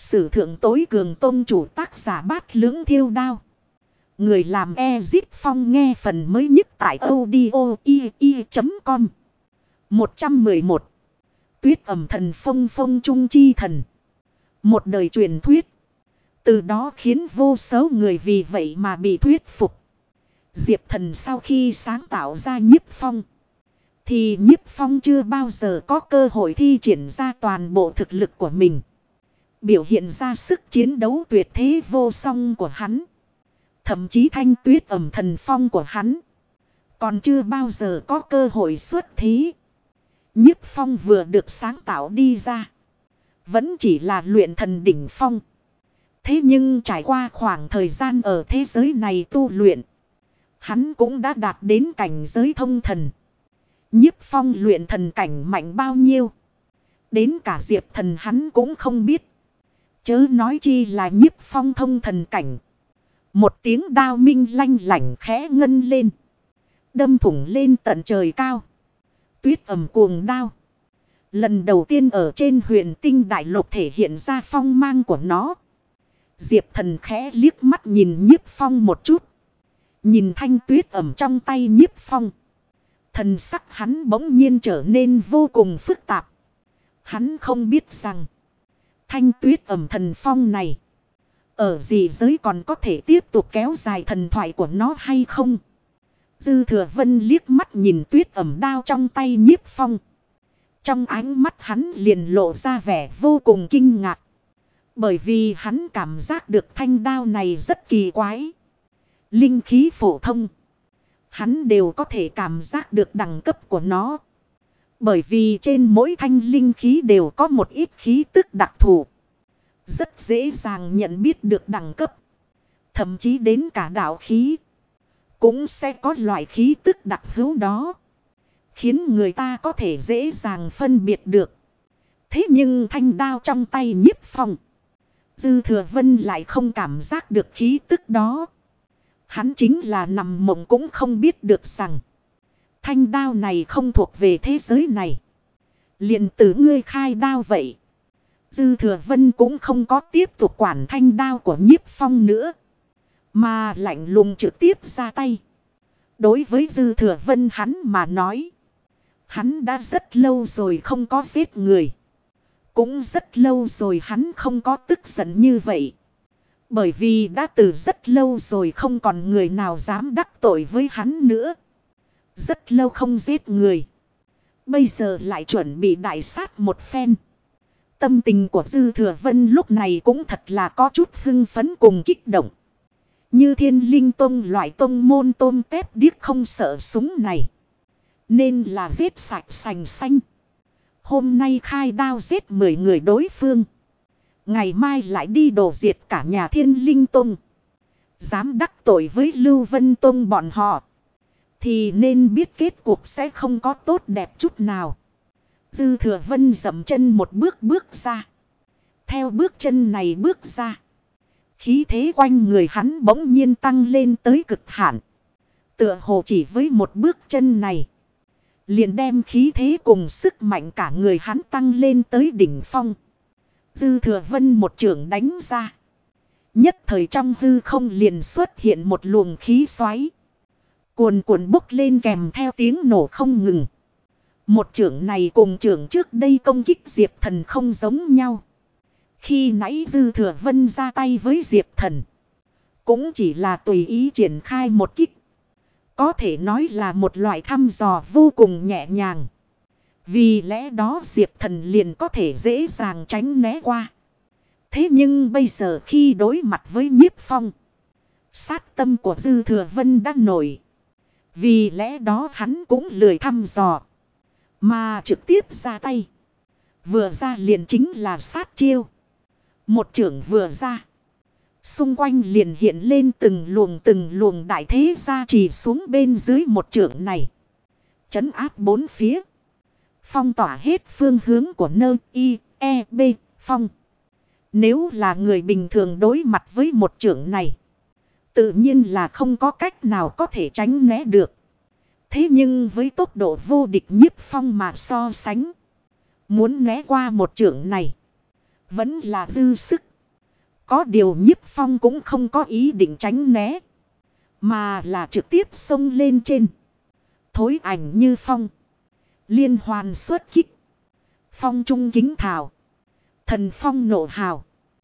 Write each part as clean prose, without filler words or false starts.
sử thượng tối cường tôn chủ, tác giả Bát Lưỡng Thiêu Đao. Người làm Ezip Phong, nghe phần mới nhất tại audio.com. 111. Tuyết ẩm thần phong, phong trung chi thần. Một đời truyền thuyết. Từ đó khiến vô số người vì vậy mà bị thuyết phục. Diệp Thần sau khi sáng tạo ra Nhiếp Phong, thì Nhiếp Phong chưa bao giờ có cơ hội thi triển ra toàn bộ thực lực của mình, biểu hiện ra sức chiến đấu tuyệt thế vô song của hắn. Thậm chí thanh tuyết ẩm thần phong của hắn còn chưa bao giờ có cơ hội xuất thí. Nhiếp Phong vừa được sáng tạo đi ra, vẫn chỉ là luyện thần đỉnh phong. Thế nhưng trải qua khoảng thời gian ở thế giới này tu luyện, hắn cũng đã đạt đến cảnh giới thông thần. Nhiếp Phong luyện thần cảnh mạnh bao nhiêu, đến cả Diệp Thần hắn cũng không biết, chớ nói chi là Nhiếp Phong thông thần cảnh. Một tiếng đao minh lanh lảnh khẽ ngân lên, đâm thủng lên tận trời cao. Tuyết ẩm cuồng đao lần đầu tiên ở trên huyền tinh đại lục thể hiện ra phong mang của nó. Diệp Thần khẽ liếc mắt nhìn Nhiếp Phong một chút, nhìn thanh tuyết ẩm trong tay Nhiếp Phong, thần sắc hắn bỗng nhiên trở nên vô cùng phức tạp. Hắn không biết rằng thanh tuyết ẩm thần phong này ở gì giới còn có thể tiếp tục kéo dài thần thoại của nó hay không. Dư Thừa Vân liếc mắt nhìn tuyết ẩm đao trong tay Nhiếp Phong, trong ánh mắt hắn liền lộ ra vẻ vô cùng kinh ngạc. Bởi vì hắn cảm giác được thanh đao này rất kỳ quái. Linh khí phổ thông, hắn đều có thể cảm giác được đẳng cấp của nó. Bởi vì trên mỗi thanh linh khí đều có một ít khí tức đặc thù, rất dễ dàng nhận biết được đẳng cấp. Thậm chí đến cả đạo khí cũng sẽ có loại khí tức đặc hữu đó, khiến người ta có thể dễ dàng phân biệt được. Thế nhưng thanh đao trong tay Nhiếp Phong, Dư Thừa Vân lại không cảm giác được khí tức đó. Hắn chính là nằm mộng cũng không biết được rằng thanh đao này không thuộc về thế giới này. Liền tử ngươi khai đao vậy. Dư Thừa Vân cũng không có tiếp tục quản thanh đao của Nhiếp Phong nữa, mà lạnh lùng trực tiếp ra tay. Đối với Dư Thừa Vân hắn mà nói, hắn đã rất lâu rồi không có giết người, cũng rất lâu rồi hắn không có tức giận như vậy. Bởi vì đã từ rất lâu rồi không còn người nào dám đắc tội với hắn nữa. Rất lâu không giết người, bây giờ lại chuẩn bị đại sát một phen. Tâm tình của Dư Thừa Vân lúc này cũng thật là có chút hưng phấn cùng kích động. Như Thiên Linh Tông loại tông môn tôm tép điếc không sợ súng này, nên là giết sạch sành xanh. Hôm nay khai đao giết 10 người đối phương, ngày mai lại đi đổ diệt cả nhà Thiên Linh Tông. Dám đắc tội với Lưu Vân Tông bọn họ, thì nên biết kết cục sẽ không có tốt đẹp chút nào. Dư Thừa Vân dậm chân một bước bước ra. Theo bước chân này bước ra, khí thế quanh người hắn bỗng nhiên tăng lên tới cực hạn. Tựa hồ chỉ với một bước chân này, liền đem khí thế cùng sức mạnh cả người hắn tăng lên tới đỉnh phong. Dư Thừa Vân một chưởng đánh ra, nhất thời trong hư không liền xuất hiện một luồng khí xoáy, cuồn cuộn bốc lên kèm theo tiếng nổ không ngừng. Một chưởng này cùng chưởng trước đây công kích Diệp Thần không giống nhau. Khi nãy Dư Thừa Vân ra tay với Diệp Thần, cũng chỉ là tùy ý triển khai một kích, có thể nói là một loại thăm dò vô cùng nhẹ nhàng. Vì lẽ đó Diệp Thần liền có thể dễ dàng tránh né qua. Thế nhưng bây giờ khi đối mặt với Nhiếp Phong, sát tâm của Dư Thừa Vân đã nổi. Vì lẽ đó hắn cũng lười thăm dò, mà trực tiếp ra tay. Vừa ra liền chính là sát chiêu. Một chưởng vừa ra, xung quanh liền hiện lên từng luồng đại thế gia trì xuống bên dưới một chưởng này, trấn áp bốn phía, phong tỏa hết phương hướng của nơi y, e, b, phong. Nếu là người bình thường đối mặt với một chưởng này, tự nhiên là không có cách nào có thể tránh né được. Thế nhưng với tốc độ vô địch Nhiếp Phong mà so sánh, muốn né qua một chưởng này vẫn là dư sức. Có điều Nhiếp Phong cũng không có ý định tránh né. Mà là trực tiếp xông lên trên. Thối ảnh như phong. Liên hoàn xuất kích. Phong trung kính thảo. Thần phong nộ hào.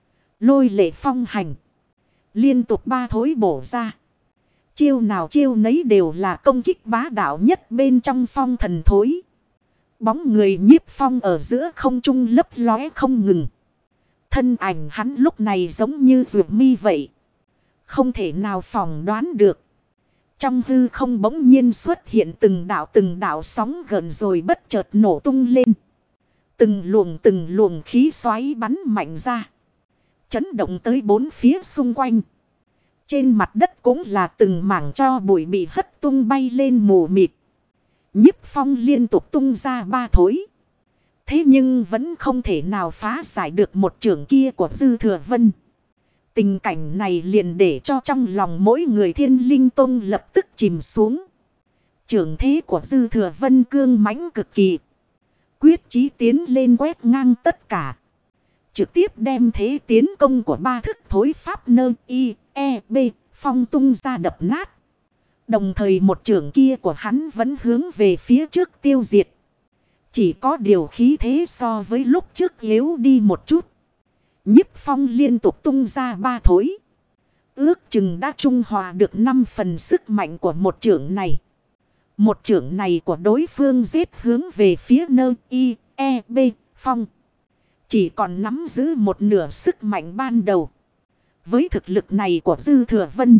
Lôi lệ phong hành. Liên tục ba thối bổ ra. Chiêu nào chiêu nấy đều là công kích bá đạo nhất bên trong phong thần thối. Bóng người Nhiếp Phong ở giữa không trung lấp lóe không ngừng. Thân ảnh hắn lúc này giống như dược mi vậy. Không thể nào phỏng đoán được. Trong hư không bỗng nhiên xuất hiện từng đạo sóng gần rồi bất chợt nổ tung lên. Từng luồng khí xoáy bắn mạnh ra. Chấn động tới bốn phía xung quanh. Trên mặt đất cũng là từng mảng tro bụi bị hất tung bay lên mù mịt. Nhiếp Phong liên tục tung ra ba thối. Thế nhưng vẫn không thể nào phá giải được một chưởng kia của Dư Thừa Vân. Tình cảnh này liền để cho trong lòng mỗi người Thiên Linh Tông lập tức chìm xuống. Chưởng thế của Dư Thừa Vân cương mãnh cực kỳ. Quyết chí tiến lên quét ngang tất cả. Trực tiếp đem thế tiến công của ba thức thối pháp nơ y, e, b, phong tung ra đập nát. Đồng thời một chưởng kia của hắn vẫn hướng về phía trước tiêu diệt. Chỉ có điều khí thế so với lúc trước yếu đi một chút. Nhiếp Phong liên tục tung ra ba thối. Ước chừng đã trung hòa được 5 phần sức mạnh của một chưởng này. Một chưởng này của đối phương giết hướng về phía nơ y, e, b, phong. Chỉ còn nắm giữ một nửa sức mạnh ban đầu. Với thực lực này của Dư Thừa Vân.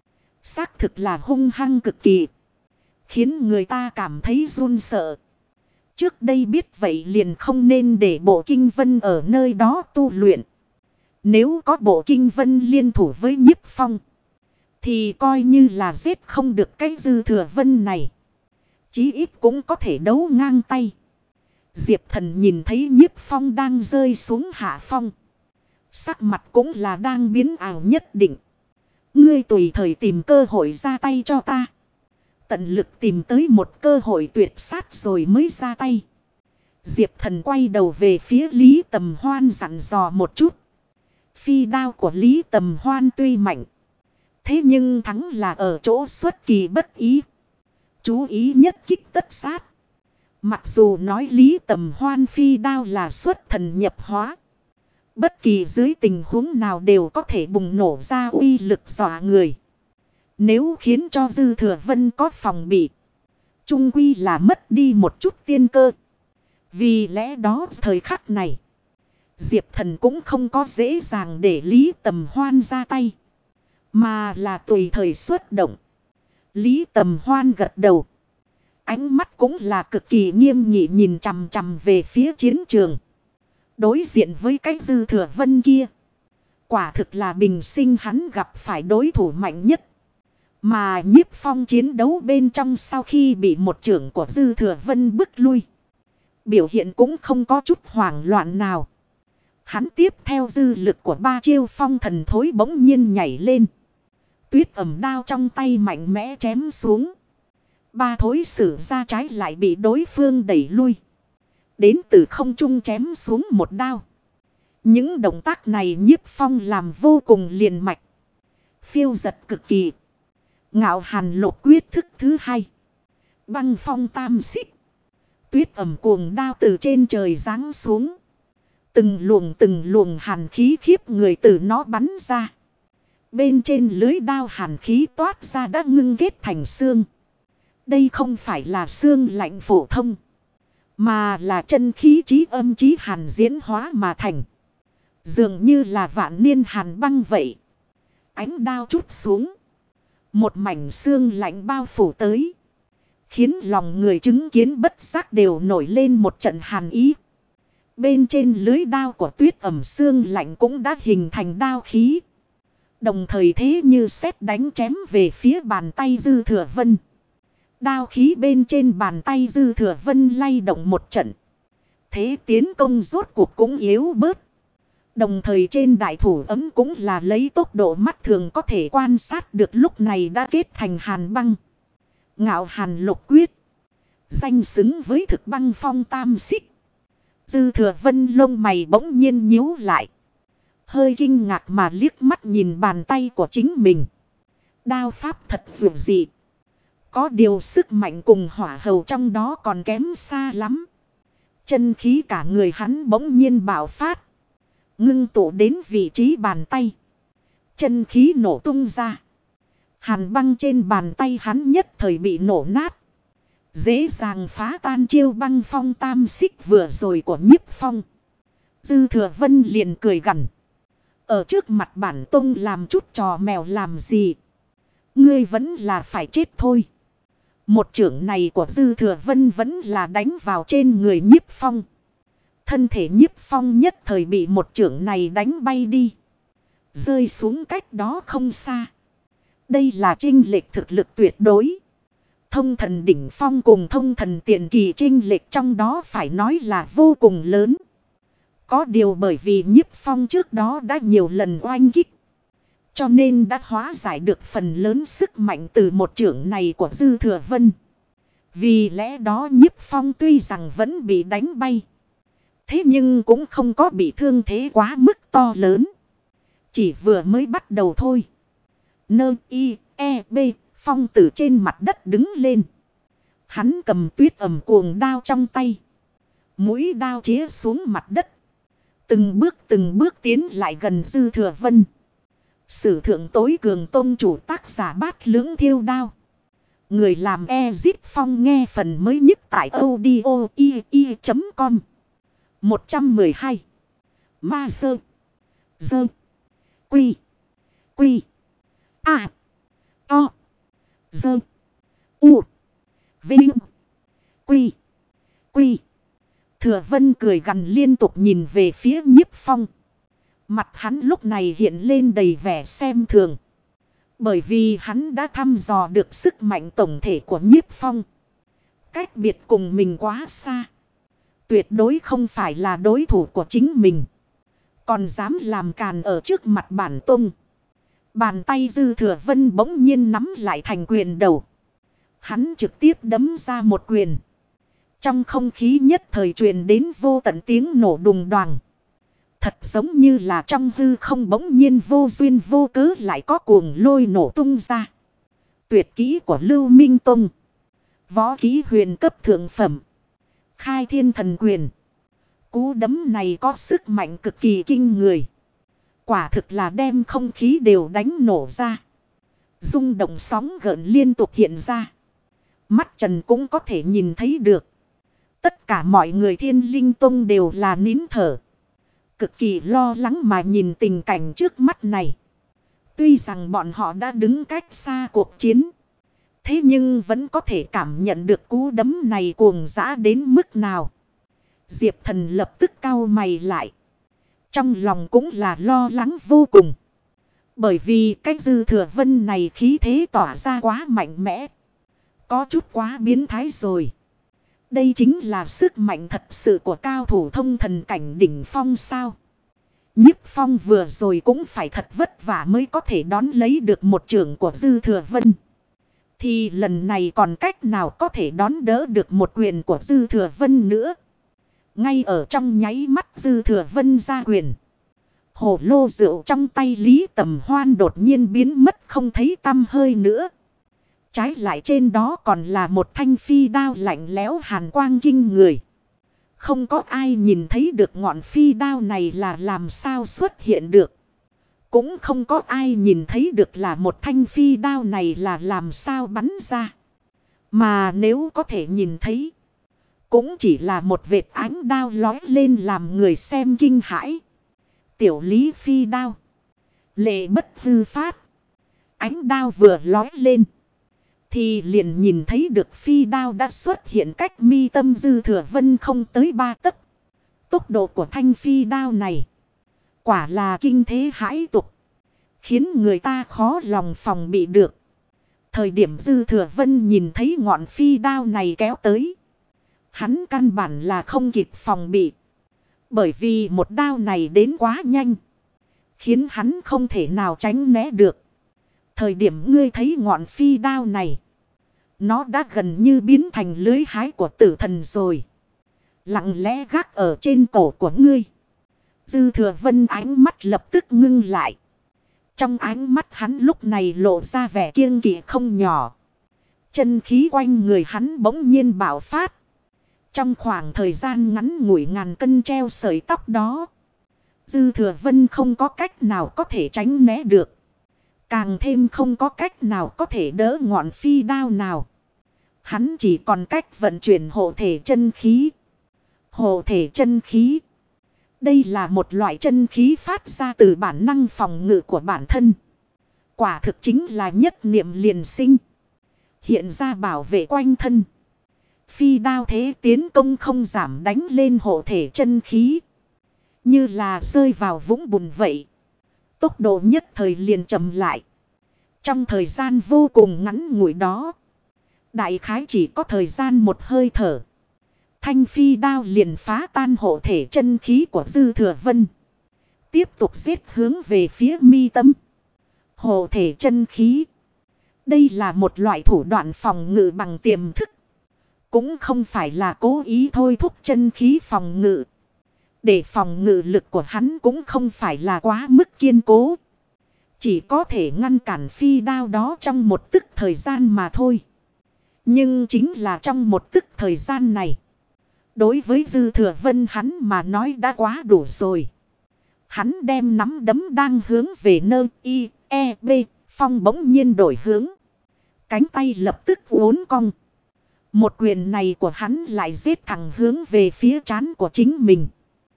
Xác thực là hung hăng cực kỳ. Khiến người ta cảm thấy run sợ. Trước đây biết vậy liền không nên để bộ kinh vân ở nơi đó tu luyện. Nếu có bộ kinh vân liên thủ với Nhiếp Phong. Thì coi như là giết không được cái Dư Thừa Vân này. Chí ít cũng có thể đấu ngang tay. Diệp Thần nhìn thấy Nhiếp Phong đang rơi xuống hạ phong. Sắc mặt cũng là đang biến ảo nhất định. Ngươi tùy thời tìm cơ hội ra tay cho ta. Tận lực tìm tới một cơ hội tuyệt sát rồi mới ra tay. Diệp Thần quay đầu về phía Lý Tầm Hoan dặn dò một chút. Phi đao của Lý Tầm Hoan tuy mạnh. Thế nhưng thắng là ở chỗ xuất kỳ bất ý. Chú ý nhất kích tất sát. Mặc dù nói Lý Tầm Hoan phi đao là xuất thần nhập hóa. Bất kỳ dưới tình huống nào đều có thể bùng nổ ra uy lực dọa người. Nếu khiến cho Dư Thừa Vân có phòng bị. Trung quy là mất đi một chút tiên cơ. Vì lẽ đó thời khắc này. Diệp Thần cũng không có dễ dàng để Lý Tầm Hoan ra tay. Mà là tùy thời xuất động. Lý Tầm Hoan gật đầu. Ánh mắt cũng là cực kỳ nghiêm nghị nhìn chằm chằm về phía chiến trường. Đối diện với cái Dư Thừa Vân kia. Quả thực là bình sinh hắn gặp phải đối thủ mạnh nhất. Mà Nhiếp Phong chiến đấu bên trong sau khi bị một chưởng của Dư Thừa Vân bức lui. Biểu hiện cũng không có chút hoảng loạn nào. Hắn tiếp theo dư lực của ba chiêu phong thần thối bỗng nhiên nhảy lên. Tuyết ẩm đao trong tay mạnh mẽ chém xuống. Ba thối sử ra trái lại bị đối phương đẩy lui. Đến từ không trung chém xuống một đao. Những động tác này Nhiếp Phong làm vô cùng liền mạch. Phiêu giật cực kỳ. Ngạo Hàn Lục quyết thức thứ hai. Băng phong tam xích. Tuyết ẩm cuồng đao từ trên trời giáng xuống. Từng luồng hàn khí khiếp người từ nó bắn ra. Bên trên lưới đao hàn khí toát ra đã ngưng kết thành xương. Đây không phải là xương lạnh phổ thông. Mà là chân khí trí âm trí hàn diễn hóa mà thành. Dường như là vạn niên hàn băng vậy. Ánh đao trút xuống. Một mảnh xương lạnh bao phủ tới. Khiến lòng người chứng kiến bất giác đều nổi lên một trận hàn ý. Bên trên lưới đao của tuyết ẩm xương lạnh cũng đã hình thành đao khí. Đồng thời thế như sét đánh chém về phía bàn tay Dư Thừa Vân. Đao khí bên trên bàn tay Dư Thừa Vân lay động một trận. Thế tiến công rốt cuộc cũng yếu bớt. Đồng thời trên đại thủ ấm cũng là lấy tốc độ mắt thường có thể quan sát được lúc này đã kết thành hàn băng. Ngạo Hàn Lục quyết. Danh xứng với thực băng phong tam xích. Dư Thừa Vân lông mày bỗng nhiên nhíu lại. Hơi kinh ngạc mà liếc mắt nhìn bàn tay của chính mình. Đao pháp thật dữ dị. Có điều sức mạnh cùng hỏa hầu trong đó còn kém xa lắm. Chân khí cả người hắn bỗng nhiên bạo phát. Ngưng tụ đến vị trí bàn tay. Chân khí nổ tung ra. Hàn băng trên bàn tay hắn nhất thời bị nổ nát. Dễ dàng phá tan chiêu băng phong tam xích vừa rồi của Nhiếp Phong. Dư Thừa Vân liền cười gằn. Ở trước mặt bản tông làm chút trò mèo làm gì? Ngươi vẫn là phải chết thôi. Một chưởng này của Dư Thừa Vân vẫn là đánh vào trên người Nhiếp Phong. Thân thể Nhiếp Phong nhất thời bị một chưởng này đánh bay đi. Rơi xuống cách đó không xa. Đây là chênh lệch thực lực tuyệt đối. Thông thần đỉnh phong cùng thông thần tiền kỳ chênh lệch trong đó phải nói là vô cùng lớn. Có điều bởi vì Nhiếp Phong trước đó đã nhiều lần oanh kích. Cho nên đã hóa giải được phần lớn sức mạnh từ một chưởng này của Dư Thừa Vân. Vì lẽ đó Nhiếp Phong tuy rằng vẫn bị đánh bay. Thế nhưng cũng không có bị thương thế quá mức to lớn. Chỉ vừa mới bắt đầu thôi. N.I.E.B. Phong từ trên mặt đất đứng lên. Hắn cầm Tuyết Ẩm cuồng đao trong tay. Mũi đao chĩa xuống mặt đất. Từng bước tiến lại gần Dư Thừa Vân. Sử thượng tối cường tôn chủ tác giả Bát Lưỡng Thiêu Đao. Người làm Ezip Phong nghe phần mới nhất tại audio.com. 112. Ma sơ. Dơ. Quy. Quy. A. To. Dơ. U. Vinh. Quy. Quy. Thừa Vân cười gằn liên tục nhìn về phía Nhiếp Phong. Mặt hắn lúc này hiện lên đầy vẻ xem thường. Bởi vì hắn đã thăm dò được sức mạnh tổng thể của Nhiếp Phong. Cách biệt cùng mình quá xa. Tuyệt đối không phải là đối thủ của chính mình. Còn dám làm càn ở trước mặt bản tông. Bàn tay Dư Thừa Vân bỗng nhiên nắm lại thành quyền đầu. Hắn trực tiếp đấm ra một quyền. Trong không khí nhất thời truyền đến vô tận tiếng nổ đùng đoàng. Thật giống như là trong hư không bỗng nhiên vô duyên vô cớ lại có cuồng lôi nổ tung ra. Tuyệt kỹ của Lưu Minh Tông. Võ kỹ huyền cấp thượng phẩm. Khai Thiên Thần Quyền. Cú đấm này có sức mạnh cực kỳ kinh người. Quả thực là đem không khí đều đánh nổ ra. Rung động sóng gợn liên tục hiện ra. Mắt Trần cũng có thể nhìn thấy được. Tất cả mọi người Thiên Linh Tông đều là nín thở. Cực kỳ lo lắng mà nhìn tình cảnh trước mắt này. Tuy rằng bọn họ đã đứng cách xa cuộc chiến. Thế nhưng vẫn có thể cảm nhận được cú đấm này cuồng dã đến mức nào. Diệp Thần lập tức cau mày lại. Trong lòng cũng là lo lắng vô cùng. Bởi vì cái Dư Thừa Vân này khí thế tỏa ra quá mạnh mẽ. Có chút quá biến thái rồi. Đây chính là sức mạnh thật sự của cao thủ thông thần cảnh đỉnh phong sao. Nhiếp Phong vừa rồi cũng phải thật vất vả mới có thể đón lấy được một chưởng của Dư Thừa Vân. Thì lần này còn cách nào có thể đón đỡ được một quyền của Dư Thừa Vân nữa. Ngay ở trong nháy mắt Dư Thừa Vân ra quyền. Hồ lô rượu trong tay Lý Tầm Hoan đột nhiên biến mất không thấy tăm hơi nữa. Trái lại trên đó còn là một thanh phi đao lạnh lẽo hàn quang kinh người. Không có ai nhìn thấy được ngọn phi đao này là làm sao xuất hiện được. Cũng không có ai nhìn thấy được là một thanh phi đao này là làm sao bắn ra. Mà nếu có thể nhìn thấy, cũng chỉ là một vệt ánh đao lói lên làm người xem kinh hãi. Tiểu Lý phi đao. Lệ bất hư phát. Ánh đao vừa lói lên. Thì liền nhìn thấy được phi đao đã xuất hiện cách mi tâm Dư Thừa Vân không tới 3 tấc. Tốc độ của thanh phi đao này. Quả là kinh thế hãi tục. Khiến người ta khó lòng phòng bị được. Thời điểm Dư Thừa Vân nhìn thấy ngọn phi đao này kéo tới. Hắn căn bản là không kịp phòng bị. Bởi vì một đao này đến quá nhanh. Khiến hắn không thể nào tránh né được. Thời điểm ngươi thấy ngọn phi đao này. Nó đã gần như biến thành lưới hái của tử thần rồi. Lặng lẽ gác ở trên cổ của ngươi. Dư Thừa Vân ánh mắt lập tức ngưng lại. Trong ánh mắt hắn lúc này lộ ra vẻ kiêng kỵ không nhỏ. Chân khí quanh người hắn bỗng nhiên bạo phát. Trong khoảng thời gian ngắn ngủi ngàn cân treo sợi tóc đó, Dư Thừa Vân không có cách nào có thể tránh né được. Càng thêm không có cách nào có thể đỡ ngọn phi đao nào. Hắn chỉ còn cách vận chuyển hộ thể chân khí. Hộ thể chân khí. Đây là một loại chân khí phát ra từ bản năng phòng ngự của bản thân. Quả thực chính là nhất niệm liền sinh. Hiện ra bảo vệ quanh thân. Phi đao thế tiến công không giảm đánh lên hộ thể chân khí. Như là rơi vào vũng bùn vậy. Tốc độ nhất thời liền chậm lại. Trong thời gian vô cùng ngắn ngủi đó, đại khái chỉ có thời gian một hơi thở, thanh phi đao liền phá tan hộ thể chân khí của Dư Thừa Vân. Tiếp tục giết hướng về phía mi tâm. Hộ thể chân khí. Đây là một loại thủ đoạn phòng ngự bằng tiềm thức. Cũng không phải là cố ý thôi thúc chân khí phòng ngự. Để phòng ngự lực của hắn cũng không phải là quá mức kiên cố. Chỉ có thể ngăn cản phi đao đó trong một tức thời gian mà thôi. Nhưng chính là trong một tức thời gian này, đối với Dư Thừa Vân hắn mà nói đã quá đủ rồi. Hắn đem nắm đấm đang hướng về nơi I, E, B, phong bỗng nhiên đổi hướng. Cánh tay lập tức uốn cong. Một quyền này của hắn lại giết thẳng hướng về phía trán của chính mình.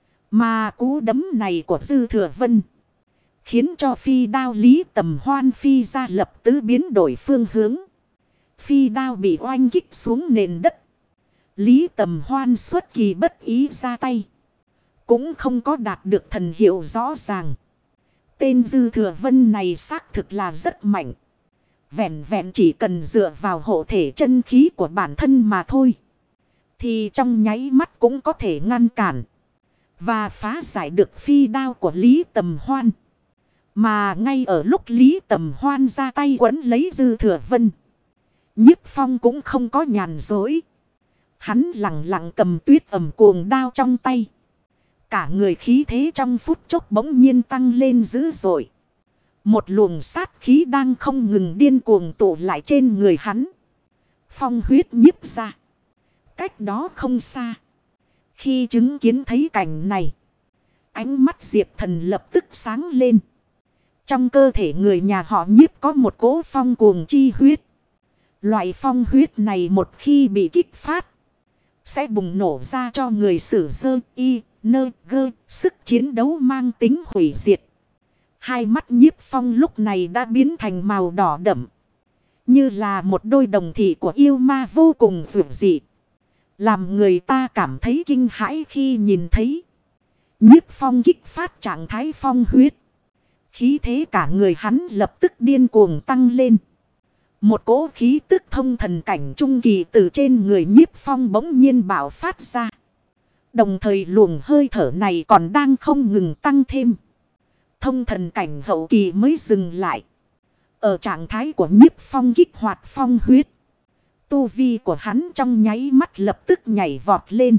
Mà cú đấm này của Dư Thừa Vân khiến cho phi đao Lý Tầm Hoan phi ra lập tức biến đổi phương hướng. Phi đao bị oanh kích xuống nền đất. Lý Tầm Hoan xuất kỳ bất ý ra tay, cũng không có đạt được thần hiệu rõ ràng. Tên Dư Thừa Vân này xác thực là rất mạnh. Vẹn vẹn chỉ cần dựa vào hộ thể chân khí của bản thân mà thôi, thì trong nháy mắt cũng có thể ngăn cản và phá giải được phi đao của Lý Tầm Hoan. Mà ngay ở lúc Lý Tầm Hoan ra tay quấn lấy Dư Thừa Vân, Nhiếp Phong cũng không có nhàn dối. Hắn lặng lặng cầm Tuyết Ẩm cuồng đao trong tay. Cả người khí thế trong phút chốc bỗng nhiên tăng lên dữ dội. Một luồng sát khí đang không ngừng điên cuồng tụ lại trên người hắn. Phong huyết nhiếp ra. Cách đó không xa, khi chứng kiến thấy cảnh này, ánh mắt Diệp Thần lập tức sáng lên. Trong cơ thể người nhà họ Nhiếp có một cỗ phong cuồng chi huyết. Loại phong huyết này một khi bị kích phát, sẽ bùng nổ ra cho người sử dơ y, nơ gơ, sức chiến đấu mang tính hủy diệt. Hai mắt Nhiếp Phong lúc này đã biến thành màu đỏ đậm, như là một đôi đồng thị của yêu ma vô cùng dữ dị, làm người ta cảm thấy kinh hãi khi nhìn thấy. Nhiếp Phong kích phát trạng thái phong huyết, khí thế cả người hắn lập tức điên cuồng tăng lên. Một cỗ khí tức thông thần cảnh trung kỳ từ trên người Nhiếp Phong bỗng nhiên bạo phát ra. Đồng thời luồng hơi thở này còn đang không ngừng tăng thêm. Thông thần cảnh hậu kỳ mới dừng lại. Ở trạng thái của Nhiếp Phong kích hoạt phong huyết, tu vi của hắn trong nháy mắt lập tức nhảy vọt lên.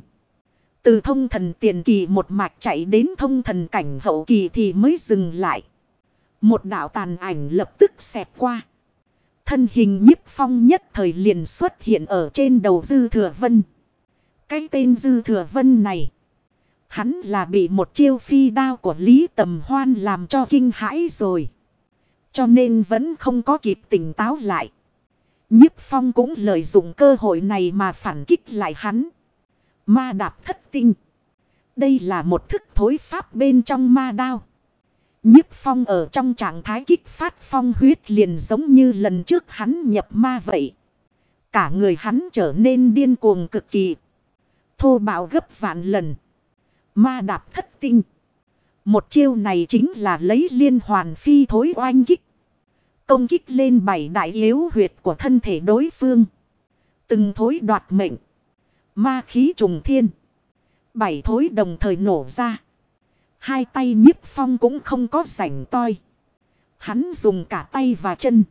Từ thông thần tiền kỳ một mạch chạy đến thông thần cảnh hậu kỳ thì mới dừng lại. Một đạo tàn ảnh lập tức xẹt qua. Thân hình Nhiếp Phong nhất thời liền xuất hiện ở trên đầu Dư Thừa Vân. Cái tên Dư Thừa Vân này, hắn là bị một chiêu phi đao của Lý Tầm Hoan làm cho kinh hãi rồi, cho nên vẫn không có kịp tỉnh táo lại. Nhiếp Phong cũng lợi dụng cơ hội này mà phản kích lại hắn. Ma đạp thất tinh. Đây là một thức thối pháp bên trong ma đao. Nhiếp Phong ở trong trạng thái kích phát phong huyết liền giống như lần trước hắn nhập ma vậy. Cả người hắn trở nên điên cuồng cực kỳ, thô bạo gấp vạn lần. Ma đạp thất tinh. Một chiêu này chính là lấy liên hoàn phi thối oanh kích, công kích lên bảy đại yếu huyệt của thân thể đối phương. Từng thối đoạt mệnh, ma khí trùng thiên, bảy thối đồng thời nổ ra. Hai tay Nhiếp Phong cũng không có rảnh toi. Hắn dùng cả tay và chân,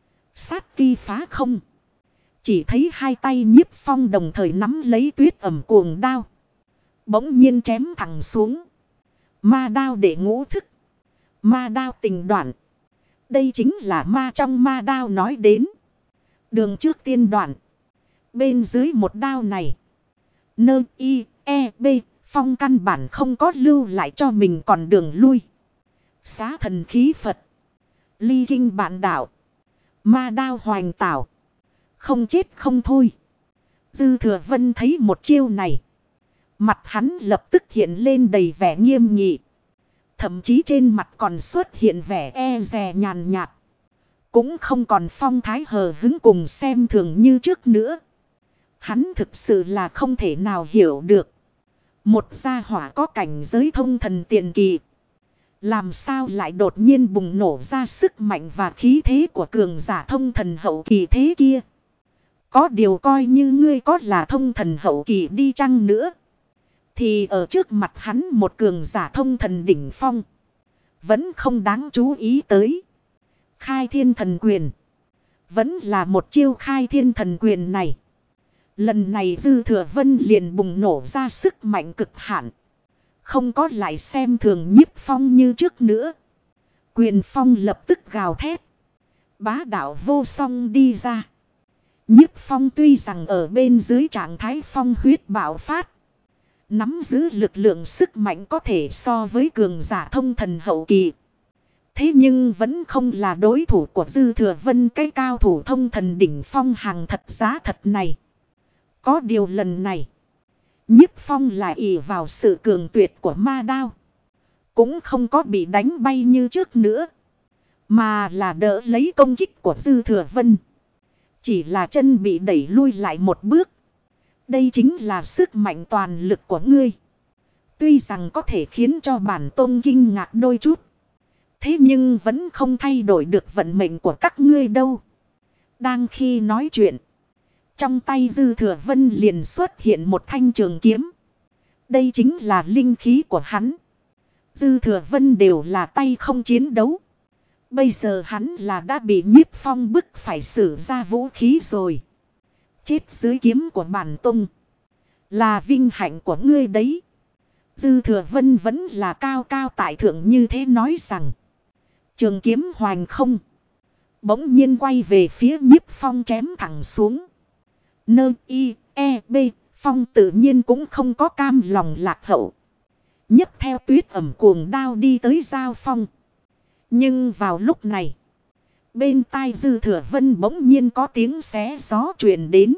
sát kỳ phá không. Chỉ thấy hai tay Nhiếp Phong đồng thời nắm lấy Tuyết Ẩm cuồng đao, bỗng nhiên chém thẳng xuống. Ma đao đệ ngũ thức. Ma đao tình đoạn. Đây chính là ma trong ma đao nói đến. Đường trước tiên đoạn. Bên dưới một đao này. Nơ y e b. Phong căn bản không có lưu lại cho mình còn đường lui. Xá thần khí Phật. Ly kinh bản đạo. Ma đao hoành tảo. Không chết không thôi. Dư Thừa Vân thấy một chiêu này. Mặt hắn lập tức hiện lên đầy vẻ nghiêm nghị. Thậm chí trên mặt còn xuất hiện vẻ e dè nhàn nhạt. Cũng không còn phong thái hờ hứng cùng xem thường như trước nữa. Hắn thực sự là không thể nào hiểu được. Một gia hỏa có cảnh giới thông thần tiền kỳ. Làm sao lại đột nhiên bùng nổ ra sức mạnh và khí thế của cường giả thông thần hậu kỳ thế kia. Có điều coi như ngươi có là thông thần hậu kỳ đi chăng nữa. Thì ở trước mặt hắn một cường giả thông thần đỉnh phong. Vẫn không đáng chú ý tới. Khai thiên thần quyền. Vẫn là một chiêu khai thiên thần quyền này. Lần này Dư Thừa Vân liền bùng nổ ra sức mạnh cực hạn. Không có lại xem thường Nhiếp Phong như trước nữa. Quyền phong lập tức gào thét. Bá đạo vô song đi ra. Nhiếp Phong tuy rằng ở bên dưới trạng thái phong huyết bạo phát. Nắm giữ lực lượng sức mạnh có thể so với cường giả thông thần hậu kỳ. Thế nhưng vẫn không là đối thủ của Dư Thừa Vân cái cao thủ thông thần đỉnh phong hàng thật giá thật này. Có điều lần này. Nhiếp Phong lại ỷ vào sự cường tuyệt của ma đao. Cũng không có bị đánh bay như trước nữa. Mà là đỡ lấy công kích của Dư Thừa Vân. Chỉ là chân bị đẩy lui lại một bước. Đây chính là sức mạnh toàn lực của ngươi. Tuy rằng có thể khiến cho bản tôn kinh ngạc đôi chút. Thế nhưng vẫn không thay đổi được vận mệnh của các ngươi đâu. Đang khi nói chuyện. Trong tay Dư Thừa Vân liền xuất hiện một thanh trường kiếm. Đây chính là linh khí của hắn. Dư Thừa Vân đều là tay không chiến đấu. Bây giờ hắn là đã bị Nhiếp Phong bức phải sử ra vũ khí rồi. Chết dưới kiếm của bản tôn. Là vinh hạnh của ngươi đấy. Dư Thừa Vân vẫn là cao cao tại thượng như thế nói rằng. Trường kiếm hoành không. Bỗng nhiên quay về phía Nhiếp Phong chém thẳng xuống. Nơ y e b. Phong tự nhiên cũng không có cam lòng lạc hậu. Nhấc theo tuyết ẩm cuồng đao đi tới giao phong. Nhưng vào lúc này. Bên tai Dư Thừa Vân bỗng nhiên có tiếng xé gió truyền đến.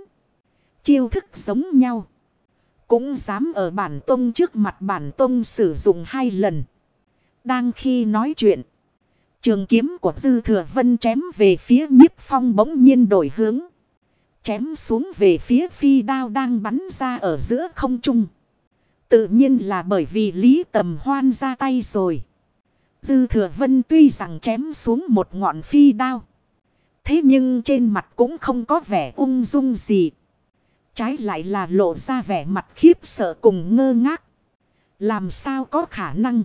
Chiêu thức giống nhau. Cũng dám ở bản tôn trước mặt bản tôn sử dụng 2 lần. Đang khi nói chuyện. Trường kiếm của Dư Thừa Vân chém về phía Nhiếp Phong bỗng nhiên đổi hướng. Chém xuống về phía phi đao đang bắn ra ở giữa không trung. Tự nhiên là bởi vì Lý Tầm Hoan ra tay rồi. Dư Thừa Vân tuy rằng chém xuống một ngọn phi đao. Thế nhưng trên mặt cũng không có vẻ ung dung gì. Trái lại là lộ ra vẻ mặt khiếp sợ cùng ngơ ngác. Làm sao có khả năng?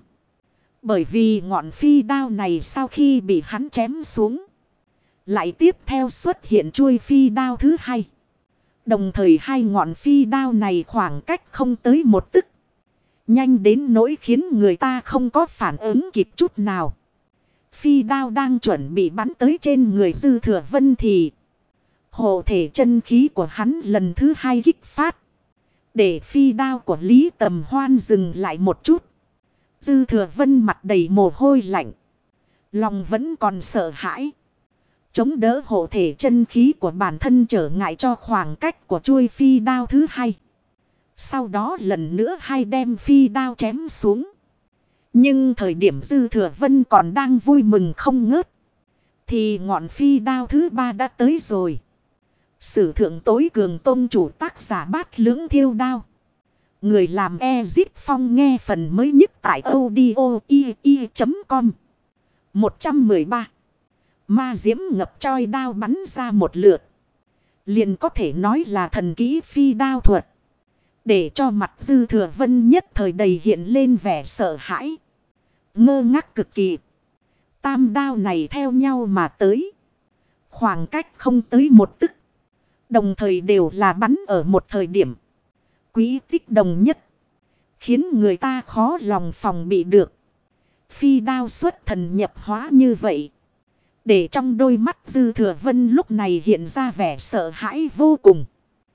Bởi vì ngọn phi đao này sau khi bị hắn chém xuống. Lại tiếp theo xuất hiện chuôi phi đao thứ 2. Đồng thời 2 ngọn phi đao này khoảng cách không tới 1 tấc. Nhanh đến nỗi khiến người ta không có phản ứng kịp chút nào. Phi đao đang chuẩn bị bắn tới trên người Dư Thừa Vân thì hộ thể chân khí của hắn lần thứ 2 kích phát. Để phi đao của Lý Tầm Hoan dừng lại một chút. Dư Thừa Vân mặt đầy mồ hôi lạnh. Lòng vẫn còn sợ hãi. Chống đỡ hộ thể chân khí của bản thân trở ngại cho khoảng cách của chuôi phi đao thứ 2. Sau đó lần nữa 2 đem phi đao chém xuống. Nhưng thời điểm Dư Thừa Vân còn đang vui mừng không ngớt. Thì ngọn phi đao thứ 3 đã tới rồi. Sử thượng tối cường tôn chủ tác giả Bát Lưỡng Thiêu Đao. Người làm Ezip Phong nghe phần mới nhất tại audio.com. 113. Ma diễm ngập choi đao bắn ra một lượt. Liền có thể nói là thần kỹ phi đao thuật. Để cho mặt Dư Thừa Vân nhất thời đầy hiện lên vẻ sợ hãi. Ngơ ngác cực kỳ. Tam đao này theo nhau mà tới. Khoảng cách không tới 1 tấc. Đồng thời đều là bắn ở một thời điểm. Quý tích đồng nhất. khiến người ta khó lòng phòng bị được. Phi đao xuất thần nhập hóa như vậy, để trong đôi mắt Dư Thừa Vân lúc này hiện ra vẻ sợ hãi vô cùng.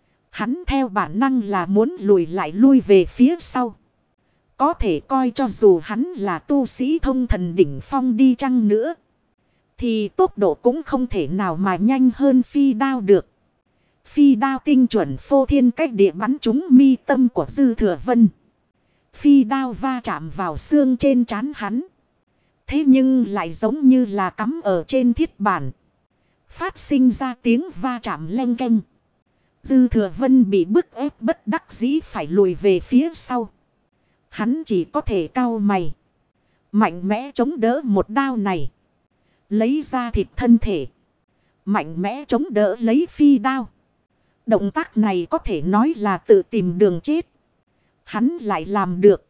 Hắn theo bản năng là muốn lùi lại lui về phía sau. Có thể coi cho dù hắn là tu sĩ thông thần đỉnh phong đi chăng nữa, thì tốc độ cũng không thể nào mà nhanh hơn phi đao được. Phi đao tinh chuẩn phô thiên cách địa bắn trúng mi tâm của Dư Thừa Vân. Phi đao va chạm vào xương trên trán hắn. Thế nhưng lại giống như là cắm ở trên thiết bản, phát sinh ra tiếng va chạm leng keng. Dư Thừa Vân bị bức ép bất đắc dĩ phải lùi về phía sau. Hắn chỉ có thể cau mày, mạnh mẽ chống đỡ một đao này. Lấy ra thịt thân thể, mạnh mẽ chống đỡ lấy phi đao. Động tác này có thể nói là tự tìm đường chết. Hắn lại làm được.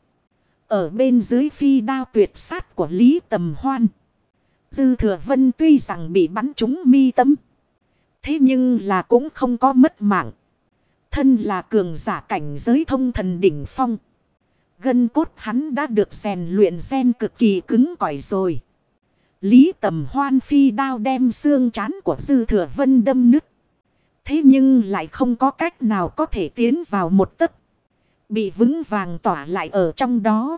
Ở bên dưới phi đao tuyệt sát của Lý Tầm Hoan, Dư Thừa Vân tuy rằng bị bắn trúng mi tâm, thế nhưng là cũng không có mất mạng. Thân là cường giả cảnh giới thông thần đỉnh phong, gân cốt hắn đã được rèn luyện gen cực kỳ cứng cỏi rồi. Lý Tầm Hoan phi đao đem xương trán của Dư Thừa Vân đâm nứt. Thế nhưng lại không có cách nào có thể tiến vào một tấc, bị vững vàng tỏa lại ở trong đó.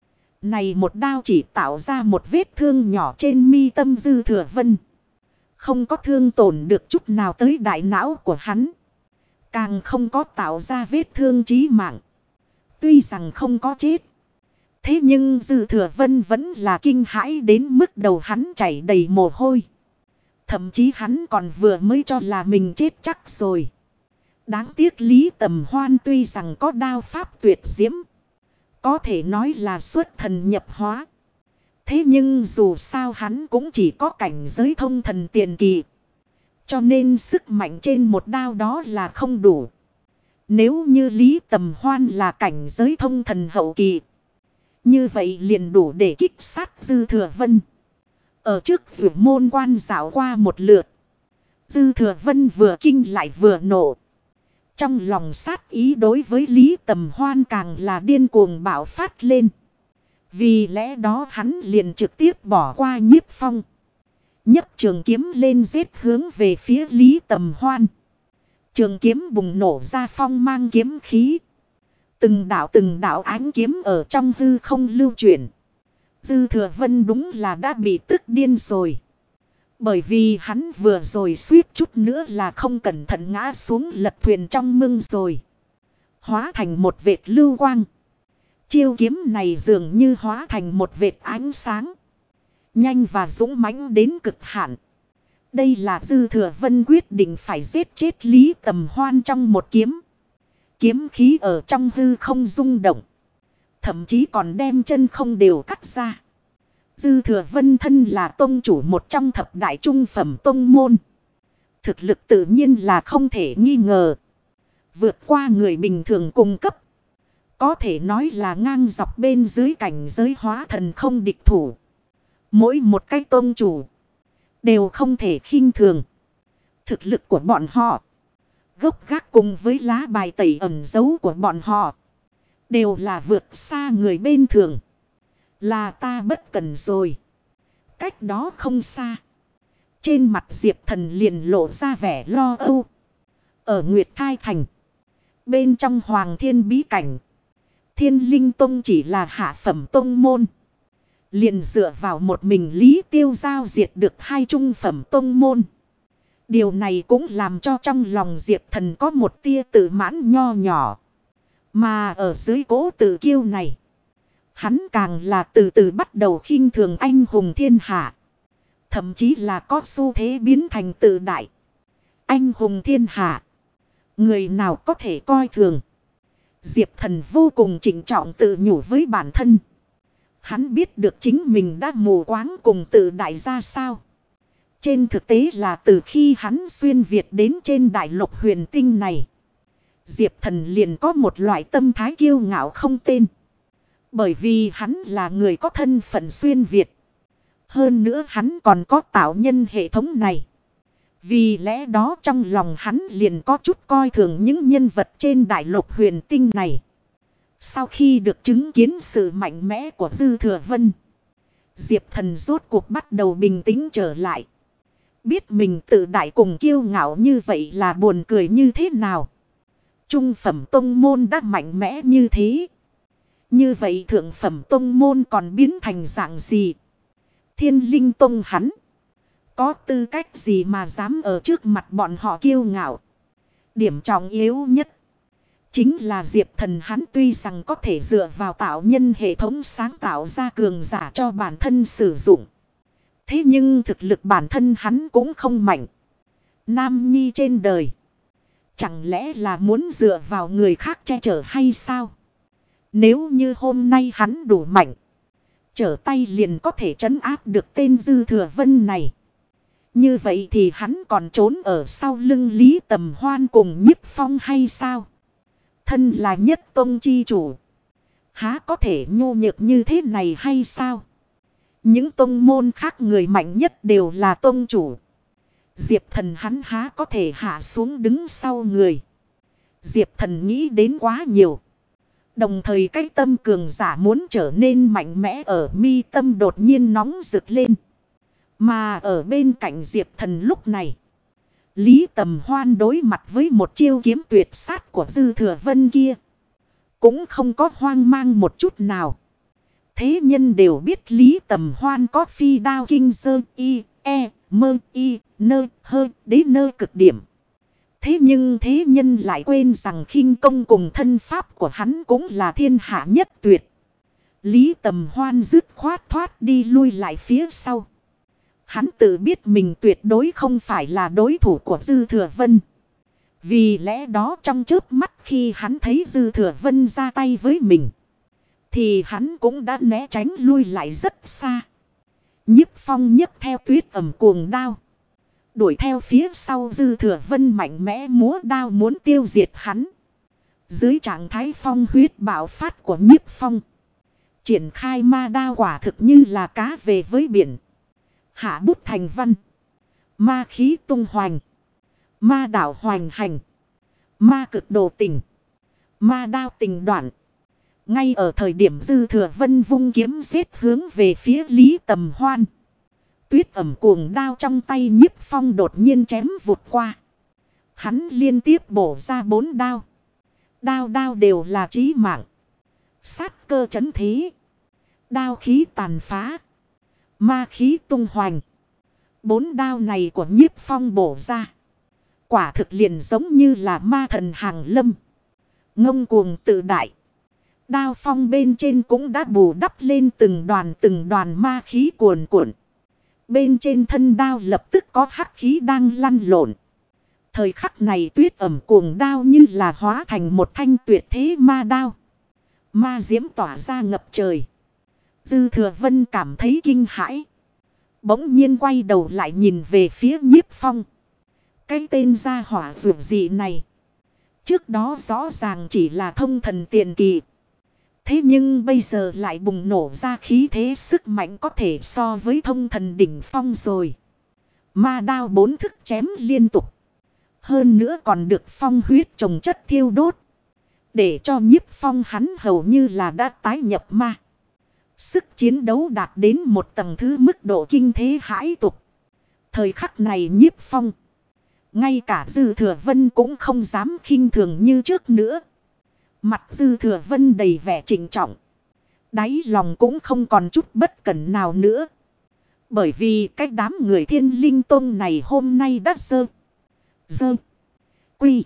Này một đao chỉ tạo ra một vết thương nhỏ trên mi tâm Dư Thừa Vân, không có thương tổn được chút nào tới đại não của hắn, càng không có tạo ra vết thương chí mạng. Tuy rằng không có chết, thế nhưng Dư Thừa Vân vẫn là kinh hãi đến mức đầu hắn chảy đầy mồ hôi. Thậm chí hắn còn vừa mới cho là mình chết chắc rồi. Đáng tiếc Lý Tầm Hoan tuy rằng có đao pháp tuyệt diễm, có thể nói là xuất thần nhập hóa, thế nhưng dù sao hắn cũng chỉ có cảnh giới thông thần tiền kỳ, cho nên sức mạnh trên một đao đó là không đủ. Nếu như Lý Tầm Hoan là cảnh giới thông thần hậu kỳ, như vậy liền đủ để kích sát Dư Thừa Vân. Ở trước Vượt Môn Quan dạo qua một lượt, Dư Thừa Vân vừa kinh lại vừa nộ. Trong lòng sát ý đối với Lý Tầm Hoan càng là điên cuồng bạo phát lên. Vì lẽ đó hắn liền trực tiếp bỏ qua Nhiếp Phong, nhấc trường kiếm lên giết hướng về phía Lý Tầm Hoan. Trường kiếm bùng nổ ra phong mang kiếm khí. Từng đạo ánh kiếm ở trong hư không lưu chuyển. Dư Thừa Vân đúng là đã bị tức điên rồi. Bởi vì hắn vừa rồi suýt chút nữa là không cẩn thận ngã xuống lật thuyền trong mương rồi. Hóa thành một vệt lưu quang. Chiêu kiếm này dường như hóa thành một vệt ánh sáng, nhanh và dũng mãnh đến cực hạn. Đây là Dư Thừa Vân quyết định phải giết chết Lý Tầm Hoan trong một kiếm. Kiếm khí ở trong hư không rung động, thậm chí còn đem chân không đều cắt ra. Dư Thừa Vân thân là tông chủ một trong thập đại trung phẩm tông môn, thực lực tự nhiên là không thể nghi ngờ, vượt qua người bình thường cùng cấp. Có thể nói là ngang dọc bên dưới cảnh giới hóa thần không địch thủ. Mỗi một cái tông chủ đều không thể khinh thường. Thực lực của bọn họ, gốc gác cùng với lá bài tẩy ẩn dấu của bọn họ, đều là vượt xa người bên thường. Là ta bất cần rồi. Cách đó không xa, trên mặt Diệp Thần liền lộ ra vẻ lo âu. Ở Nguyệt Thai Thành, bên trong Hoàng Thiên Bí Cảnh, Thiên Linh Tông chỉ là hạ phẩm tông môn, liền dựa vào một mình Lý Tiêu giao diệt được hai trung phẩm tông môn. Điều này cũng làm cho trong lòng Diệp Thần có một tia tự mãn nho nhỏ. Mà ở dưới cố tự kiêu này, hắn càng là từ từ bắt đầu khinh thường anh hùng thiên hạ. Thậm chí là có xu thế biến thành tự đại. Anh hùng thiên hạ, người nào có thể coi thường. Diệp Thần vô cùng trịnh trọng tự nhủ với bản thân. Hắn biết được chính mình đã mù quáng cùng tự đại ra sao. Trên thực tế là từ khi hắn xuyên Việt đến trên đại lục huyền tinh này, Diệp Thần liền có một loại tâm thái kiêu ngạo không tên. Bởi vì hắn là người có thân phận xuyên Việt. Hơn nữa hắn còn có tạo nhân hệ thống này. Vì lẽ đó trong lòng hắn liền có chút coi thường những nhân vật trên đại lục huyền tinh này. Sau khi được chứng kiến sự mạnh mẽ của Dư Thừa Vân, Diệp Thần rốt cuộc bắt đầu bình tĩnh trở lại. Biết mình tự đại cùng kiêu ngạo như vậy là buồn cười như thế nào. Trung phẩm tông môn đã mạnh mẽ như thế. Như vậy thượng phẩm tông môn còn biến thành dạng gì? Thiên Linh Tông hắn có tư cách gì mà dám ở trước mặt bọn họ kiêu ngạo? Điểm trọng yếu nhất chính là Diệp Thần hắn tuy rằng có thể dựa vào tạo nhân hệ thống sáng tạo ra cường giả cho bản thân sử dụng. Thế nhưng thực lực bản thân hắn cũng không mạnh. Nam nhi trên đời, chẳng lẽ là muốn dựa vào người khác che chở hay sao? Nếu như hôm nay hắn đủ mạnh, trở tay liền có thể trấn áp được tên Dư Thừa Vân này. Như vậy thì hắn còn trốn ở sau lưng Lý Tầm Hoan cùng Nhiếp Phong hay sao? Thân là nhất tông chi chủ, há có thể nhu nhược như thế này hay sao? Những tông môn khác người mạnh nhất đều là tông chủ. Diệp Thần hắn há có thể hạ xuống đứng sau người. Diệp Thần nghĩ đến quá nhiều. Đồng thời cái tâm cường giả muốn trở nên mạnh mẽ ở mi tâm đột nhiên nóng rực lên. Mà ở bên cạnh Diệp Thần lúc này, Lý Tầm Hoan đối mặt với một chiêu kiếm tuyệt sát của Dư Thừa Vân kia, cũng không có hoang mang một chút nào. Thế nhân đều biết Lý Tầm Hoan có phi đao kinh sơ y, e, mơ y, nơ, hơ, đế nơ cực điểm. Thế nhưng thế nhân lại quên rằng khinh công cùng thân pháp của hắn cũng là thiên hạ nhất tuyệt. Lý Tầm Hoan dứt khoát thoát đi lui lại phía sau. Hắn tự biết mình tuyệt đối không phải là đối thủ của Dư Thừa Vân. Vì lẽ đó trong chớp mắt khi hắn thấy Dư Thừa Vân ra tay với mình, thì hắn cũng đã né tránh lui lại rất xa. Nhiếp Phong nhấc theo Tuyết Ẩm cuồng đao, đuổi theo phía sau Dư Thừa Vân mạnh mẽ múa đao muốn tiêu diệt hắn. Dưới trạng thái phong huyết bạo phát của Nhiếp Phong, triển khai ma đao quả thực như là cá về với biển. Hạ bút thành văn, ma khí tung hoành, ma đảo hoành hành, ma cực đồ tình, ma đao tình đoạn. Ngay ở thời điểm Dư Thừa Vân vung kiếm giết hướng về phía Lý Tầm Hoan, Tuyết Ẩm cuồng đao trong tay Nhiếp Phong đột nhiên chém vụt qua. Hắn liên tiếp bổ ra 4 đao. Đao đao đều là chí mạng. Sát cơ chấn thế. Đao khí tàn phá. Ma khí tung hoành. 4 đao này của Nhiếp Phong bổ ra, quả thực liền giống như là ma thần hàng lâm. Ngông cuồng tự đại. Đao phong bên trên cũng đã bù đắp lên từng đoàn ma khí cuồn cuộn. Bên trên thân đao lập tức có hắc khí đang lăn lộn. Thời khắc này Tuyết Ẩm cuồng đao như là hóa thành một thanh tuyệt thế ma đao. Ma diễm tỏa ra ngập trời. Dư Thừa Vân cảm thấy kinh hãi. Bỗng nhiên quay đầu lại nhìn về phía Nhiếp Phong. Cái tên gia hỏa dược dị này, trước đó rõ ràng chỉ là thông thần tiền kỳ. Thế nhưng bây giờ lại bùng nổ ra khí thế sức mạnh có thể so với thông thần đỉnh phong rồi. Ma đao 4 thức chém liên tục. Hơn nữa còn được phong huyết trồng chất thiêu đốt. Để cho Nhiếp Phong hắn hầu như là đã tái nhập ma. Sức chiến đấu đạt đến một tầng thứ mức độ kinh thế hãi tục. Thời khắc này Nhiếp Phong, ngay cả Dư Thừa Vân cũng không dám khinh thường như trước nữa. Mặt Dư Thừa Vân đầy vẻ trịnh trọng. Đáy lòng cũng không còn chút bất cẩn nào nữa. Bởi vì cái đám người Thiên Linh Tông này hôm nay đã dơ, quy,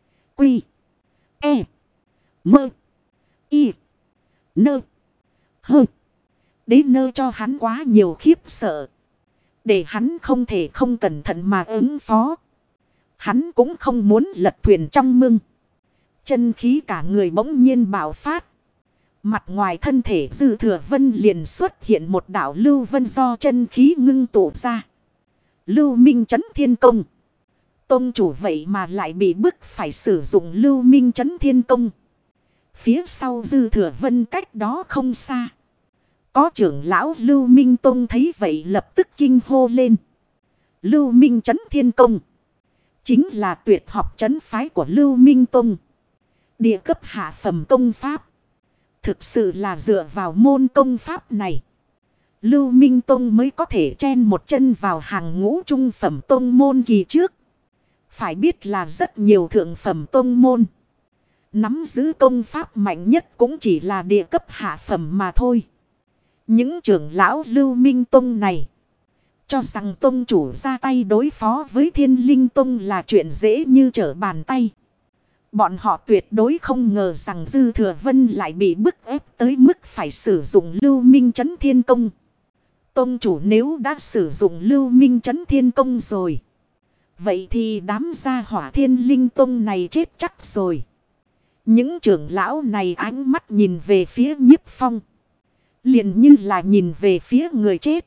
e, mơ, y, nơ, hơ. Đế nơ cho hắn quá nhiều khiếp sợ, để hắn không thể không cẩn thận mà ứng phó. Hắn cũng không muốn lật thuyền trong mương. Chân khí cả người bỗng nhiên bạo phát. Mặt ngoài thân thể Dư Thừa Vân liền xuất hiện một đạo lưu vân do chân khí ngưng tụ ra. Lưu Minh Chấn Thiên Công. Tông chủ vậy mà lại bị bức phải sử dụng Lưu Minh Chấn Thiên Công. Phía sau Dư Thừa Vân cách đó không xa, có trưởng lão Lưu Minh Tông thấy vậy lập tức kinh hô lên. Lưu Minh Chấn Thiên Công chính là tuyệt học trấn phái của Lưu Minh Tông. Địa cấp hạ phẩm công pháp. Thực sự là dựa vào môn công pháp này, Lưu Minh Tông mới có thể chen một chân vào hàng ngũ trung phẩm tông môn kỳ trước. Phải biết là rất nhiều thượng phẩm tông môn nắm giữ công pháp mạnh nhất cũng chỉ là địa cấp hạ phẩm mà thôi. Những trưởng lão Lưu Minh Tông này cho rằng tông chủ ra tay đối phó với Thiên Linh Tông là chuyện dễ như trở bàn tay. Bọn họ tuyệt đối không ngờ rằng Dư Thừa Vân lại bị bức ép tới mức phải sử dụng Lưu Minh Chấn Thiên Công. Tông chủ nếu đã sử dụng Lưu Minh Chấn Thiên Công rồi, vậy thì đám gia hỏa Thiên Linh Tông này chết chắc rồi. Những trưởng lão này ánh mắt nhìn về phía Nhiếp Phong, liền như là nhìn về phía người chết.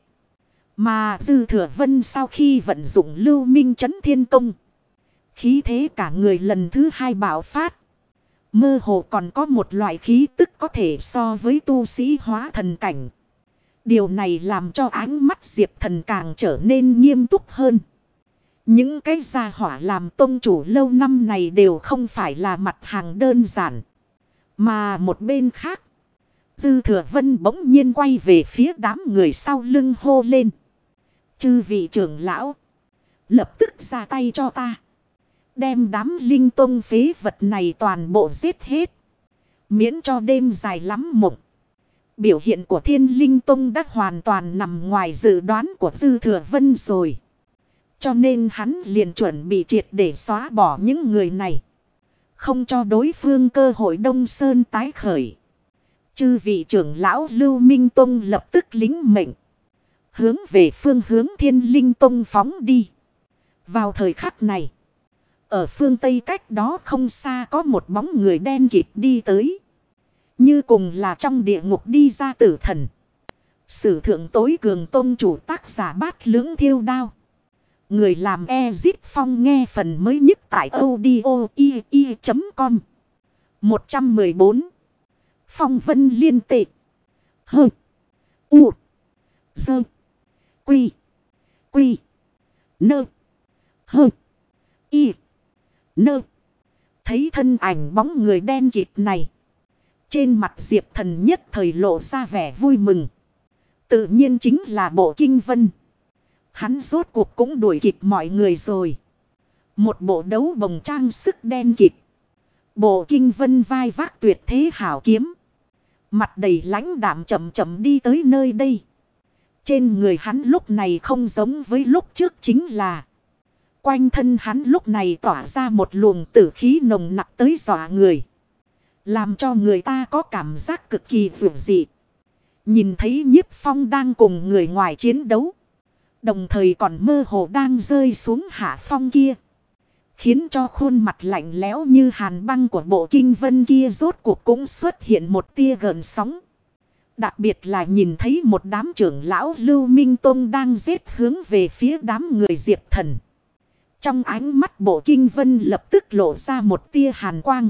Mà Dư Thừa Vân sau khi vận dụng Lưu Minh Chấn Thiên Công, khí thế cả người lần thứ hai bạo phát. Mơ hồ còn có một loại khí tức có thể so với tu sĩ hóa thần cảnh. Điều này làm cho ánh mắt Diệp Thần càng trở nên nghiêm túc hơn. Những cái gia hỏa làm tông chủ lâu năm này đều không phải là mặt hàng đơn giản. Mà một bên khác, Dư Thừa Vân bỗng nhiên quay về phía đám người sau lưng hô lên. Chư vị trưởng lão, lập tức ra tay cho ta. Đem đám linh tông phế vật này toàn bộ giết hết. Miễn cho đêm dài lắm mộng. Biểu hiện của Thiên Linh Tông đã hoàn toàn nằm ngoài dự đoán của Dư Thừa Vân rồi. Cho nên hắn liền chuẩn bị triệt để xóa bỏ những người này, không cho đối phương cơ hội Đông Sơn tái khởi. Chư vị trưởng lão Lưu Minh Tông lập tức lính mệnh, hướng về phương hướng Thiên Linh Tông phóng đi. Vào thời khắc này, ở phương Tây cách đó không xa có một bóng người đen kịt đi tới. Như cùng là trong địa ngục đi ra tử thần. Sử thượng tối cường tông chủ tác giả Bát Lưỡng Thiêu Đao. Người làm Ezit Phong nghe phần mới nhất tại audio.com. 114. Phong Vân Liên Tệ. Hơ. U. Sơ. Quy. Quy. Nơ. Hơ. Y. Nơ. Thấy thân ảnh bóng người đen kịt này, trên mặt Diệp Thần nhất thời lộ ra vẻ vui mừng. Tự nhiên chính là Bộ Kinh Vân. Hắn rốt cuộc cũng đuổi kịp mọi người rồi. Một bộ đấu bồng trang sức đen kịt. Bộ Kinh Vân vai vác tuyệt thế hảo kiếm. Mặt đầy lãnh đạm chậm chậm đi tới nơi đây. Trên người hắn lúc này không giống với lúc trước chính là. Quanh thân hắn lúc này tỏa ra một luồng tử khí nồng nặc tới dọa người. Làm cho người ta có cảm giác cực kỳ vượt dị. Nhìn thấy Nhiếp Phong đang cùng người ngoài chiến đấu. Đồng thời còn mơ hồ đang rơi xuống hạ phong kia. Khiến cho khuôn mặt lạnh lẽo như hàn băng của Bộ Kinh Vân kia rốt cuộc cũng xuất hiện một tia gợn sóng. Đặc biệt là nhìn thấy một đám trưởng lão Lưu Minh Tông đang giết hướng về phía đám người Diệp Thần. Trong ánh mắt Bộ Kinh Vân lập tức lộ ra một tia hàn quang.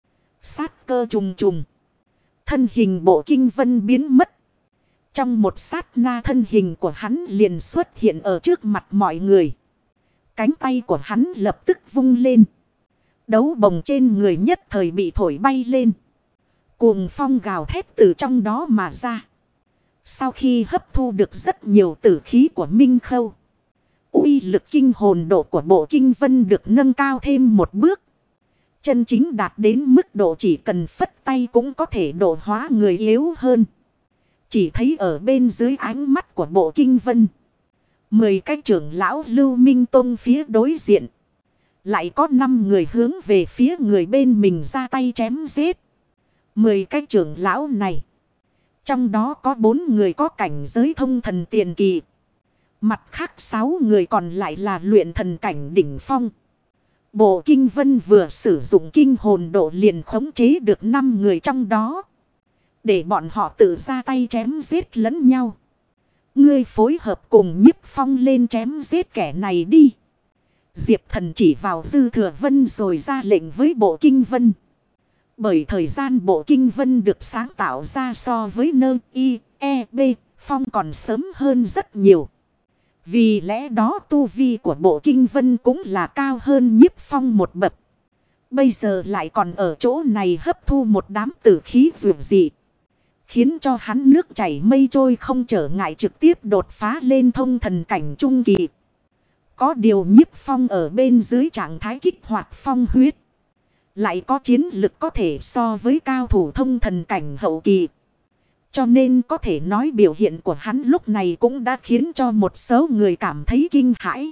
Sát cơ trùng trùng. Thân hình Bộ Kinh Vân biến mất. Trong một sát na thân hình của hắn liền xuất hiện ở trước mặt mọi người. Cánh tay của hắn lập tức vung lên. Đấu bồng trên người nhất thời bị thổi bay lên. Cuồng phong gào thét từ trong đó mà ra. Sau khi hấp thu được rất nhiều tử khí của Minh Khâu, uy lực kinh hồn độ của Bộ Kinh Vân được nâng cao thêm một bước. Chân chính đạt đến mức độ chỉ cần phất tay cũng có thể độ hóa người yếu hơn. Chỉ thấy ở bên dưới ánh mắt của Bộ Kinh Vân, 10 cái trưởng lão Lưu Minh Tông phía đối diện, lại có 5 người hướng về phía người bên mình ra tay chém giết. 10 cái trưởng lão này, trong đó có 4 người có cảnh giới thông thần tiền kỳ. Mặt khác 6 người còn lại là luyện thần cảnh đỉnh phong. Bộ Kinh Vân vừa sử dụng kinh hồn độ liền khống chế được 5 người trong đó. Để bọn họ tự ra tay chém giết lẫn nhau. Ngươi phối hợp cùng Nhiếp Phong lên chém giết kẻ này đi. Diệp Thần chỉ vào Dư Thừa Vân rồi ra lệnh với Bộ Kinh Vân. Bởi thời gian Bộ Kinh Vân được sáng tạo ra so với Nơ I, E, B, Phong còn sớm hơn rất nhiều. Vì lẽ đó tu vi của Bộ Kinh Vân cũng là cao hơn Nhiếp Phong một bậc. Bây giờ lại còn ở chỗ này hấp thu một đám tử khí dường dị. Khiến cho hắn nước chảy mây trôi không trở ngại trực tiếp đột phá lên thông thần cảnh trung kỳ. Có điều Nhiếp Phong ở bên dưới trạng thái kích hoạt phong huyết. Lại có chiến lực có thể so với cao thủ thông thần cảnh hậu kỳ. Cho nên có thể nói biểu hiện của hắn lúc này cũng đã khiến cho một số người cảm thấy kinh hãi.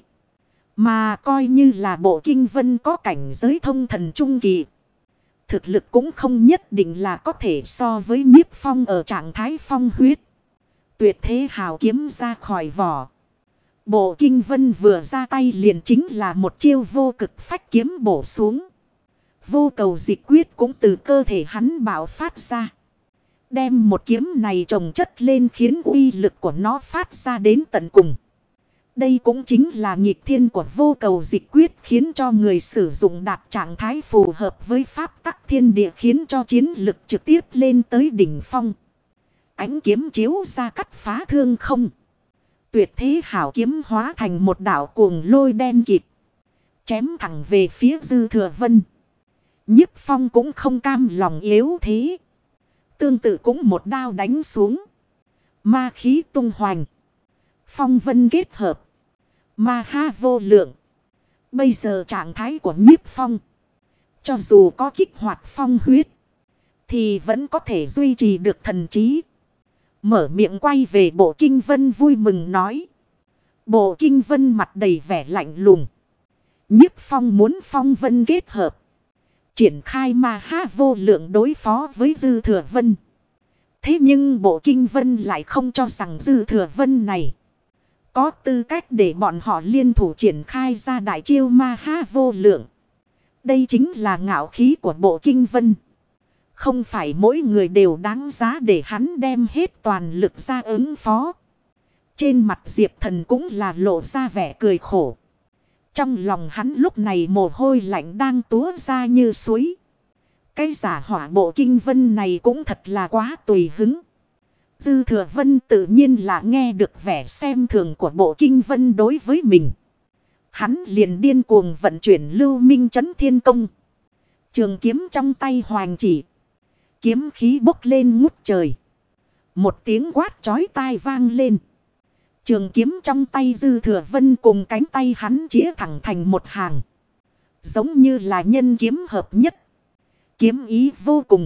Mà coi như là Bộ Kinh Vân có cảnh giới thông thần trung kỳ. Thực lực cũng không nhất định là có thể so với Nhiếp Phong ở trạng thái phong huyết. Tuyệt thế hào kiếm ra khỏi vỏ. Bộ Kinh Vân vừa ra tay liền chính là một chiêu vô cực phách kiếm bổ xuống. Vô cầu dịch quyết cũng từ cơ thể hắn bạo phát ra. Đem một kiếm này chồng chất lên khiến uy lực của nó phát ra đến tận cùng. Đây cũng chính là nghịch thiên của vô cầu dịch quyết khiến cho người sử dụng đạt trạng thái phù hợp với pháp tắc thiên địa khiến cho chiến lực trực tiếp lên tới đỉnh phong. Ánh kiếm chiếu ra cắt phá thương không. Tuyệt thế hảo kiếm hóa thành một đạo cuồng lôi đen kịt. Chém thẳng về phía Dư Thừa Vân. Nhiếp Phong cũng không cam lòng yếu thế. Tương tự cũng một đao đánh xuống. Ma khí tung hoành. Phong vân kết hợp. Ma ha vô lượng. Bây giờ trạng thái của Nhiếp Phong. Cho dù có kích hoạt phong huyết. Thì vẫn có thể duy trì được thần trí. Mở miệng quay về Bộ Kinh Vân vui mừng nói. Bộ Kinh Vân mặt đầy vẻ lạnh lùng. Nhiếp Phong muốn phong vân kết hợp. Triển khai ma ha vô lượng đối phó với Dư Thừa Vân. Thế nhưng Bộ Kinh Vân lại không cho rằng Dư Thừa Vân này có tư cách để bọn họ liên thủ triển khai ra đại chiêu ma ha vô lượng. Đây chính là ngạo khí của Bộ Kinh Vân. Không phải mỗi người đều đáng giá để hắn đem hết toàn lực ra ứng phó. Trên mặt Diệp Thần cũng là lộ ra vẻ cười khổ. Trong lòng hắn lúc này mồ hôi lạnh đang túa ra như suối. Cái giả hỏa Bộ Kinh Vân này cũng thật là quá tùy hứng. Dư Thừa Vân tự nhiên là nghe được vẻ xem thường của Bộ Kinh Vân đối với mình. Hắn liền điên cuồng vận chuyển Lưu Minh Chấn Thiên Công. Trường kiếm trong tay hoành chỉ. Kiếm khí bốc lên ngút trời. Một tiếng quát chói tai vang lên. Trường kiếm trong tay Dư Thừa Vân cùng cánh tay hắn chĩa thẳng thành một hàng. Giống như là nhân kiếm hợp nhất. Kiếm ý vô cùng.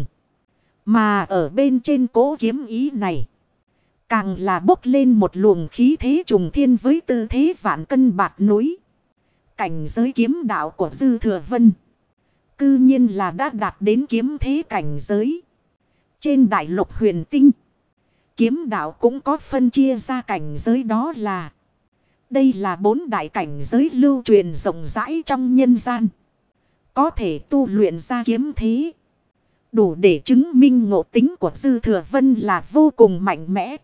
Mà ở bên trên cỗ kiếm ý này. Càng là bốc lên một luồng khí thế trùng thiên với tư thế vạn cân bạt núi. Cảnh giới kiếm đạo của Dư Thừa Vân. Cư nhiên là đã đạt đến kiếm thế cảnh giới. Trên đại lục huyền tinh. Kiếm đạo cũng có phân chia ra cảnh giới đó là. Đây là 4 đại cảnh giới lưu truyền rộng rãi trong nhân gian. Có thể tu luyện ra kiếm thế. Đủ để chứng minh ngộ tính của Dư Thừa Vân là vô cùng mạnh mẽ.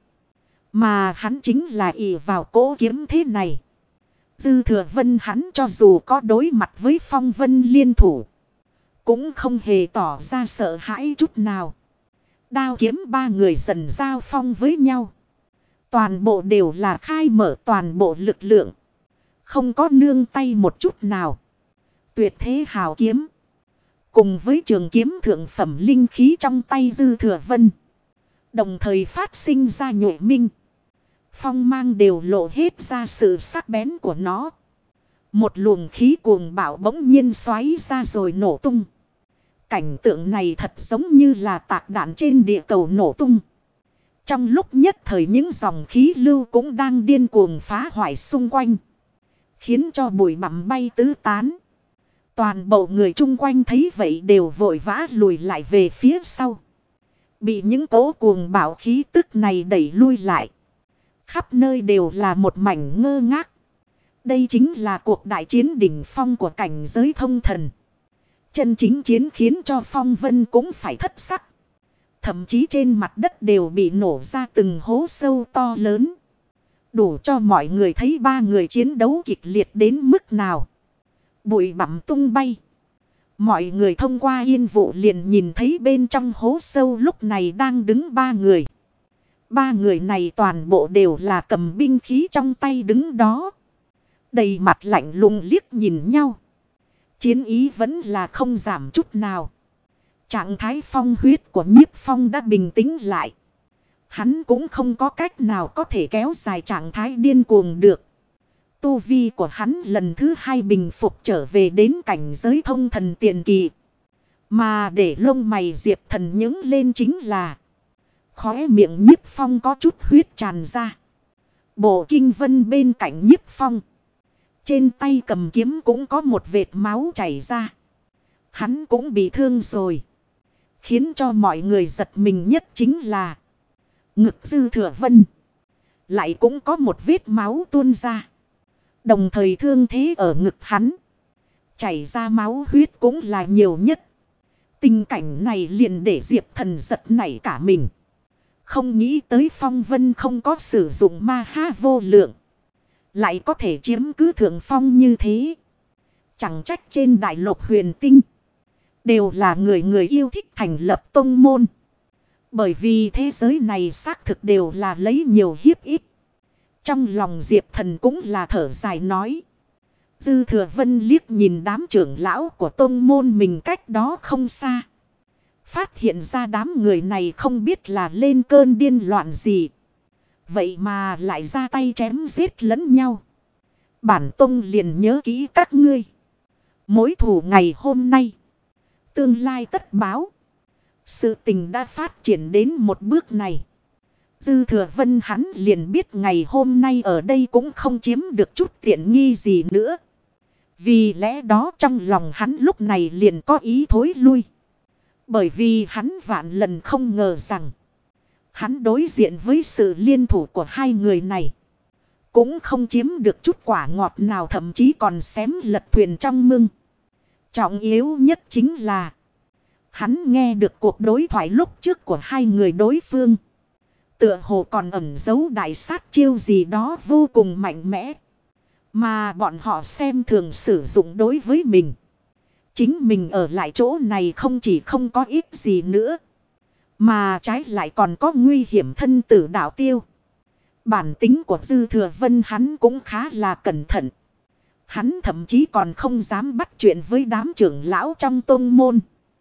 Mà hắn chính là ỷ vào cỗ kiếm thế này. Dư Thừa Vân hắn cho dù có đối mặt với Phong Vân liên thủ. Cũng không hề tỏ ra sợ hãi chút nào. Đao kiếm ba người dần giao phong với nhau. Toàn bộ đều là khai mở toàn bộ lực lượng. Không có nương tay một chút nào. Tuyệt thế hào kiếm. Cùng với trường kiếm thượng phẩm linh khí trong tay Dư Thừa Vân. Đồng thời phát sinh ra nhuệ minh. Phong mang đều lộ hết ra sự sắc bén của nó. Một luồng khí cuồng bạo bỗng nhiên xoáy ra rồi nổ tung. Cảnh tượng này thật giống như là tạc đạn trên địa cầu nổ tung. Trong lúc nhất thời những dòng khí lưu cũng đang điên cuồng phá hoại xung quanh. Khiến cho bụi bặm bay tứ tán. Toàn bộ người chung quanh thấy vậy đều vội vã lùi lại về phía sau. Bị những cỗ cuồng bạo khí tức này đẩy lui lại. Khắp nơi đều là một mảnh ngơ ngác. Đây chính là cuộc đại chiến đỉnh phong của cảnh giới thông thần. Chân chính chiến khiến cho Phong Vân cũng phải thất sắc. Thậm chí trên mặt đất đều bị nổ ra từng hố sâu to lớn. Đủ cho mọi người thấy ba người chiến đấu kịch liệt đến mức nào. Bụi bặm tung bay. Mọi người thông qua yên vụ liền nhìn thấy bên trong hố sâu lúc này đang đứng ba người. Ba người này toàn bộ đều là cầm binh khí trong tay đứng đó. Đầy mặt lạnh lùng liếc nhìn nhau. Chiến ý vẫn là không giảm chút nào. Trạng thái phong huyết của Nhiếp Phong đã bình tĩnh lại. Hắn cũng không có cách nào có thể kéo dài trạng thái điên cuồng được. Tu vi của hắn lần thứ 2 bình phục trở về đến cảnh giới thông thần tiền kỳ. Mà để lông mày Diệp Thần nhướng lên chính là khóe miệng Nhiếp Phong có chút huyết tràn ra. Bộ Kinh Vân bên cạnh Nhiếp Phong, trên tay cầm kiếm cũng có một vệt máu chảy ra. Hắn cũng bị thương rồi. Khiến cho mọi người giật mình nhất chính là ngực Dư Thừa Vân lại cũng có một vết máu tuôn ra. Đồng thời thương thế ở ngực hắn chảy ra máu huyết cũng là nhiều nhất. Tình cảnh này liền để Diệp Thần giật nảy cả mình. Không nghĩ tới Phong Vân không có sử dụng ma ha vô lượng, lại có thể chiếm cứ thượng phong như thế. Chẳng trách trên đại lục huyền tinh đều là người người yêu thích thành lập tông môn. Bởi vì thế giới này xác thực đều là lấy nhiều hiếp ít. Trong lòng Diệp Thần cũng là thở dài nói. Dư Thừa Vân liếc nhìn đám trưởng lão của tông môn mình cách đó không xa. Phát hiện ra đám người này không biết là lên cơn điên loạn gì. Vậy mà lại ra tay chém giết lẫn nhau. Bản tông liền nhớ kỹ các ngươi. Mối thù ngày hôm nay, tương lai tất báo. Sự tình đã phát triển đến một bước này. Dư Thừa Vân hắn liền biết ngày hôm nay ở đây cũng không chiếm được chút tiện nghi gì nữa. Vì lẽ đó trong lòng hắn lúc này liền có ý thối lui. Bởi vì hắn vạn lần không ngờ rằng hắn đối diện với sự liên thủ của hai người này cũng không chiếm được chút quả ngọt nào, thậm chí còn xém lật thuyền trong mương. Trọng yếu nhất chính là hắn nghe được cuộc đối thoại lúc trước của hai người đối phương. Tựa hồ còn ẩn giấu đại sát chiêu gì đó vô cùng mạnh mẽ, mà bọn họ xem thường sử dụng đối với mình. Chính mình ở lại chỗ này không chỉ không có ích gì nữa, mà trái lại còn có nguy hiểm thân tử đạo tiêu. Bản tính của Dư Thừa Vân hắn cũng khá là cẩn thận. Hắn thậm chí còn không dám bắt chuyện với đám trưởng lão trong tông môn,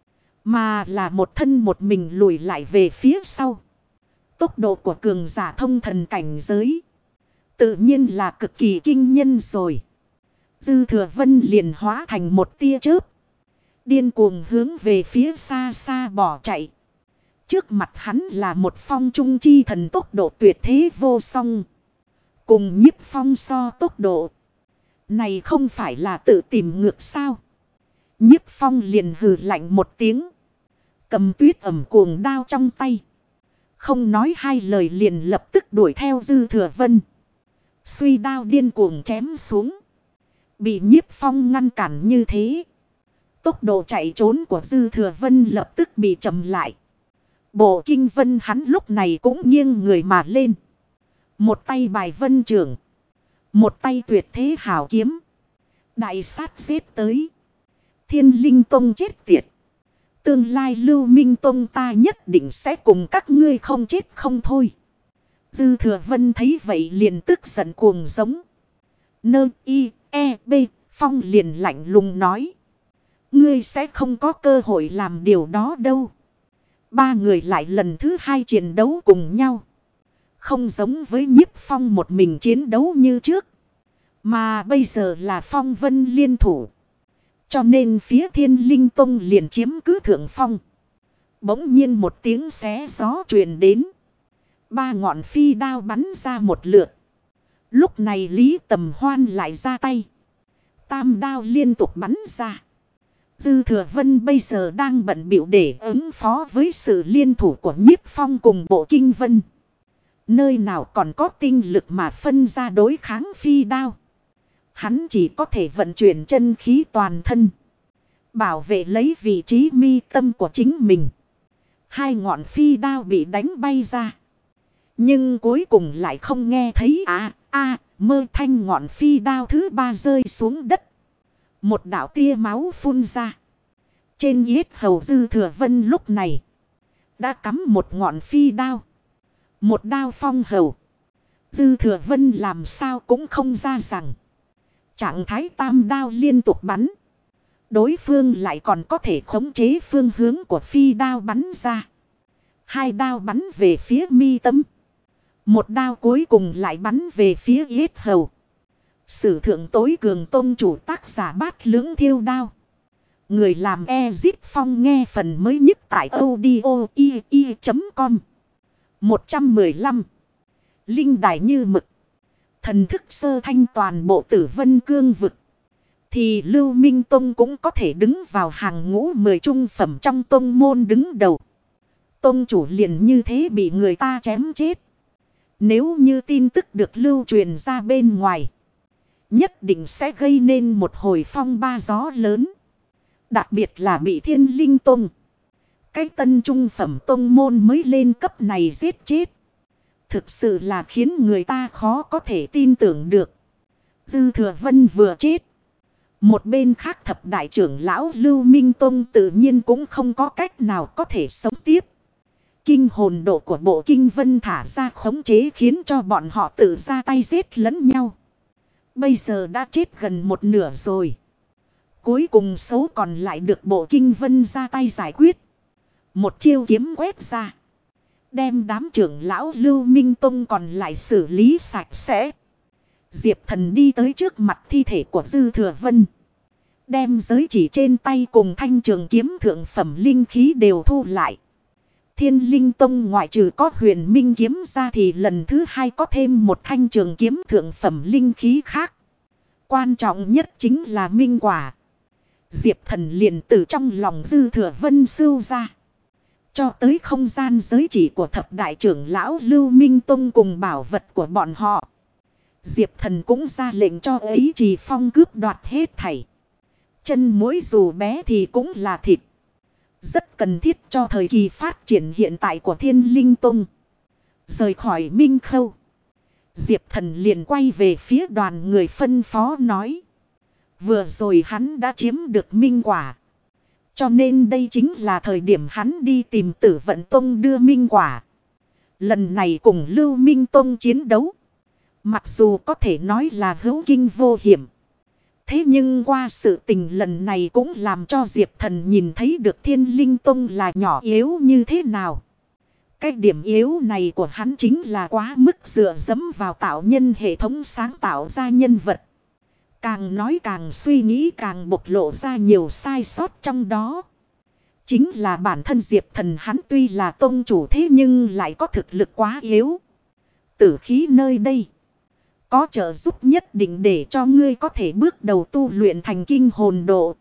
mà là một thân một mình lùi lại về phía sau. Tốc độ của cường giả thông thần cảnh giới tự nhiên là cực kỳ kinh nhân rồi. Dư Thừa Vân liền hóa thành một tia chớp, điên cuồng hướng về phía xa xa bỏ chạy. Trước mặt hắn là một Phong Trung chi thần tốc độ tuyệt thế vô song. Cùng Nhiếp Phong so tốc độ, này không phải là tự tìm ngược sao? Nhiếp Phong liền hừ lạnh một tiếng, cầm Tuyết Ẩm cuồng đao trong tay, không nói hai lời liền lập tức đuổi theo Dư Thừa Vân. Suy đao điên cuồng chém xuống. Bị Nhiếp Phong ngăn cản như thế, tốc độ chạy trốn của Dư Thừa Vân lập tức bị chậm lại. Bộ Kinh Vân hắn lúc này cũng nghiêng người mà lên. Một tay bài vân trưởng, một tay tuyệt thế hảo kiếm. Đại sát giết tới. Thiên Linh Tông chết tiệt. Tương lai Lưu Minh Tông ta nhất định sẽ cùng các ngươi không chết không thôi. Dư Thừa Vân thấy vậy liền tức giận cuồng giống. Nơ y e b Phong liền lạnh lùng nói. Ngươi sẽ không có cơ hội làm điều đó đâu. Ba người lại lần thứ hai chiến đấu cùng nhau. Không giống với Nhiếp Phong một mình chiến đấu như trước, mà bây giờ là Phong Vân liên thủ. Cho nên phía Thiên Linh Tông liền chiếm cứ thượng phong. Bỗng nhiên một tiếng xé gió truyền đến. Ba ngọn phi đao bắn ra một lượt. Lúc này Lý Tầm Hoan lại ra tay. Tam đao liên tục bắn ra. Dư Thừa Vân bây giờ đang bận bịu để ứng phó với sự liên thủ của Nhiếp Phong cùng Bộ Kinh Vân. Nơi nào còn có tinh lực mà phân ra đối kháng phi đao. Hắn chỉ có thể vận chuyển chân khí toàn thân, bảo vệ lấy vị trí mi tâm của chính mình. Hai ngọn phi đao bị đánh bay ra, nhưng cuối cùng lại không nghe thấy mơ thanh ngọn phi đao thứ ba rơi xuống đất. Một đạo tia máu phun ra. Trên yết hầu Dư Thừa Vân lúc này đã cắm một ngọn phi đao. Một đao phong hầu. Dư Thừa Vân làm sao cũng không ra rằng trạng thái tam đao liên tục bắn, đối phương lại còn có thể khống chế phương hướng của phi đao bắn ra. 2 đao bắn về phía mi tâm. 1 đao cuối cùng lại bắn về phía yết hầu. Sử thượng tối cường tông chủ tác giả Bát Lưỡng Thiêu Đao. Người làm Ezip Phong nghe phần mới nhất tại audio.com. 115. Linh đài như mực. Thần thức sơ thanh toàn bộ Tử Vân Cương vực. Thì Lưu Minh Tông cũng có thể đứng vào hàng ngũ 10 trung phẩm trong tông môn đứng đầu. Tông chủ liền như thế bị người ta chém chết. Nếu như tin tức được lưu truyền ra bên ngoài, nhất định sẽ gây nên một hồi phong ba gió lớn. Đặc biệt là bị Thiên Linh Tông, cái tân trung phẩm tông môn mới lên cấp này giết chết. Thực sự là khiến người ta khó có thể tin tưởng được. Dư Thừa Vân vừa chết, một bên khác thập đại trưởng lão Lưu Minh Tông tự nhiên cũng không có cách nào có thể sống tiếp. Kinh hồn độ của bộ kinh vân thả ra khống chế khiến cho bọn họ tự ra tay giết lẫn nhau. Bây giờ đã chết gần một nửa rồi. Cuối cùng số còn lại được bộ kinh vân ra tay giải quyết. Một chiêu kiếm quét ra, đem đám trưởng lão Lưu Minh Tông còn lại xử lý sạch sẽ. Diệp Thần đi tới trước mặt thi thể của Dư Thừa Vân, đem giới chỉ trên tay cùng thanh trường kiếm thượng phẩm linh khí đều thu lại. Thiên Linh Tông ngoại trừ có Huyền Minh kiếm ra thì lần thứ 2 có thêm một thanh trường kiếm thượng phẩm linh khí khác. Quan trọng nhất chính là minh quả. Diệp Thần liền từ trong lòng Dư Thừa Vân sưu ra, cho tới không gian giới chỉ của thập đại trưởng lão Lưu Minh Tông cùng bảo vật của bọn họ. Diệp Thần cũng ra lệnh cho ấy Trì Phong cướp đoạt hết thảy. Chân mũi dù bé thì cũng là thịt. Rất cần thiết cho thời kỳ phát triển hiện tại của Thiên Linh Tông. Rời khỏi Minh Khâu, Diệp Thần liền quay về phía đoàn người phân phó nói. Vừa rồi hắn đã chiếm được minh quả, cho nên đây chính là thời điểm hắn đi tìm Tử Vận Tông đưa minh quả. Lần này cùng Lưu Minh Tông chiến đấu, mặc dù có thể nói là hữu kinh vô hiểm, thế nhưng qua sự tình lần này cũng làm cho Diệp Thần nhìn thấy được Thiên Linh Tông là nhỏ yếu như thế nào. Cái điểm yếu này của hắn chính là quá mức dựa dẫm vào tạo nhân hệ thống sáng tạo ra nhân vật. Càng nói càng suy nghĩ càng bộc lộ ra nhiều sai sót trong đó. Chính là bản thân Diệp Thần hắn tuy là tông chủ thế nhưng lại có thực lực quá yếu. Tử khí nơi đây có trợ giúp nhất định để cho ngươi có thể bước đầu tu luyện thành kinh hồn độ.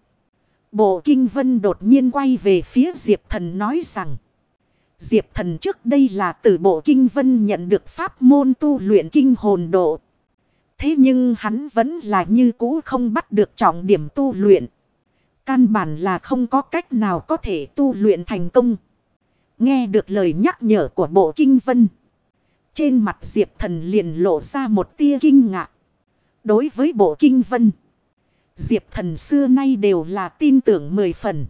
Bộ Kinh Vân đột nhiên quay về phía Diệp Thần nói rằng. Diệp Thần trước đây là từ Bộ Kinh Vân nhận được pháp môn tu luyện kinh hồn độ. Thế nhưng hắn vẫn là như cũ không bắt được trọng điểm tu luyện. Căn bản là không có cách nào có thể tu luyện thành công. Nghe được lời nhắc nhở của Bộ Kinh Vân, trên mặt Diệp Thần liền lộ ra một tia kinh ngạc. Đối với Bộ Kinh Vân, Diệp Thần xưa nay đều là tin tưởng 10 phần.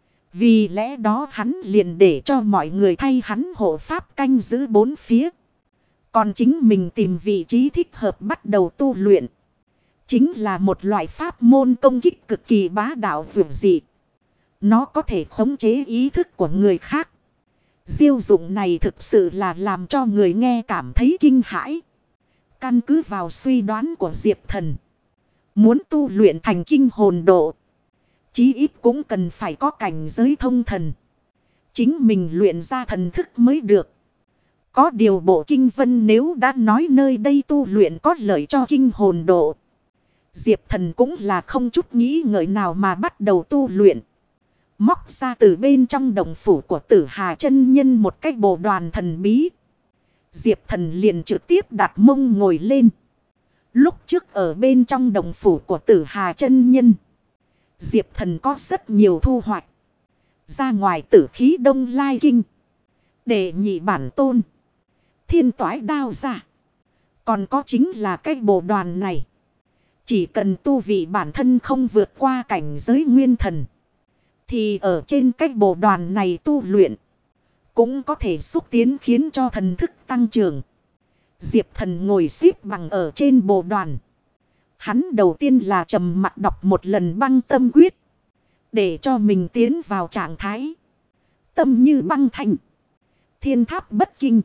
Vì lẽ đó hắn liền để cho mọi người thay hắn hộ pháp canh giữ 4 phía. Còn chính mình tìm vị trí thích hợp bắt đầu tu luyện. Chính là một loại pháp môn công kích cực kỳ bá đạo dữ dị. Nó có thể khống chế ý thức của người khác. Diêu dụng này thực sự là làm cho người nghe cảm thấy kinh hãi. Căn cứ vào suy đoán của Diệp Thần, muốn tu luyện thành kinh hồn độ, chí ít cũng cần phải có cảnh giới thông thần. Chính mình luyện ra thần thức mới được. Có điều Bộ Kinh Vân nếu đã nói nơi đây tu luyện có lợi cho kinh hồn độ, Diệp Thần cũng là không chút nghĩ ngợi nào mà bắt đầu tu luyện. Móc ra từ bên trong đồng phủ của Tử Hà chân nhân một cái bồ đoàn thần bí. Diệp Thần liền trực tiếp đặt mông ngồi lên. Lúc trước ở bên trong đồng phủ của Tử Hà chân nhân, Diệp Thần có rất nhiều thu hoạch. Ra ngoài Tử Khí Đông Lai Kinh, Đệ Nhị Bản Tôn, Thiên Toái Đao ra. Còn có chính là cái bồ đoàn này. Chỉ cần tu vị bản thân không vượt qua cảnh giới nguyên thần, thì ở trên cái bồ đoàn này tu luyện cũng có thể xúc tiến khiến cho thần thức tăng trưởng. Diệp Thần ngồi xếp bằng ở trên bồ đoàn. Hắn đầu tiên là trầm mặc đọc một lần băng tâm quyết, để cho mình tiến vào trạng thái tâm như băng thành. Thiên tháp bất kinh.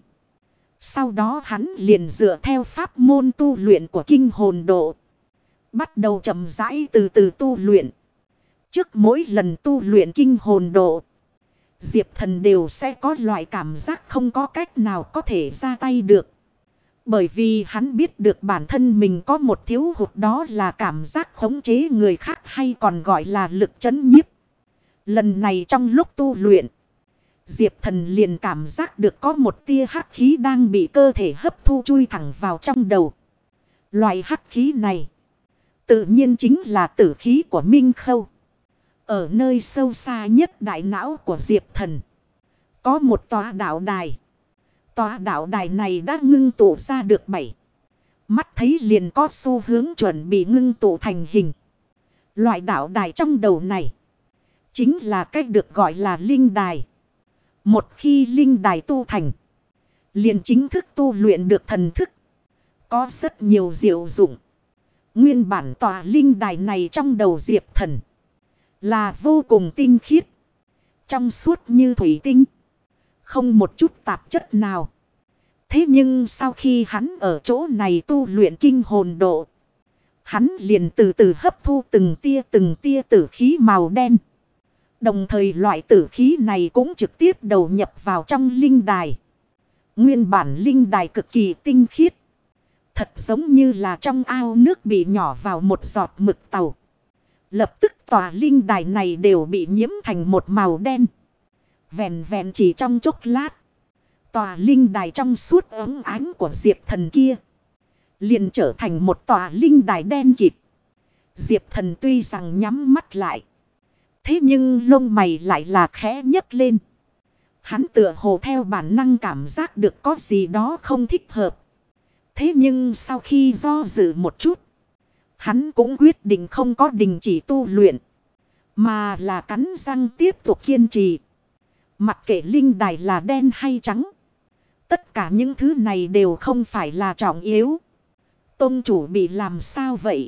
Sau đó hắn liền dựa theo pháp môn tu luyện của kinh hồn độ. Bắt đầu chậm rãi từ từ tu luyện. Trước mỗi lần tu luyện kinh hồn độ, Diệp Thần đều sẽ có loại cảm giác không có cách nào có thể ra tay được. Bởi vì hắn biết được bản thân mình có một thiếu hụt, đó là cảm giác khống chế người khác, hay còn gọi là lực trấn nhiếp. Lần này trong lúc tu luyện, Diệp Thần liền cảm giác được có một tia hắc khí đang bị cơ thể hấp thu chui thẳng vào trong đầu. Loại hắc khí này tự nhiên chính là tử khí của Minh Khâu. Ở nơi sâu xa nhất đại não của Diệp Thần có một tòa đạo đài. Tòa đạo đài này đã ngưng tụ ra được 7. Mắt thấy liền có xu hướng chuẩn bị ngưng tụ thành hình. Loại đạo đài trong đầu này chính là cách được gọi là linh đài. Một khi linh đài tu thành, liền chính thức tu luyện được thần thức. Có rất nhiều diệu dụng. Nguyên bản tòa linh đài này trong đầu Diệp Thần là vô cùng tinh khiết, trong suốt như thủy tinh, không một chút tạp chất nào. Thế nhưng sau khi hắn ở chỗ này tu luyện kinh hồn độ, hắn liền từ từ hấp thu từng tia tử khí màu đen. Đồng thời loại tử khí này cũng trực tiếp đầu nhập vào trong linh đài. Nguyên bản linh đài cực kỳ tinh khiết, thật giống như là trong ao nước bị nhỏ vào một giọt mực tàu. Lập tức tòa linh đài này đều bị nhiễm thành một màu đen. Vẹn vẹn chỉ trong chốc lát, tòa linh đài trong suốt óng ánh của Diệp Thần kia liền trở thành một tòa linh đài đen kịt. Diệp Thần tuy rằng nhắm mắt lại, thế nhưng lông mày lại là khẽ nhấc lên. Hắn tựa hồ theo bản năng cảm giác được có gì đó không thích hợp. Thế nhưng sau khi do dự một chút, hắn cũng quyết định không có đình chỉ tu luyện, mà là cắn răng tiếp tục kiên trì. Mặc kệ linh đài là đen hay trắng, tất cả những thứ này đều không phải là trọng yếu. Tông chủ bị làm sao vậy?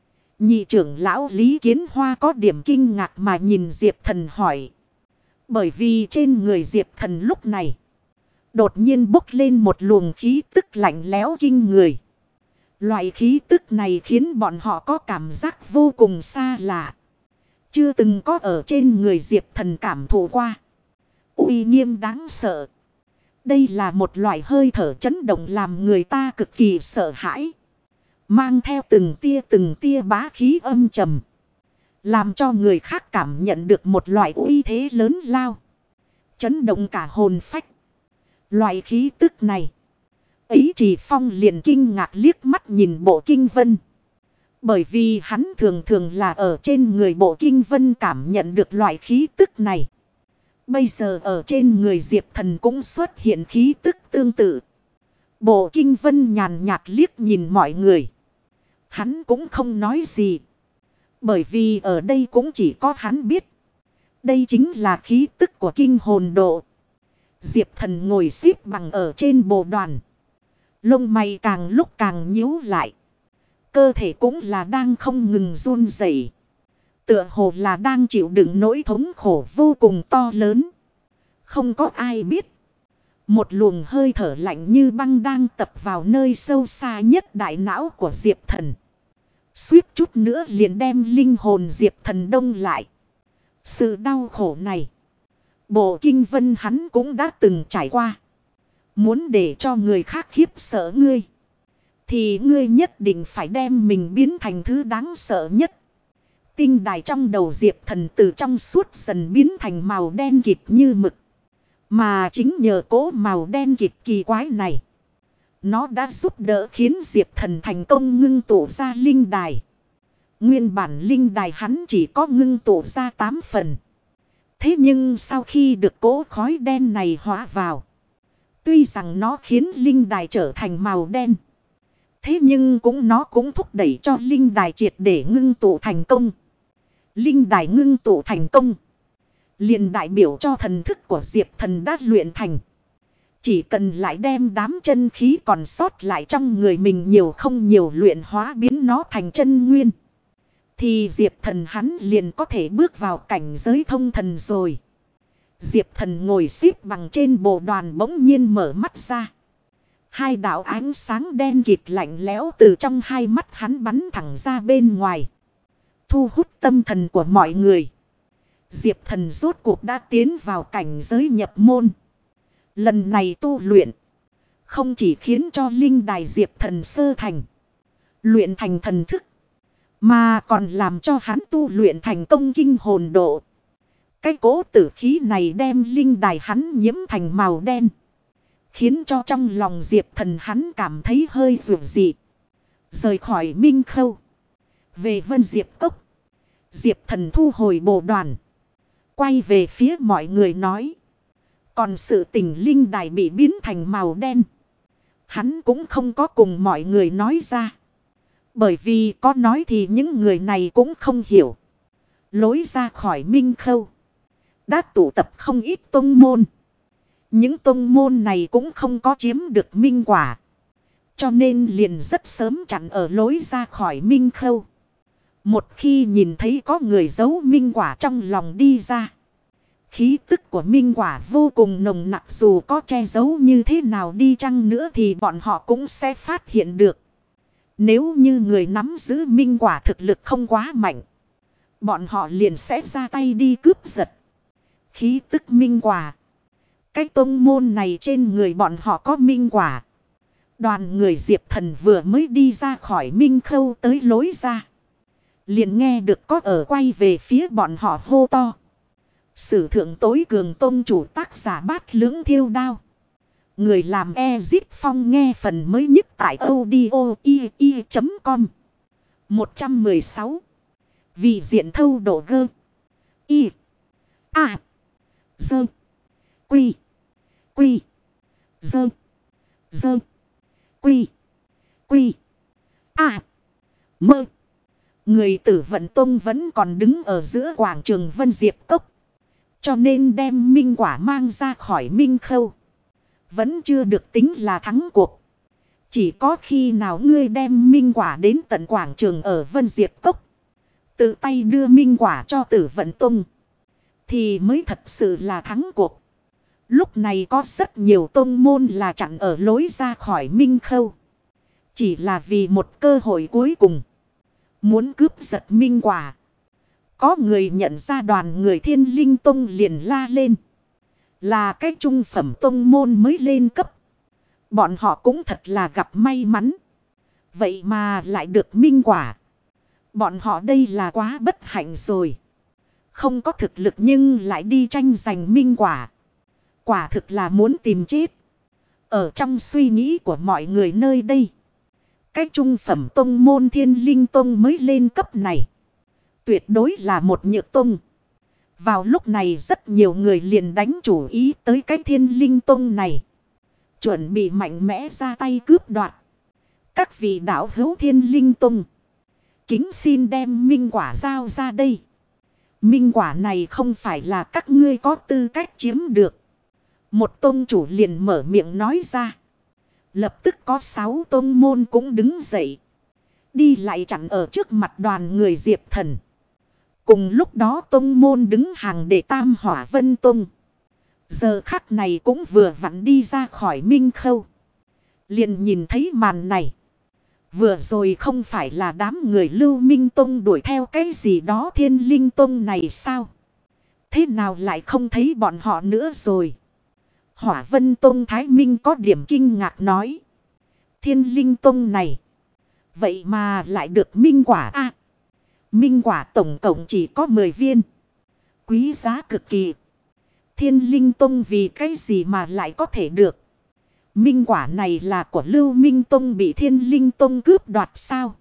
Nhị trưởng lão Lý Kiến Hoa có điểm kinh ngạc mà nhìn Diệp Thần hỏi. Bởi vì trên người Diệp Thần lúc này đột nhiên bốc lên một luồng khí tức lạnh lẽo kinh người. Loại khí tức này khiến bọn họ có cảm giác vô cùng xa lạ, chưa từng có ở trên người Diệp Thần cảm thụ qua. Uy nghiêm đáng sợ. Đây là một loại hơi thở chấn động làm người ta cực kỳ sợ hãi, mang theo từng tia bá khí âm trầm, làm cho người khác cảm nhận được một loại uy thế lớn lao, chấn động cả hồn phách. Loại khí tức này, Ấy Trì Phong liền kinh ngạc liếc mắt nhìn Bộ Kinh Vân. Bởi vì hắn thường thường là ở trên người Bộ Kinh Vân cảm nhận được loại khí tức này. Bây giờ ở trên người Diệp Thần cũng xuất hiện khí tức tương tự. Bộ Kinh Vân nhàn nhạt liếc nhìn mọi người. Hắn cũng không nói gì, bởi vì ở đây cũng chỉ có hắn biết. Đây chính là khí tức của kinh hồn độ. Diệp Thần ngồi xếp bằng ở trên bồ đoàn, lông mày càng lúc càng nhíu lại. Cơ thể cũng là đang không ngừng run rẩy, tựa hồ là đang chịu đựng nỗi thống khổ vô cùng to lớn. Không có ai biết, một luồng hơi thở lạnh như băng đang tập vào nơi sâu xa nhất đại não của Diệp Thần. Suýt chút nữa liền đem linh hồn Diệp Thần đông lại. Sự đau khổ này, Bộ Kinh Vân hắn cũng đã từng trải qua. Muốn để cho người khác khiếp sợ ngươi, thì ngươi nhất định phải đem mình biến thành thứ đáng sợ nhất. Tinh đài trong đầu Diệp Thần từ trong suốt dần biến thành màu đen kịt như mực. Mà chính nhờ cố màu đen kịt kỳ quái này, nó đã giúp đỡ khiến Diệp Thần thành công ngưng tụ ra linh đài. Nguyên bản linh đài hắn chỉ có ngưng tụ ra 8 phần. Thế nhưng sau khi được cỗ khói đen này hóa vào, tuy rằng nó khiến linh đài trở thành màu đen, thế nhưng nó cũng thúc đẩy cho linh đài triệt để ngưng tụ thành công. Linh đài ngưng tụ thành công, liền đại biểu cho thần thức của Diệp Thần đã luyện thành. Chỉ cần lại đem đám chân khí còn sót lại trong người mình nhiều không nhiều luyện hóa biến nó thành chân nguyên, thì Diệp Thần hắn liền có thể bước vào cảnh giới thông thần rồi. Diệp Thần ngồi xếp bằng trên bộ đoàn bỗng nhiên mở mắt ra. Hai đạo ánh sáng đen kịt lạnh lẽo từ trong hai mắt hắn bắn thẳng ra bên ngoài. Thu hút tâm thần của mọi người. Diệp Thần rốt cuộc đã tiến vào cảnh giới nhập môn. Lần này tu luyện. Không chỉ khiến cho linh đài Diệp Thần sơ thành. Luyện thành thần thức. Mà còn làm cho hắn tu luyện thành công kinh hồn độ. Cái cố tử khí này đem linh đài hắn nhiễm thành màu đen. Khiến cho trong lòng Diệp Thần hắn cảm thấy hơi rụt dị. Rời khỏi Minh Khâu. Về Vân Diệp Cốc. Diệp Thần thu hồi bộ đoàn. Quay về phía mọi người nói. Còn sự tình linh đài bị biến thành màu đen. Hắn cũng không có cùng mọi người nói ra. Bởi vì có nói thì những người này cũng không hiểu. Lối ra khỏi Minh Khâu. Đã tụ tập không ít tông môn. Những tông môn này cũng không có chiếm được minh quả. Cho nên liền rất sớm chặn ở lối ra khỏi Minh Khâu. Một khi nhìn thấy có người giấu minh quả trong lòng đi ra. Khí tức của minh quả vô cùng nồng nặc, dù có che giấu như thế nào đi chăng nữa thì bọn họ cũng sẽ phát hiện được. Nếu như người nắm giữ minh quả thực lực không quá mạnh, bọn họ liền sẽ ra tay đi cướp giật. Khí tức minh quả. Cái tông môn này trên người bọn họ có minh quả. Đoàn người Diệp Thần vừa mới đi ra khỏi Minh Khâu tới lối ra. Liền nghe được có ở quay về phía bọn họ hô to. Sử thượng tối cường tông chủ tác giả Bát Lưỡng Thiêu Đao. Người làm Ezit Phong nghe phần mới nhất tại audio.com. 116. Vì diện thâu độ gơ. Y. A. Dơ. Quy. Quy. Dơ. Dơ. Quy. Quy. A. Mơ. Người Tử Vận Tông vẫn còn đứng ở giữa quảng trường Vân Diệp Cốc. Cho nên đem minh quả mang ra khỏi Minh Khâu. Vẫn chưa được tính là thắng cuộc. Chỉ có khi nào ngươi đem minh quả đến tận quảng trường ở Vân Diệp Cốc. Tự tay đưa minh quả cho Tử Vận Tông. Thì mới thật sự là thắng cuộc. Lúc này có rất nhiều tông môn là chặn ở lối ra khỏi Minh Khâu. Chỉ là vì một cơ hội cuối cùng. Muốn cướp giật minh quả. Có người nhận ra đoàn người Thiên Linh Tông liền la lên. Là cái trung phẩm tông môn mới lên cấp. Bọn họ cũng thật là gặp may mắn. Vậy mà lại được minh quả. Bọn họ đây là quá bất hạnh rồi. Không có thực lực nhưng lại đi tranh giành minh quả. Quả thực là muốn tìm chết. Ở trong suy nghĩ của mọi người nơi đây. Cái trung phẩm tông môn Thiên Linh Tông mới lên cấp này. Tuyệt đối là một nhược tông. Vào lúc này rất nhiều người liền đánh chủ ý tới cái Thiên Linh Tông này. Chuẩn bị mạnh mẽ ra tay cướp đoạt. Các vị đạo hữu Thiên Linh Tông. Kính xin đem minh quả giao ra đây. Minh quả này không phải là các ngươi có tư cách chiếm được. Một tông chủ liền mở miệng nói ra. Lập tức có 6 tông môn cũng đứng dậy. Đi lại chặn ở trước mặt đoàn người Diệp Thần. Cùng lúc đó tông môn đứng hàng để Tam Hỏa Vân Tông. Giờ khắc này cũng vừa vặn đi ra khỏi Minh Khâu. Liền nhìn thấy màn này. Vừa rồi không phải là đám người Lưu Minh Tông đuổi theo cái gì đó Thiên Linh Tông này sao? Thế nào lại không thấy bọn họ nữa rồi? Hỏa Vân Tông Thái Minh có điểm kinh ngạc nói. Thiên Linh Tông này. Vậy mà lại được minh quả a? Minh quả tổng cộng chỉ có 10 viên. Quý giá cực kỳ. Thiên Linh Tông vì cái gì mà lại có thể được? Minh quả này là của Lưu Minh Tông bị Thiên Linh Tông cướp đoạt sao?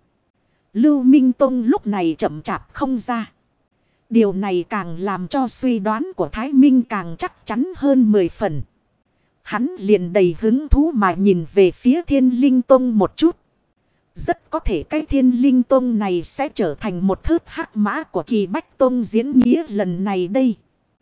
Lưu Minh Tông lúc này chậm chạp không ra. Điều này càng làm cho suy đoán của Thái Minh càng chắc chắn hơn 10 phần. Hắn liền đầy hứng thú mà nhìn về phía Thiên Linh Tông một chút. Rất có thể cái Thiên Linh Tông này sẽ trở thành một thớt hắc mã của Kỳ Bách Tông diễn nghĩa lần này đây.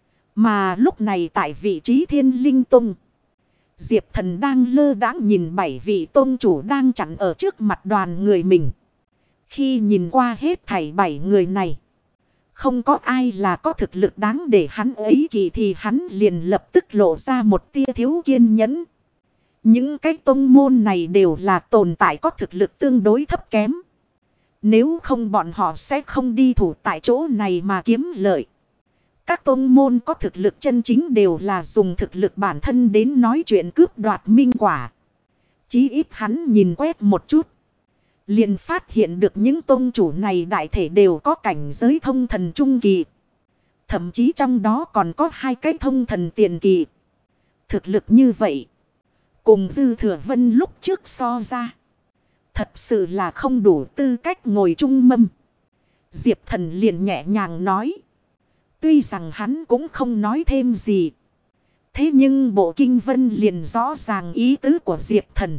Mà lúc này tại vị trí Thiên Linh Tông, Diệp Thần đang lơ đãng nhìn 7 vị tông chủ đang chặn ở trước mặt đoàn người mình. Khi nhìn qua hết thảy 7 người này, Không có ai là có thực lực đáng để hắn ấy kỳ thì hắn liền lập tức lộ ra một tia thiếu kiên nhẫn. Những cái tông môn này đều là tồn tại có thực lực tương đối thấp kém. Nếu không bọn họ sẽ không đi thủ tại chỗ này mà kiếm lợi. Các tông môn có thực lực chân chính đều là dùng thực lực bản thân đến nói chuyện cướp đoạt minh quả. Chí ít hắn nhìn quét một chút. Liền phát hiện được những tông chủ này đại thể đều có cảnh giới thông thần trung kỳ. Thậm chí trong đó còn có 2 cái thông thần tiền kỳ. Thực lực như vậy. Cùng Dư Thừa Vân lúc trước so ra. Thật sự là không đủ tư cách ngồi chung mâm. Diệp Thần liền nhẹ nhàng nói. Tuy rằng hắn cũng không nói thêm gì. Thế nhưng Bộ Kinh Vân liền rõ ràng ý tứ của Diệp Thần.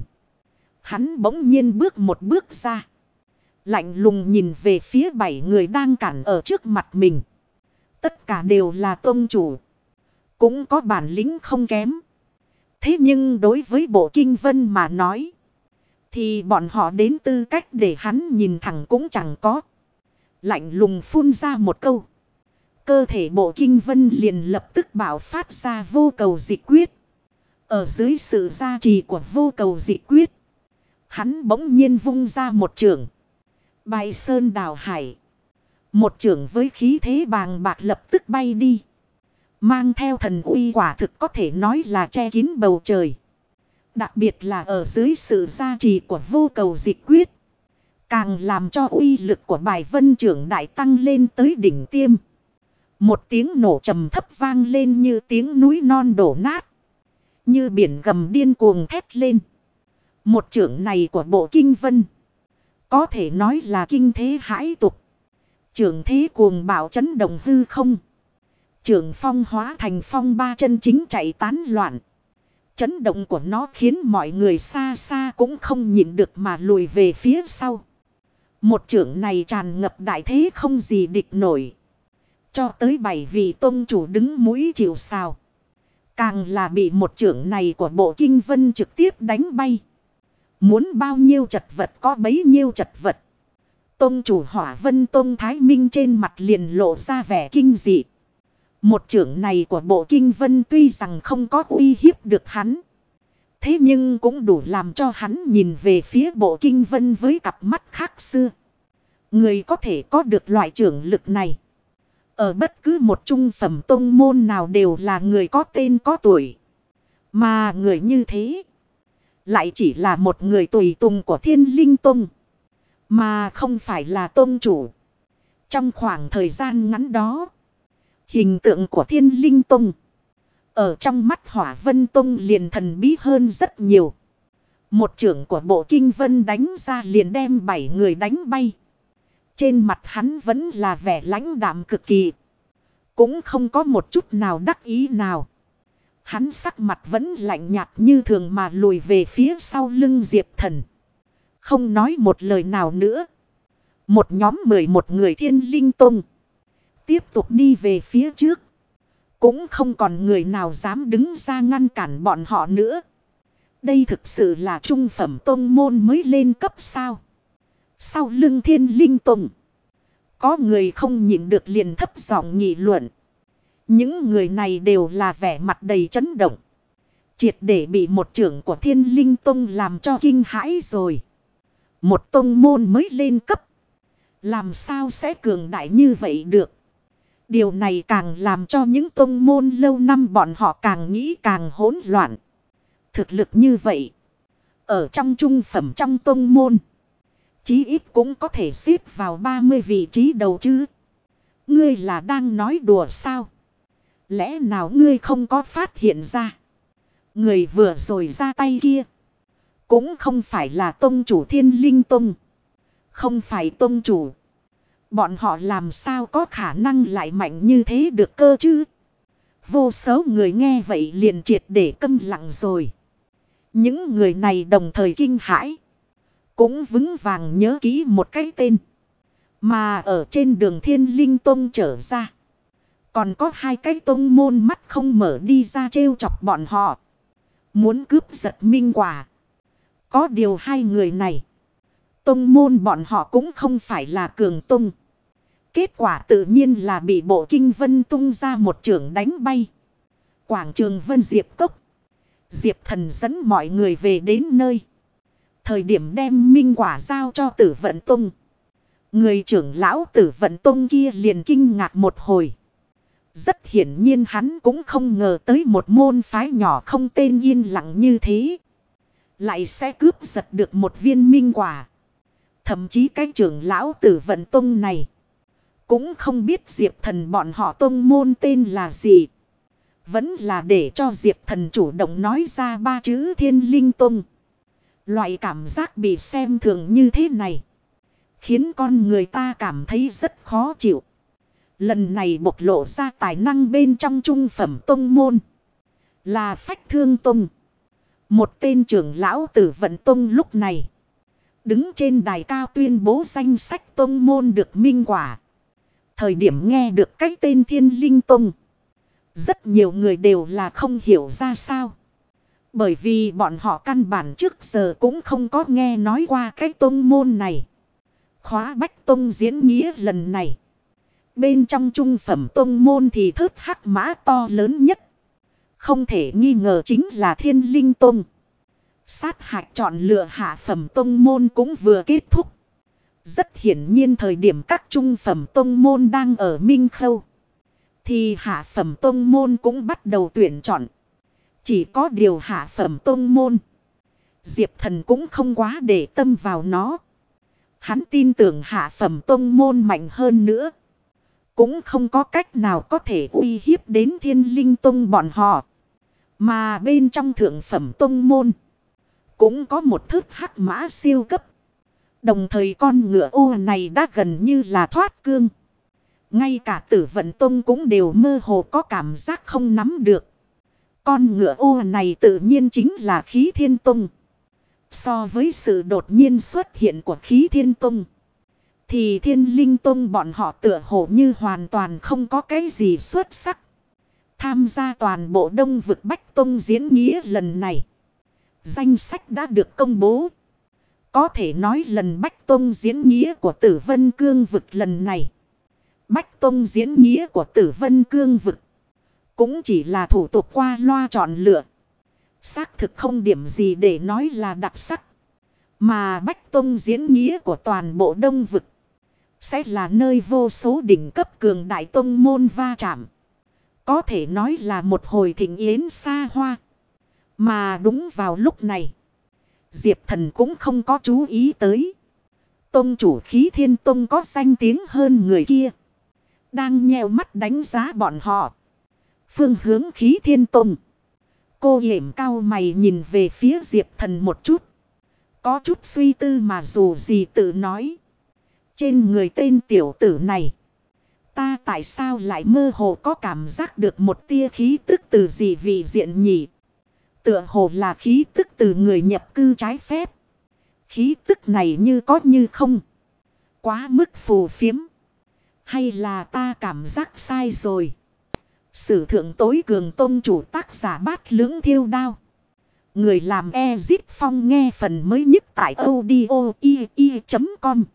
Hắn bỗng nhiên bước một bước ra. Lạnh lùng nhìn về phía 7 người đang cản ở trước mặt mình. Tất cả đều là tông chủ. Cũng có bản lĩnh không kém. Thế nhưng đối với Bộ Kinh Vân mà nói. Thì bọn họ đến tư cách để hắn nhìn thẳng cũng chẳng có. Lạnh lùng phun ra một câu. Cơ thể Bộ Kinh Vân liền lập tức bạo phát ra vô cầu dị quyết. Ở dưới sự gia trì của vô cầu dị quyết. Hắn bỗng nhiên vung ra một chưởng. Bài sơn đào hải. Một chưởng với khí thế bàng bạc lập tức bay đi. Mang theo thần uy quả thực có thể nói là che kín bầu trời. Đặc biệt là ở dưới sự gia trì của vô cầu dị quyết. Càng làm cho uy lực của bài vân chưởng đại tăng lên tới đỉnh tiêm. Một tiếng nổ trầm thấp vang lên như tiếng núi non đổ nát. Như biển gầm điên cuồng thét lên. Một chưởng này của Bộ Kinh Vân. Có thể nói là kinh thế hãi tục. Chưởng thế cuồng bạo chấn động hư không. Chưởng phong hóa thành phong ba chân chính chạy tán loạn. Chấn động của nó khiến mọi người xa xa cũng không nhịn được mà lùi về phía sau. Một chưởng này tràn ngập đại thế không gì địch nổi. Cho tới 7 vị tông chủ đứng mũi chịu sào. Càng là bị một chưởng này của Bộ Kinh Vân trực tiếp đánh bay. Muốn bao nhiêu chật vật có bấy nhiêu chật vật. Tông chủ Hỏa Vân Tông Thái Minh trên mặt liền lộ ra vẻ kinh dị. Một chưởng này của Bộ Kinh Vân tuy rằng không có uy hiếp được hắn. Thế nhưng cũng đủ làm cho hắn nhìn về phía Bộ Kinh Vân với cặp mắt khác xưa. Người có thể có được loại chưởng lực này. Ở bất cứ một trung phẩm tông môn nào đều là người có tên có tuổi. Mà người như thế. Lại chỉ là một người tùy tùng của Thiên Linh Tông. Mà không phải là tông chủ. Trong khoảng thời gian ngắn đó. Hình tượng của Thiên Linh Tông. Ở trong mắt Hỏa Vân Tông liền thần bí hơn rất nhiều. Một chưởng của Bộ Kinh Vân đánh ra liền đem 7 người đánh bay. Trên mặt hắn vẫn là vẻ lãnh đạm cực kỳ. Cũng không có một chút nào đắc ý nào. Hắn sắc mặt vẫn lạnh nhạt như thường mà lùi về phía sau lưng Diệp Thần. Không nói một lời nào nữa. Một nhóm 11 người Thiên Linh Tông. Tiếp tục đi về phía trước. Cũng không còn người nào dám đứng ra ngăn cản bọn họ nữa. Đây thực sự là trung phẩm tông môn mới lên cấp sao. Sau lưng Thiên Linh Tông. Có người không nhịn được liền thấp giọng nghị luận. Những người này đều là vẻ mặt đầy chấn động. Triệt để bị một trưởng của Thiên Linh Tông làm cho kinh hãi rồi. Một tông môn mới lên cấp. Làm sao sẽ cường đại như vậy được. Điều này càng làm cho những tông môn lâu năm bọn họ càng nghĩ càng hỗn loạn. Thực lực như vậy. Ở trong trung phẩm trong tông môn. Chí ít cũng có thể xếp vào 30 vị trí đầu chứ. Ngươi là đang nói đùa sao? Lẽ nào ngươi không có phát hiện ra? Người vừa rồi ra tay kia. Cũng không phải là tông chủ Thiên Linh Tông. Không phải tông chủ. Bọn họ làm sao có khả năng lại mạnh như thế được cơ chứ? Vô số người nghe vậy liền triệt để câm lặng rồi. Những người này đồng thời kinh hãi. Cũng vững vàng nhớ kỹ một cái tên. Mà ở trên đường Thiên Linh Tông trở ra. Còn có 2 cái tông môn mắt không mở đi ra trêu chọc bọn họ. Muốn cướp giật minh quả. Có điều 2 người này. Tông môn bọn họ cũng không phải là cường tông. Kết quả tự nhiên là bị Bộ Kinh Vân tung ra một chưởng đánh bay. Quảng trường Vân Diệp Cốc. Diệp Thần dẫn mọi người về đến nơi. Thời điểm đem minh quả giao cho Tử Vận Tông. Người trưởng lão Tử Vận Tông kia liền kinh ngạc một hồi. Rất hiển nhiên hắn cũng không ngờ tới một môn phái nhỏ không tên yên lặng như thế. Lại sẽ cướp giật được một viên minh quả. Thậm chí cái trưởng lão Tử Vận Tông này cũng không biết Diệp Thần bọn họ tông môn tên là gì. Vẫn là để cho Diệp Thần chủ động nói ra 3 chữ Thiên Linh Tông. Loại cảm giác bị xem thường như thế này khiến con người ta cảm thấy rất khó chịu. Lần này bộc lộ ra tài năng bên trong trung phẩm tông môn là Phách Thương Tông. Một tên trưởng lão Tử Vận Tông lúc này đứng trên đài cao tuyên bố danh sách tông môn được minh quả. Thời điểm nghe được cái tên Thiên Linh Tông, rất nhiều người đều là không hiểu ra sao. Bởi vì bọn họ căn bản trước giờ cũng không có nghe nói qua cái tông môn này. Khóa Bách Tông diễn nghĩa lần này, bên trong trung phẩm tông môn thì thớt hắc mã to lớn nhất. Không thể nghi ngờ chính là Thiên Linh Tông. Sát hạch chọn lựa hạ phẩm tông môn cũng vừa kết thúc. Rất hiển nhiên thời điểm các trung phẩm tông môn đang ở minh khâu, thì hạ phẩm tông môn cũng bắt đầu tuyển chọn. Chỉ có điều hạ phẩm tông môn, Diệp Thần cũng không quá để tâm vào nó. Hắn tin tưởng hạ phẩm tông môn mạnh hơn nữa, cũng không có cách nào có thể uy hiếp đến Thiên Linh Tông bọn họ. Mà bên trong thượng phẩm tông môn, cũng có một thớt hắc mã siêu cấp. Đồng thời con ngựa ô này đã gần như là thoát cương. Ngay cả Tử Vận Tông cũng đều mơ hồ có cảm giác không nắm được. Con ngựa ô này tự nhiên chính là Khí Thiên Tông. So với sự đột nhiên xuất hiện của Khí Thiên Tông, thì Thiên Linh Tông bọn họ tựa hồ như hoàn toàn không có cái gì xuất sắc. Tham gia toàn bộ Đông Vực Bách Tông diễn nghĩa lần này, danh sách đã được công bố. Có thể nói lần Bách Tông diễn nghĩa của Tử Vân Cương Vực lần này, Bách Tông diễn nghĩa của Tử Vân Cương Vực cũng chỉ là thủ tục qua loa chọn lựa. Xác thực không điểm gì để nói là đặc sắc. Mà Bách Tông diễn nghĩa của toàn bộ Đông Vực sẽ là nơi vô số đỉnh cấp cường đại tông môn va chạm. Có thể nói là một hồi thịnh yến xa hoa. Mà đúng vào lúc này, Diệp Thần cũng không có chú ý tới tông chủ Khí Thiên Tông có danh tiếng hơn người kia đang nheo mắt đánh giá bọn họ. Phương hướng Khí Thiên Tông, cô hiểm cao mày nhìn về phía Diệp Thần một chút, có chút suy tư mà dù gì tự nói. Trên người tên tiểu tử này, ta tại sao lại mơ hồ có cảm giác được một tia khí tức từ gì vị diện nhỉ? Tựa hồ là khí tức từ người nhập cư trái phép. Khí tức này như có như không, quá mức phù phiếm. Hay là ta cảm giác sai rồi? Sử thượng tối cường tông chủ tác giả Bát Lưỡng Thiêu Đao. Người làm Ezit Phong nghe phần mới nhất tại audio.com.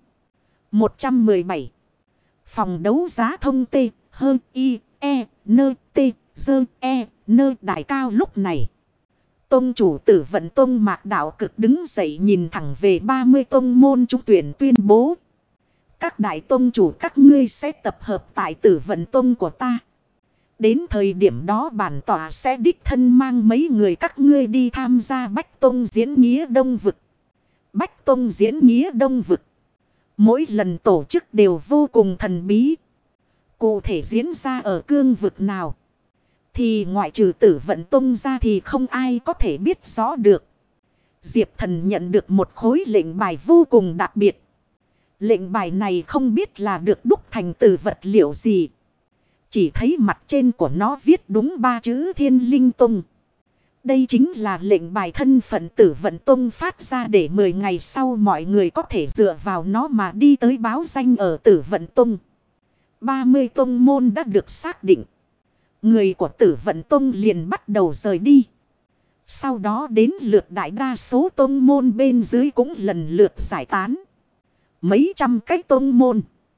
117. Phòng đấu giá thông tê hơn y e nơ tê dơ e nơ đại cao lúc này. Tông chủ Tử Vận Tông Mạc Đạo Cực đứng dậy nhìn thẳng về 30 tông môn trúng tuyển tuyên bố. Các đại tông chủ các ngươi sẽ tập hợp tại Tử Vận Tông của ta. Đến thời điểm đó bản tỏa sẽ đích thân mang mấy người các ngươi đi tham gia Bách Tông diễn nghĩa Đông Vực. Bách Tông diễn nghĩa Đông Vực, mỗi lần tổ chức đều vô cùng thần bí. Cụ thể diễn ra ở cương vực nào, thì ngoại trừ Tử Vận Tông ra thì không ai có thể biết rõ được. Diệp Thần nhận được một khối lệnh bài vô cùng đặc biệt. Lệnh bài này không biết là được đúc thành từ vật liệu gì. Chỉ thấy mặt trên của nó viết đúng 3 chữ Thiên Linh Tông. Đây chính là lệnh bài thân phận Tử Vận Tông phát ra để 10 ngày sau mọi người có thể dựa vào nó mà đi tới báo danh ở Tử Vận Tông. 30 tông môn đã được xác định. Người của Tử Vận Tông liền bắt đầu rời đi. Sau đó đến lượt đại đa số tông môn bên dưới cũng lần lượt giải tán. Mấy trăm cái tông môn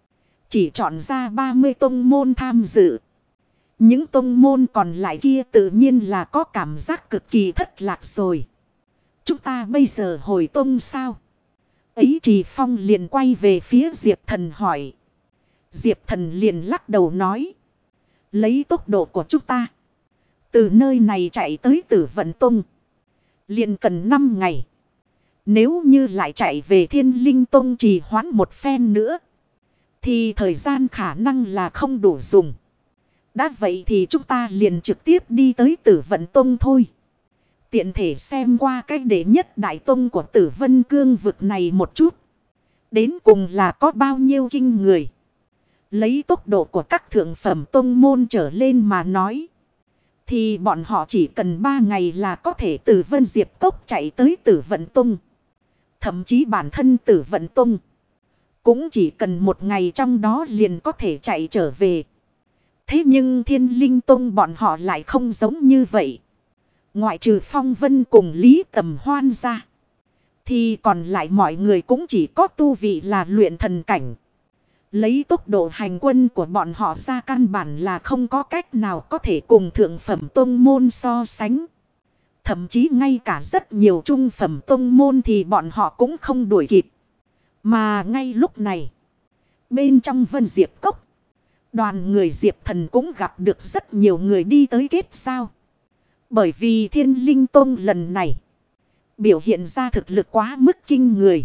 Chỉ chọn ra 30 tông môn tham dự. Những tông môn còn lại kia tự nhiên là có cảm giác cực kỳ thất lạc rồi. Chúng ta bây giờ hồi tông sao? Ấy Trì Phong liền quay về phía Diệp Thần hỏi. Diệp Thần liền lắc đầu nói. Lấy tốc độ của chúng ta. Từ nơi này chạy tới Tử Vận Tông. Liền cần 5 ngày. Nếu như lại chạy về Thiên Linh Tông trì hoãn một phen nữa. Thì thời gian khả năng là không đủ dùng. Đã vậy thì chúng ta liền trực tiếp đi tới Tử Vận Tông thôi. Tiện thể xem qua cách đệ nhất đại tông của Tử Vân Cương vực này một chút. Đến cùng là có bao nhiêu kinh người. Lấy tốc độ của các thượng phẩm tông môn trở lên mà nói. Thì bọn họ chỉ cần 3 ngày là có thể từ Vân Diệp Cốc chạy tới Tử Vận Tông. Thậm chí bản thân Tử Vận Tông. Cũng chỉ cần 1 ngày trong đó liền có thể chạy trở về. Thế nhưng Thiên Linh Tông bọn họ lại không giống như vậy. Ngoại trừ Phong Vân cùng Lý Tầm Hoan ra. Thì còn lại mọi người cũng chỉ có tu vị là luyện thần cảnh. Lấy tốc độ hành quân của bọn họ ra căn bản là không có cách nào có thể cùng thượng phẩm tông môn so sánh. Thậm chí ngay cả rất nhiều trung phẩm tông môn thì bọn họ cũng không đuổi kịp. Mà ngay lúc này, bên trong Vân Diệp Cốc, đoàn người Diệp Thần cũng gặp được rất nhiều người đi tới kết giao. Bởi vì Thiên Linh Tông lần này biểu hiện ra thực lực quá mức kinh người.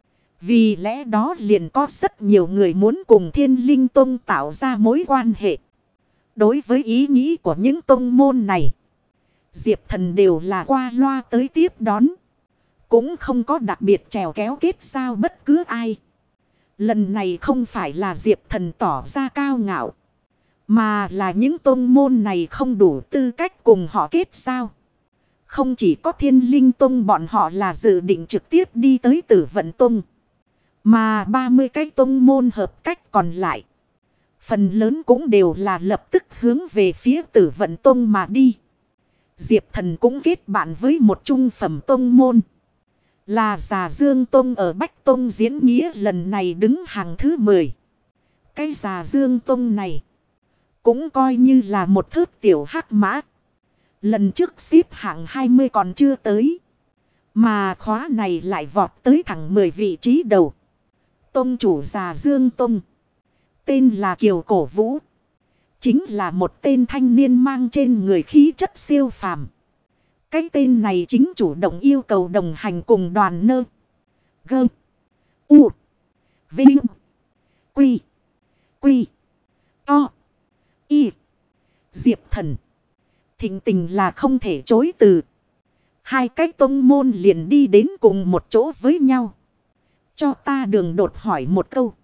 Vì lẽ đó liền có rất nhiều người muốn cùng Thiên Linh Tông tạo ra mối quan hệ. Đối với ý nghĩ của những tông môn này, Diệp Thần đều là qua loa tới tiếp đón. Cũng không có đặc biệt trèo kéo kết giao bất cứ ai. Lần này không phải là Diệp Thần tỏ ra cao ngạo. Mà là những tông môn này không đủ tư cách cùng họ kết giao. Không chỉ có Thiên Linh Tông bọn họ là dự định trực tiếp đi tới Tử Vận Tông. Mà 30 cái tông môn hợp cách còn lại. Phần lớn cũng đều là lập tức hướng về phía Tử Vận Tông mà đi. Diệp Thần cũng kết bạn với một trung phẩm tông môn. Là Già Dương Tông ở Bách Tông diễn nghĩa lần này đứng hàng thứ 10. Cái Già Dương Tông này cũng coi như là một thớt tiểu hắc mã. Lần trước xếp hạng 20 còn chưa tới. Mà khóa này lại vọt tới thẳng 10 vị trí đầu. Tông chủ Già Dương Tông. Tên là Kiều Cổ Vũ. Chính là một tên thanh niên mang trên người khí chất siêu phàm. Cái tên này chính chủ động yêu cầu đồng hành cùng đoàn nơ. Gơ. U. Vinh. Quy. Quy. To. Y. Diệp Thần. Thình tình là không thể chối từ. Hai cái tông môn liền đi đến cùng một chỗ với nhau. Cho ta đường đột hỏi một câu.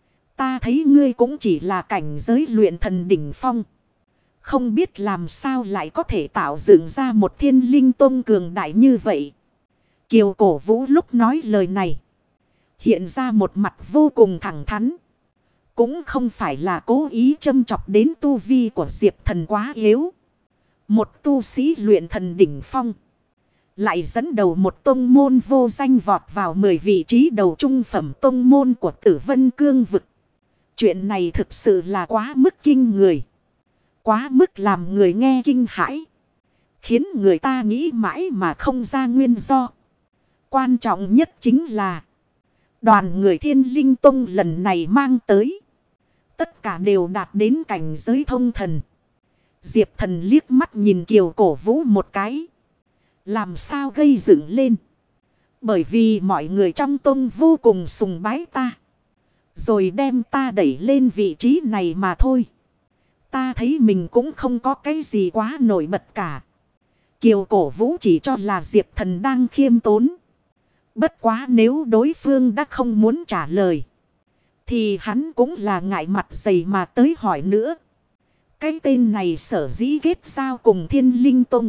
Ta thấy ngươi cũng chỉ là cảnh giới luyện thần đỉnh phong. Không biết làm sao lại có thể tạo dựng ra một Thiên Linh Tông cường đại như vậy. Kiều Cổ Vũ lúc nói lời này. Hiện ra một mặt vô cùng thẳng thắn. Cũng không phải là cố ý châm chọc đến tu vi của Diệp Thần quá yếu. Một tu sĩ luyện thần đỉnh phong. Lại dẫn đầu một tông môn vô danh vọt vào 10 vị trí đầu trung phẩm tông môn của Tử Vân Cương vực. Chuyện này thực sự là quá mức kinh người. Quá mức làm người nghe kinh hãi. Khiến người ta nghĩ mãi mà không ra nguyên do. Quan trọng nhất chính là đoàn người Thiên Linh Tông lần này mang tới. Tất cả đều đạt đến cảnh giới thông thần. Diệp Thần liếc mắt nhìn Kiều Cổ Vũ một cái. Làm sao gây dựng lên. Bởi vì mọi người trong tông vô cùng sùng bái ta. Rồi đem ta đẩy lên vị trí này mà thôi. Ta thấy mình cũng không có cái gì quá nổi bật cả. Kiều Cổ Vũ chỉ cho là Diệp Thần đang khiêm tốn. Bất quá nếu đối phương đã không muốn trả lời. Thì hắn cũng là ngại mặt dày mà tới hỏi nữa. Cái tên này sở dĩ kết giao cùng Thiên Linh Tông.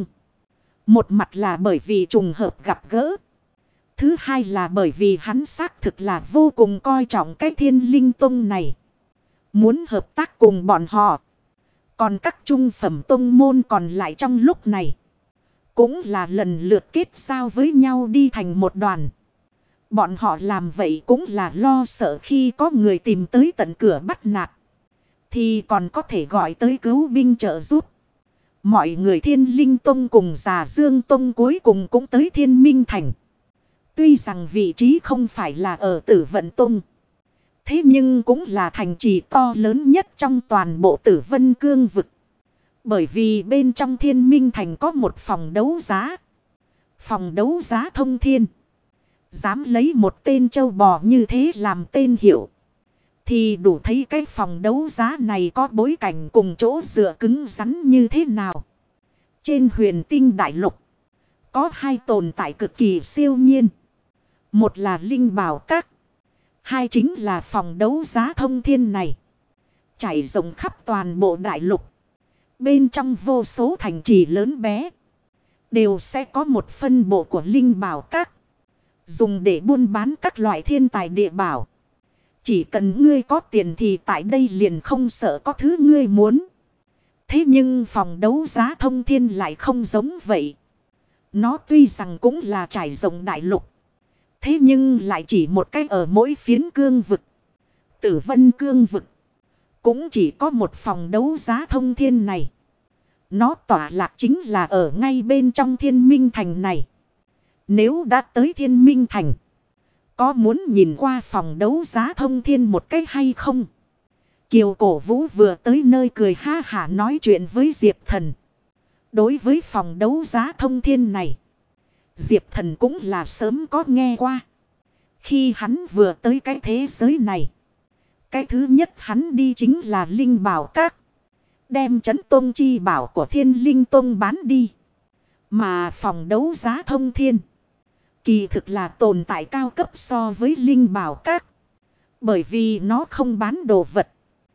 Một mặt là bởi vì trùng hợp gặp gỡ. Thứ hai là bởi vì hắn xác thực là vô cùng coi trọng cái Thiên Linh Tông này. Muốn hợp tác cùng bọn họ. Còn các trung phẩm tông môn còn lại trong lúc này. Cũng là lần lượt kết giao với nhau đi thành một đoàn. Bọn họ làm vậy cũng là lo sợ khi có người tìm tới tận cửa bắt nạt. Thì còn có thể gọi tới cứu binh trợ giúp. Mọi người Thiên Linh Tông cùng Già Dương Tông cuối cùng cũng tới Thiên Minh Thành. Tuy rằng vị trí không phải là ở Tử Vận Tông. Thế nhưng cũng là thành trì to lớn nhất trong toàn bộ Tử Vân Cương vực. Bởi vì bên trong Thiên Minh Thành có một phòng đấu giá. Phòng đấu giá Thông Thiên. Dám lấy một tên trâu bò như thế làm tên hiệu. Thì đủ thấy cái phòng đấu giá này có bối cảnh cùng chỗ dựa cứng rắn như thế nào. Trên huyền tinh đại lục. Có hai tồn tại cực kỳ siêu nhiên. Một là Linh Bảo Các. Hai chính là phòng đấu giá Thông Thiên này. Trải rộng khắp toàn bộ đại lục. Bên trong vô số thành trì lớn bé. Đều sẽ có một phân bộ của Linh Bảo Các. Dùng để buôn bán các loại thiên tài địa bảo. Chỉ cần ngươi có tiền thì tại đây liền không sợ có thứ ngươi muốn. Thế nhưng phòng đấu giá Thông Thiên lại không giống vậy. Nó tuy rằng cũng là trải rộng đại lục. Thế nhưng lại chỉ một cái ở mỗi phiến cương vực. Tử Vân Cương vực. Cũng chỉ có một phòng đấu giá Thông Thiên này. Nó tỏa lạc chính là ở ngay bên trong Thiên Minh Thành này. Nếu đã tới Thiên Minh Thành. Có muốn nhìn qua phòng đấu giá Thông Thiên một cách hay không? Kiều Cổ Vũ vừa tới nơi cười ha hả nói chuyện với Diệp Thần. Đối với phòng đấu giá Thông Thiên này. Diệp Thần cũng là sớm có nghe qua. Khi hắn vừa tới cái thế giới này. Cái thứ nhất hắn đi chính là Linh Bảo Các. Đem Chấn Tông chi bảo của Thiên Linh Tông bán đi. Mà phòng đấu giá Thông Thiên. Kỳ thực là tồn tại cao cấp so với Linh Bảo Các. Bởi vì nó không bán đồ vật.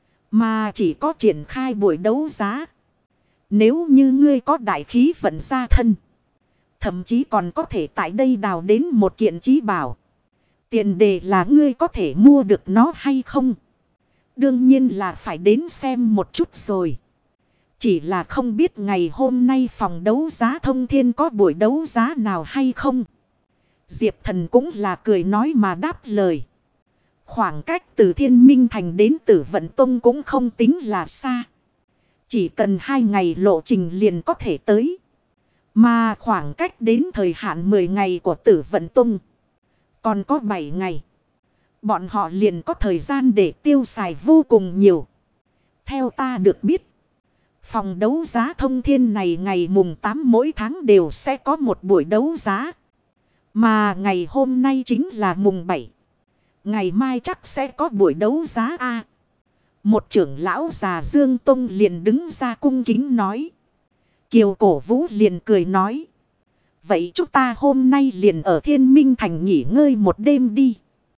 Mà chỉ có triển khai buổi đấu giá. Nếu như ngươi có đại khí vận gia thân. Thậm chí còn có thể tại đây đào đến một kiện chí bảo. Tiền đề là ngươi có thể mua được nó hay không. Đương nhiên là phải đến xem một chút rồi. Chỉ là không biết ngày hôm nay phòng đấu giá Thông Thiên có buổi đấu giá nào hay không. Diệp Thần cũng là cười nói mà đáp lời. Khoảng cách từ Thiên Minh Thành đến Tử Vận Tông cũng không tính là xa. Chỉ cần 2 ngày lộ trình liền có thể tới. Mà khoảng cách đến thời hạn 10 ngày của Tử Vận Tông. Còn có 7 ngày. Bọn họ liền có thời gian để tiêu xài vô cùng nhiều. Theo ta được biết. Phòng đấu giá Thông Thiên này ngày mùng 8 mỗi tháng đều sẽ có một buổi đấu giá. Mà ngày hôm nay chính là mùng 7. Ngày mai chắc sẽ có buổi đấu giá a. Một trưởng lão già Dương Tông liền đứng ra cung kính nói. Kiều Cổ Vũ liền cười nói. Vậy chúng ta hôm nay liền ở Thiên Minh Thành nghỉ ngơi một đêm đi.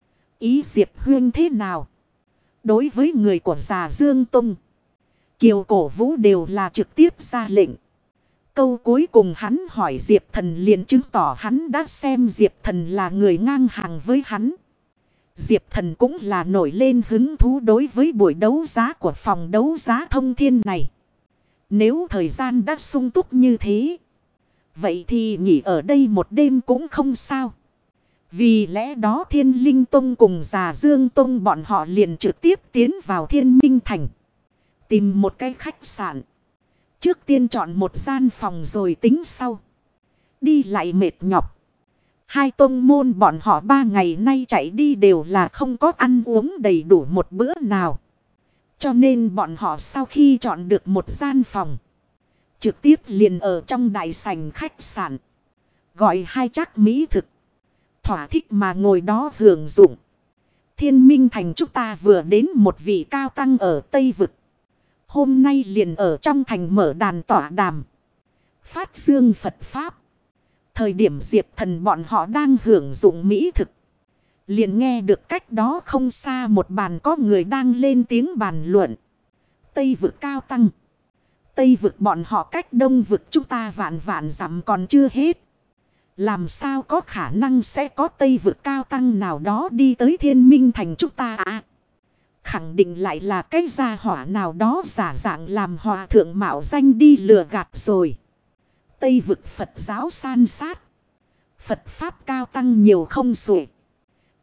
Ý Diệp Huyên thế nào? Đối với người của già Dương Tông. Kiều Cổ Vũ đều là trực tiếp ra lệnh. Câu cuối cùng hắn hỏi Diệp Thần liền chứng tỏ hắn đã xem Diệp Thần là người ngang hàng với hắn. Diệp Thần cũng là nổi lên hứng thú đối với buổi đấu giá của phòng đấu giá Thông Thiên này. Nếu thời gian đã sung túc như thế. Vậy thì nghỉ ở đây một đêm cũng không sao. Vì lẽ đó Thiên Linh Tông cùng Già Dương Tông bọn họ liền trực tiếp tiến vào Thiên Minh Thành. Tìm một cái khách sạn. Trước tiên chọn một gian phòng rồi tính sau. Đi lại mệt nhọc. Hai tông môn bọn họ 3 ngày nay chạy đi đều là không có ăn uống đầy đủ một bữa nào. Cho nên bọn họ sau khi chọn được một gian phòng. Trực tiếp liền ở trong đại sảnh khách sạn. Gọi 2 chắc mỹ thực. Thỏa thích mà ngồi đó hưởng dụng. Thiên Minh Thành chúng ta vừa đến một vị cao tăng ở Tây Vực. Hôm nay liền ở trong thành mở đàn tỏa đàm. Phát dương Phật Pháp. Thời điểm Diệp Thần bọn họ đang hưởng dụng mỹ thực. Liền nghe được cách đó không xa một bàn có người đang lên tiếng bàn luận. Tây Vực cao tăng. Tây Vực bọn họ cách Đông Vực chúng ta vạn vạn dặm còn chưa hết. Làm sao có khả năng sẽ có Tây Vực cao tăng nào đó đi tới Thiên Minh Thành chúng ta à? Khẳng định lại là cái gia hỏa nào đó giả dạng làm hòa thượng mạo danh đi lừa gạt rồi. Tây Vực Phật giáo san sát. Phật Pháp cao tăng nhiều không xuể.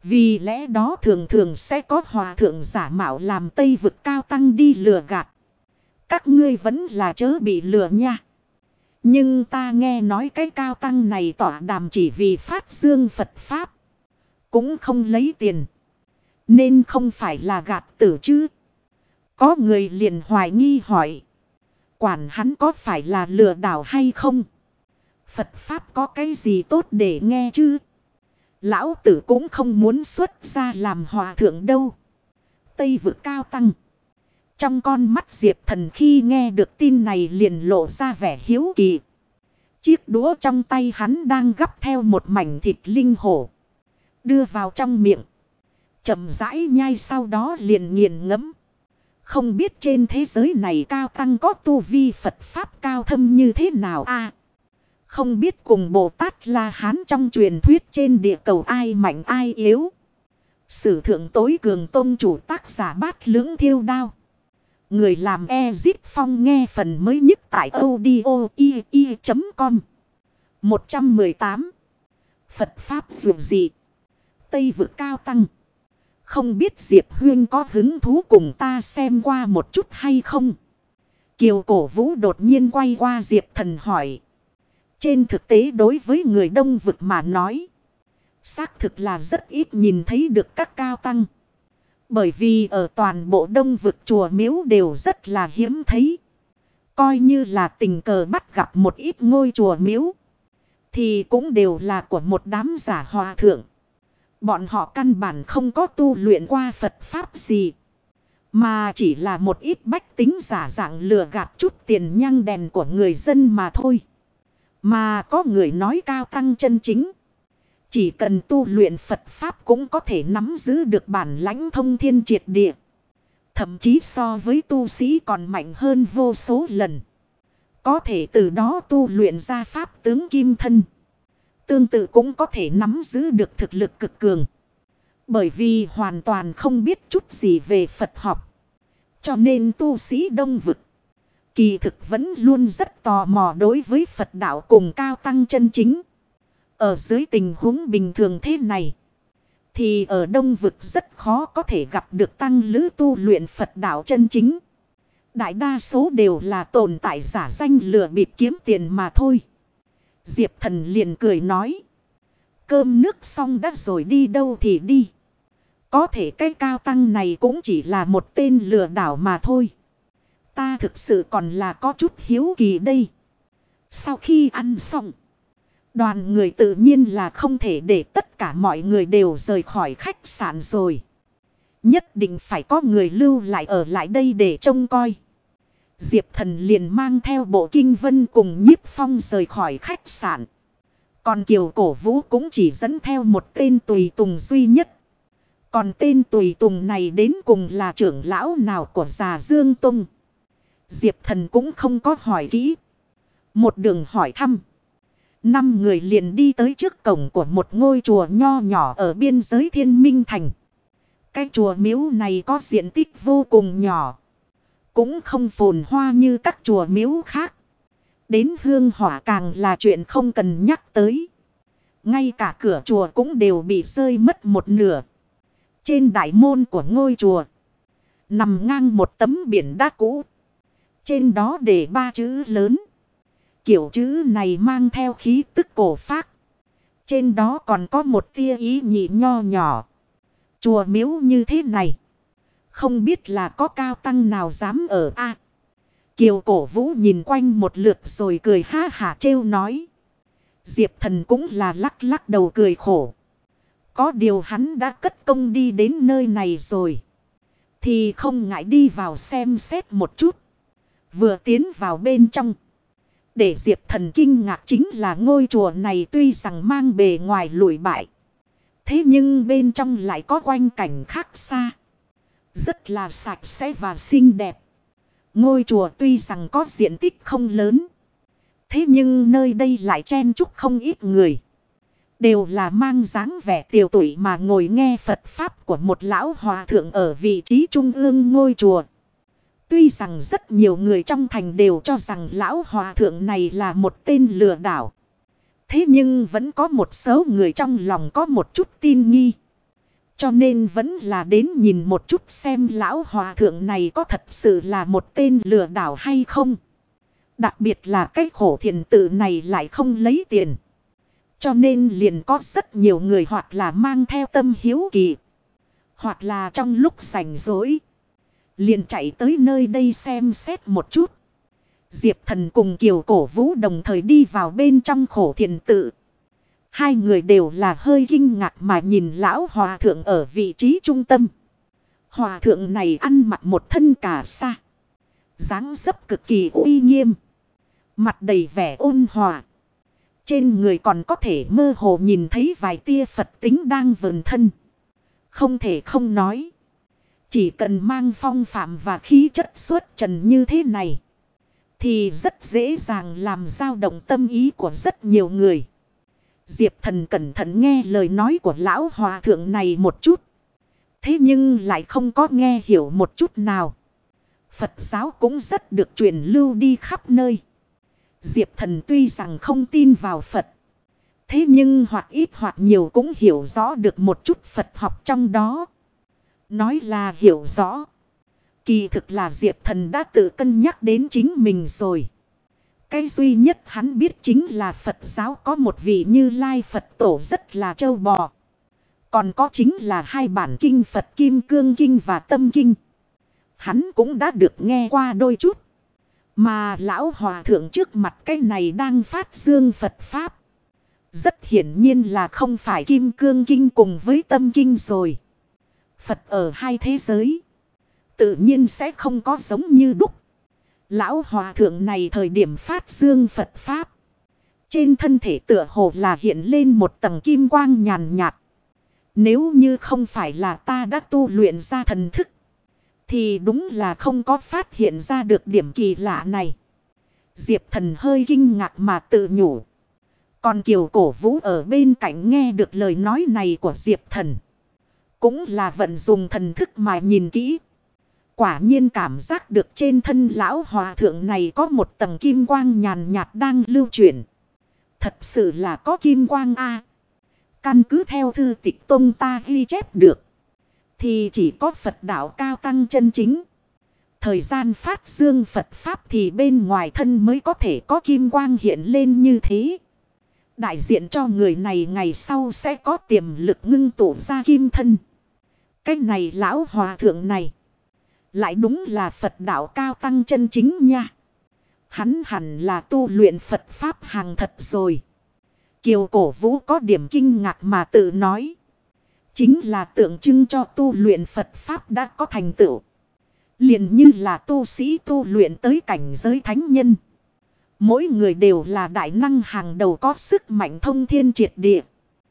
Vì lẽ đó thường thường sẽ có hòa thượng giả mạo làm Tây vực cao tăng đi lừa gạt. Các ngươi vẫn là chớ bị lừa nha. Nhưng ta nghe nói cái cao tăng này tỏa đàm chỉ vì phát dương Phật Pháp. Cũng không lấy tiền. Nên không phải là gạt tử chứ. Có người liền hoài nghi hỏi. Quản hắn có phải là lừa đảo hay không? Phật Pháp có cái gì tốt để nghe chứ? Lão tử cũng không muốn xuất ra làm hòa thượng đâu. Tây vực cao tăng. Trong con mắt Diệp Thần khi nghe được tin này liền lộ ra vẻ hiếu kỳ. Chiếc đũa trong tay hắn đang gắp theo một mảnh thịt linh hổ. Đưa vào trong miệng. Chậm rãi nhai sau đó liền nghiền ngẫm. Không biết trên thế giới này cao tăng có tu vi Phật Pháp cao thâm như thế nào a? Không biết cùng Bồ Tát La Hán trong truyền thuyết trên địa cầu ai mạnh ai yếu. Sử thượng tối cường tôn chủ tác giả Bát Lưỡng Thiêu Đao. Người làm Ezip Phong nghe phần mới nhất tại audio.com. 118. Phật Pháp dù gì? Tây vực cao tăng. Không biết Diệp Huyên có hứng thú cùng ta xem qua một chút hay không? Kiều Cổ Vũ đột nhiên quay qua Diệp Thần hỏi. Trên thực tế đối với người Đông vực mà nói. Xác thực là rất ít nhìn thấy được các cao tăng. Bởi vì ở toàn bộ Đông vực chùa miếu đều rất là hiếm thấy. Coi như là tình cờ bắt gặp một ít ngôi chùa miếu. Thì cũng đều là của một đám giả hòa thượng. Bọn họ căn bản không có tu luyện qua Phật Pháp gì. Mà chỉ là một ít bách tính giả dạng lừa gạt chút tiền nhang đèn của người dân mà thôi. Mà có người nói cao tăng chân chính. Chỉ cần tu luyện Phật Pháp cũng có thể nắm giữ được bản lãnh thông thiên triệt địa. Thậm chí so với tu sĩ còn mạnh hơn vô số lần. Có thể từ đó tu luyện ra Pháp tướng kim thân. Tương tự cũng có thể nắm giữ được thực lực cực cường. Bởi vì hoàn toàn không biết chút gì về Phật học. Cho nên tu sĩ Đông vực. Kỳ thực vẫn luôn rất tò mò đối với Phật đạo cùng cao tăng chân chính. Ở dưới tình huống bình thường thế này. Thì ở Đông vực rất khó có thể gặp được tăng lữ tu luyện Phật đạo chân chính. Đại đa số đều là tồn tại giả danh lừa bịp kiếm tiền mà thôi. Diệp Thần liền cười nói. Cơm nước xong đã rồi đi đâu thì đi. Có thể cái cao tăng này cũng chỉ là một tên lừa đảo mà thôi. Ta thực sự còn là có chút hiếu kỳ đây. Sau khi ăn xong. Đoàn người tự nhiên là không thể để tất cả mọi người đều rời khỏi khách sạn rồi. Nhất định phải có người lưu lại ở lại đây để trông coi. Diệp Thần liền mang theo Bộ Kinh Vân cùng Nhiếp Phong rời khỏi khách sạn. Còn Kiều Cổ Vũ cũng chỉ dẫn theo một tên tùy tùng duy nhất. Còn tên tùy tùng này đến cùng là trưởng lão nào của Già Dương Tông. Diệp Thần cũng không có hỏi kỹ. Một đường hỏi thăm. 5 người liền đi tới trước cổng của một ngôi chùa nho nhỏ ở biên giới Thiên Minh Thành. Cái chùa miếu này có diện tích vô cùng nhỏ. Cũng không phồn hoa như các chùa miếu khác. Đến hương hỏa càng là chuyện không cần nhắc tới. Ngay cả cửa chùa cũng đều bị rơi mất một nửa. Trên đại môn của ngôi chùa. Nằm ngang một tấm biển đá cũ. Trên đó để 3 chữ lớn. Kiểu chữ này mang theo khí tức cổ phác. Trên đó còn có một tia ý nhị nho nhỏ. Chùa miếu như thế này. Không biết là có cao tăng nào dám ở a? Kiều Cổ Vũ nhìn quanh một lượt rồi cười ha hả trêu nói. Diệp Thần cũng là lắc lắc đầu cười khổ. Có điều hắn đã cất công đi đến nơi này rồi. Thì không ngại đi vào xem xét một chút. Vừa tiến vào bên trong. Để Diệp Thần kinh ngạc chính là ngôi chùa này tuy rằng mang bề ngoài lụi bại. Thế nhưng bên trong lại có quanh cảnh khác xa. Rất là sạch sẽ và xinh đẹp. Ngôi chùa tuy rằng có diện tích không lớn. Thế nhưng nơi đây lại chen chúc không ít người. Đều là mang dáng vẻ tiều tụy mà ngồi nghe Phật Pháp của một lão hòa thượng ở vị trí trung ương ngôi chùa. Tuy rằng rất nhiều người trong thành đều cho rằng lão hòa thượng này là một tên lừa đảo. Thế nhưng vẫn có một số người trong lòng có một chút tin nghi. Cho nên vẫn là đến nhìn một chút xem lão hòa thượng này có thật sự là một tên lừa đảo hay không. Đặc biệt là cái khổ thiền tự này lại không lấy tiền. Cho nên liền có rất nhiều người hoặc là mang theo tâm hiếu kỳ. Hoặc là trong lúc rảnh rỗi liền chạy tới nơi đây xem xét một chút. Diệp Thần cùng Kiều Cổ Vũ đồng thời đi vào bên trong khổ thiền tự. Hai người đều là hơi kinh ngạc mà nhìn lão hòa thượng ở vị trí trung tâm. Hòa thượng này ăn mặc một thân cà sa, dáng dấp cực kỳ uy nghiêm, mặt đầy vẻ ôn hòa. Trên người còn có thể mơ hồ nhìn thấy vài tia Phật tính đang vờn thân. Không thể không nói, chỉ cần mang phong phạm và khí chất xuất trần như thế này thì rất dễ dàng làm dao động tâm ý của rất nhiều người. Diệp Thần cẩn thận nghe lời nói của lão hòa thượng này một chút. Thế nhưng lại không có nghe hiểu một chút nào. Phật giáo cũng rất được truyền lưu đi khắp nơi. Diệp Thần tuy rằng không tin vào Phật, thế nhưng hoặc ít hoặc nhiều cũng hiểu rõ được một chút Phật học trong đó. Nói là hiểu rõ, kỳ thực là Diệp Thần đã tự cân nhắc đến chính mình rồi. Cái duy nhất hắn biết chính là Phật giáo có một vị Như Lai Phật tổ rất là trâu bò. Còn có chính là hai bản kinh Phật Kim Cương Kinh và Tâm Kinh. Hắn cũng đã được nghe qua đôi chút. Mà lão hòa thượng trước mặt cái này đang phát dương Phật Pháp. Rất hiển nhiên là không phải Kim Cương Kinh cùng với Tâm Kinh rồi. Phật ở hai thế giới tự nhiên sẽ không có giống như đúc. Lão hòa thượng này thời điểm phát dương Phật Pháp, trên thân thể tựa hồ là hiện lên một tầng kim quang nhàn nhạt. Nếu như không phải là ta đã tu luyện ra thần thức, thì đúng là không có phát hiện ra được điểm kỳ lạ này. Diệp Thần hơi kinh ngạc mà tự nhủ. Còn Kiều Cổ Vũ ở bên cạnh nghe được lời nói này của Diệp Thần, cũng là vận dùng thần thức mà nhìn kỹ. Quả nhiên cảm giác được trên thân lão hòa thượng này có một tầng kim quang nhàn nhạt đang lưu chuyển. Thật sự là có kim quang a. Căn cứ theo thư tịch tông ta ghi chép được, thì chỉ có Phật đạo cao tăng chân chính. Thời gian phát dương Phật Pháp thì bên ngoài thân mới có thể có kim quang hiện lên như thế. Đại diện cho người này ngày sau sẽ có tiềm lực ngưng tụ ra kim thân. Cái này lão hòa thượng này lại đúng là Phật đạo cao tăng chân chính nha. Hắn hẳn là tu luyện Phật Pháp hàng thật rồi. Kiều Cổ Vũ có điểm kinh ngạc mà tự nói. Chính là tượng trưng cho tu luyện Phật Pháp đã có thành tựu. Liền như là tu sĩ tu luyện tới cảnh giới thánh nhân. Mỗi người đều là đại năng hàng đầu có sức mạnh thông thiên triệt địa.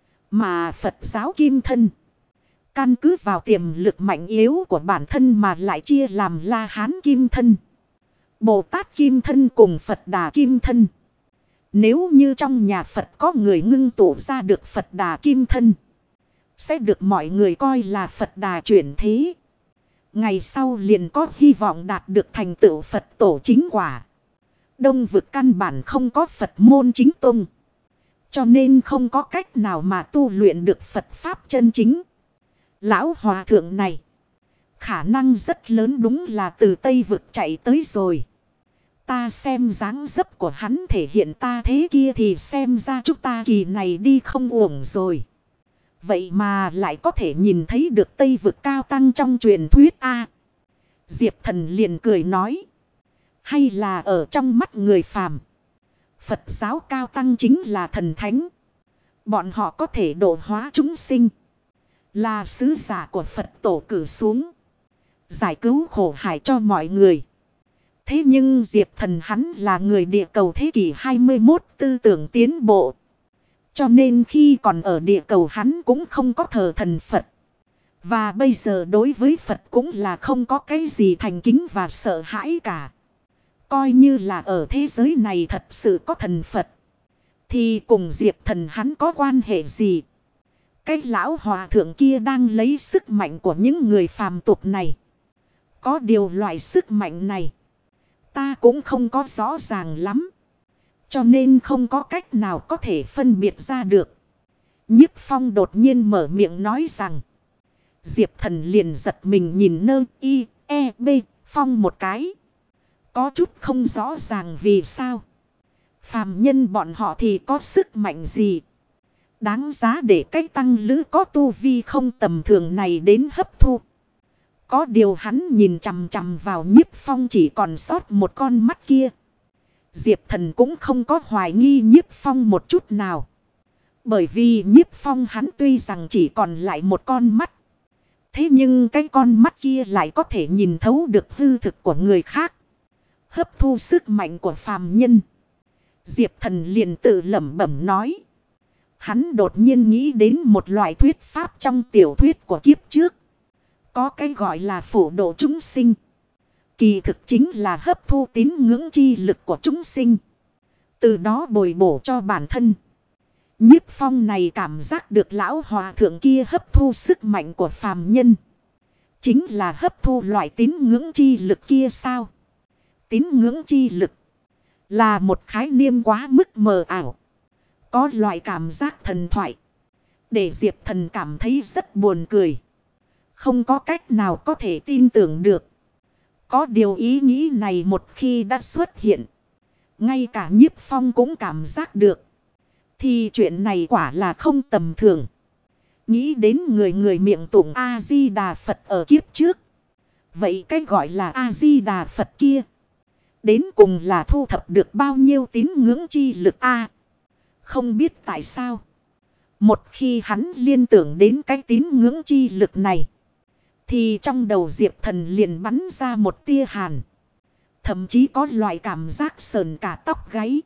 Mà Phật giáo kim thân, căn cứ vào tiềm lực mạnh yếu của bản thân mà lại chia làm La Hán kim thân, Bồ Tát kim thân cùng Phật Đà kim thân. Nếu như trong nhà Phật có người ngưng tụ ra được Phật Đà kim thân, sẽ được mọi người coi là Phật Đà chuyển thế. Ngày sau liền có hy vọng đạt được thành tựu Phật tổ chính quả. Đông vực căn bản không có Phật môn chính tông, cho nên không có cách nào mà tu luyện được Phật Pháp chân chính. Lão hòa thượng này khả năng rất lớn đúng là từ Tây vực chạy tới rồi. Ta xem dáng dấp của hắn thể hiện ta thế kia thì xem ra chúng ta kỳ này đi không uổng rồi. Vậy mà lại có thể nhìn thấy được Tây vực cao tăng trong truyền thuyết a. Diệp Thần liền cười nói. Hay là ở trong mắt người phàm, Phật giáo cao tăng chính là thần thánh. Bọn họ có thể độ hóa chúng sinh, là sứ giả của Phật tổ cử xuống, giải cứu khổ hải cho mọi người. Thế nhưng Diệp Thần hắn là người địa cầu thế kỷ 21 tư tưởng tiến bộ. Cho nên khi còn ở địa cầu hắn cũng không có thờ thần Phật. Và bây giờ đối với Phật cũng là không có cái gì thành kính và sợ hãi cả. Coi như là ở thế giới này thật sự có thần Phật, thì cùng Diệp Thần hắn có quan hệ gì? Cái lão hòa thượng kia đang lấy sức mạnh của những người phàm tục này. Có điều loại sức mạnh này ta cũng không có rõ ràng lắm, cho nên không có cách nào có thể phân biệt ra được. Nhiếp Phong đột nhiên mở miệng nói rằng. Diệp Thần liền giật mình nhìn Nơ Y E B Phong một cái. Có chút không rõ ràng vì sao. Phàm nhân bọn họ thì có sức mạnh gì? Đáng giá để cách tăng lữ có tu vi không tầm thường này đến hấp thu. Có điều hắn nhìn chằm chằm vào Nhiếp Phong chỉ còn sót một con mắt kia. Diệp Thần cũng không có hoài nghi Nhiếp Phong một chút nào. Bởi vì Nhiếp Phong hắn tuy rằng chỉ còn lại một con mắt. Thế nhưng cái con mắt kia lại có thể nhìn thấu được hư thực của người khác. Hấp thu sức mạnh của phàm nhân. Diệp Thần liền tự lẩm bẩm nói. Hắn đột nhiên nghĩ đến một loại thuyết pháp trong tiểu thuyết của kiếp trước. Có cái gọi là phổ độ chúng sinh. Kỳ thực chính là hấp thu tín ngưỡng chi lực của chúng sinh. Từ đó bồi bổ cho bản thân. Nhiếp Phong này cảm giác được lão hòa thượng kia hấp thu sức mạnh của phàm nhân. Chính là hấp thu loại tín ngưỡng chi lực kia sao? Tín ngưỡng chi lực là một khái niệm quá mức mờ ảo. Có loại cảm giác thần thoại. Để Diệp Thần cảm thấy rất buồn cười. Không có cách nào có thể tin tưởng được. Có điều ý nghĩ này một khi đã xuất hiện. Ngay cả Nhiếp Phong cũng cảm giác được. Thì chuyện này quả là không tầm thường. Nghĩ đến người miệng tụng A-di-đà Phật ở kiếp trước. Vậy cái gọi là A-di-đà Phật kia. Đến cùng là thu thập được bao nhiêu tín ngưỡng chi lực A. Không biết tại sao. Một khi hắn liên tưởng đến cái tín ngưỡng chi lực này. Thì trong đầu Diệp Thần liền bắn ra một tia hàn. Thậm chí có loại cảm giác sờn cả tóc gáy.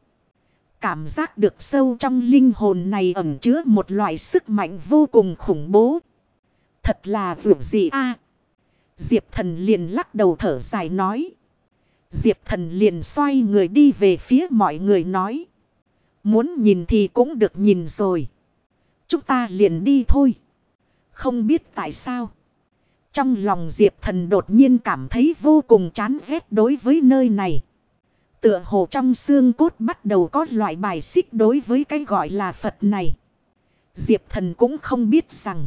Cảm giác được sâu trong linh hồn này ẩn chứa một loại sức mạnh vô cùng khủng bố. Thật là vượt gì a? Diệp Thần liền lắc đầu thở dài nói. Diệp Thần liền xoay người đi về phía mọi người nói. Muốn nhìn thì cũng được nhìn rồi. Chúng ta liền đi thôi. Không biết tại sao. Trong lòng Diệp Thần đột nhiên cảm thấy vô cùng chán ghét đối với nơi này. Tựa hồ trong xương cốt bắt đầu có loại bài xích đối với cái gọi là Phật này. Diệp Thần cũng không biết rằng.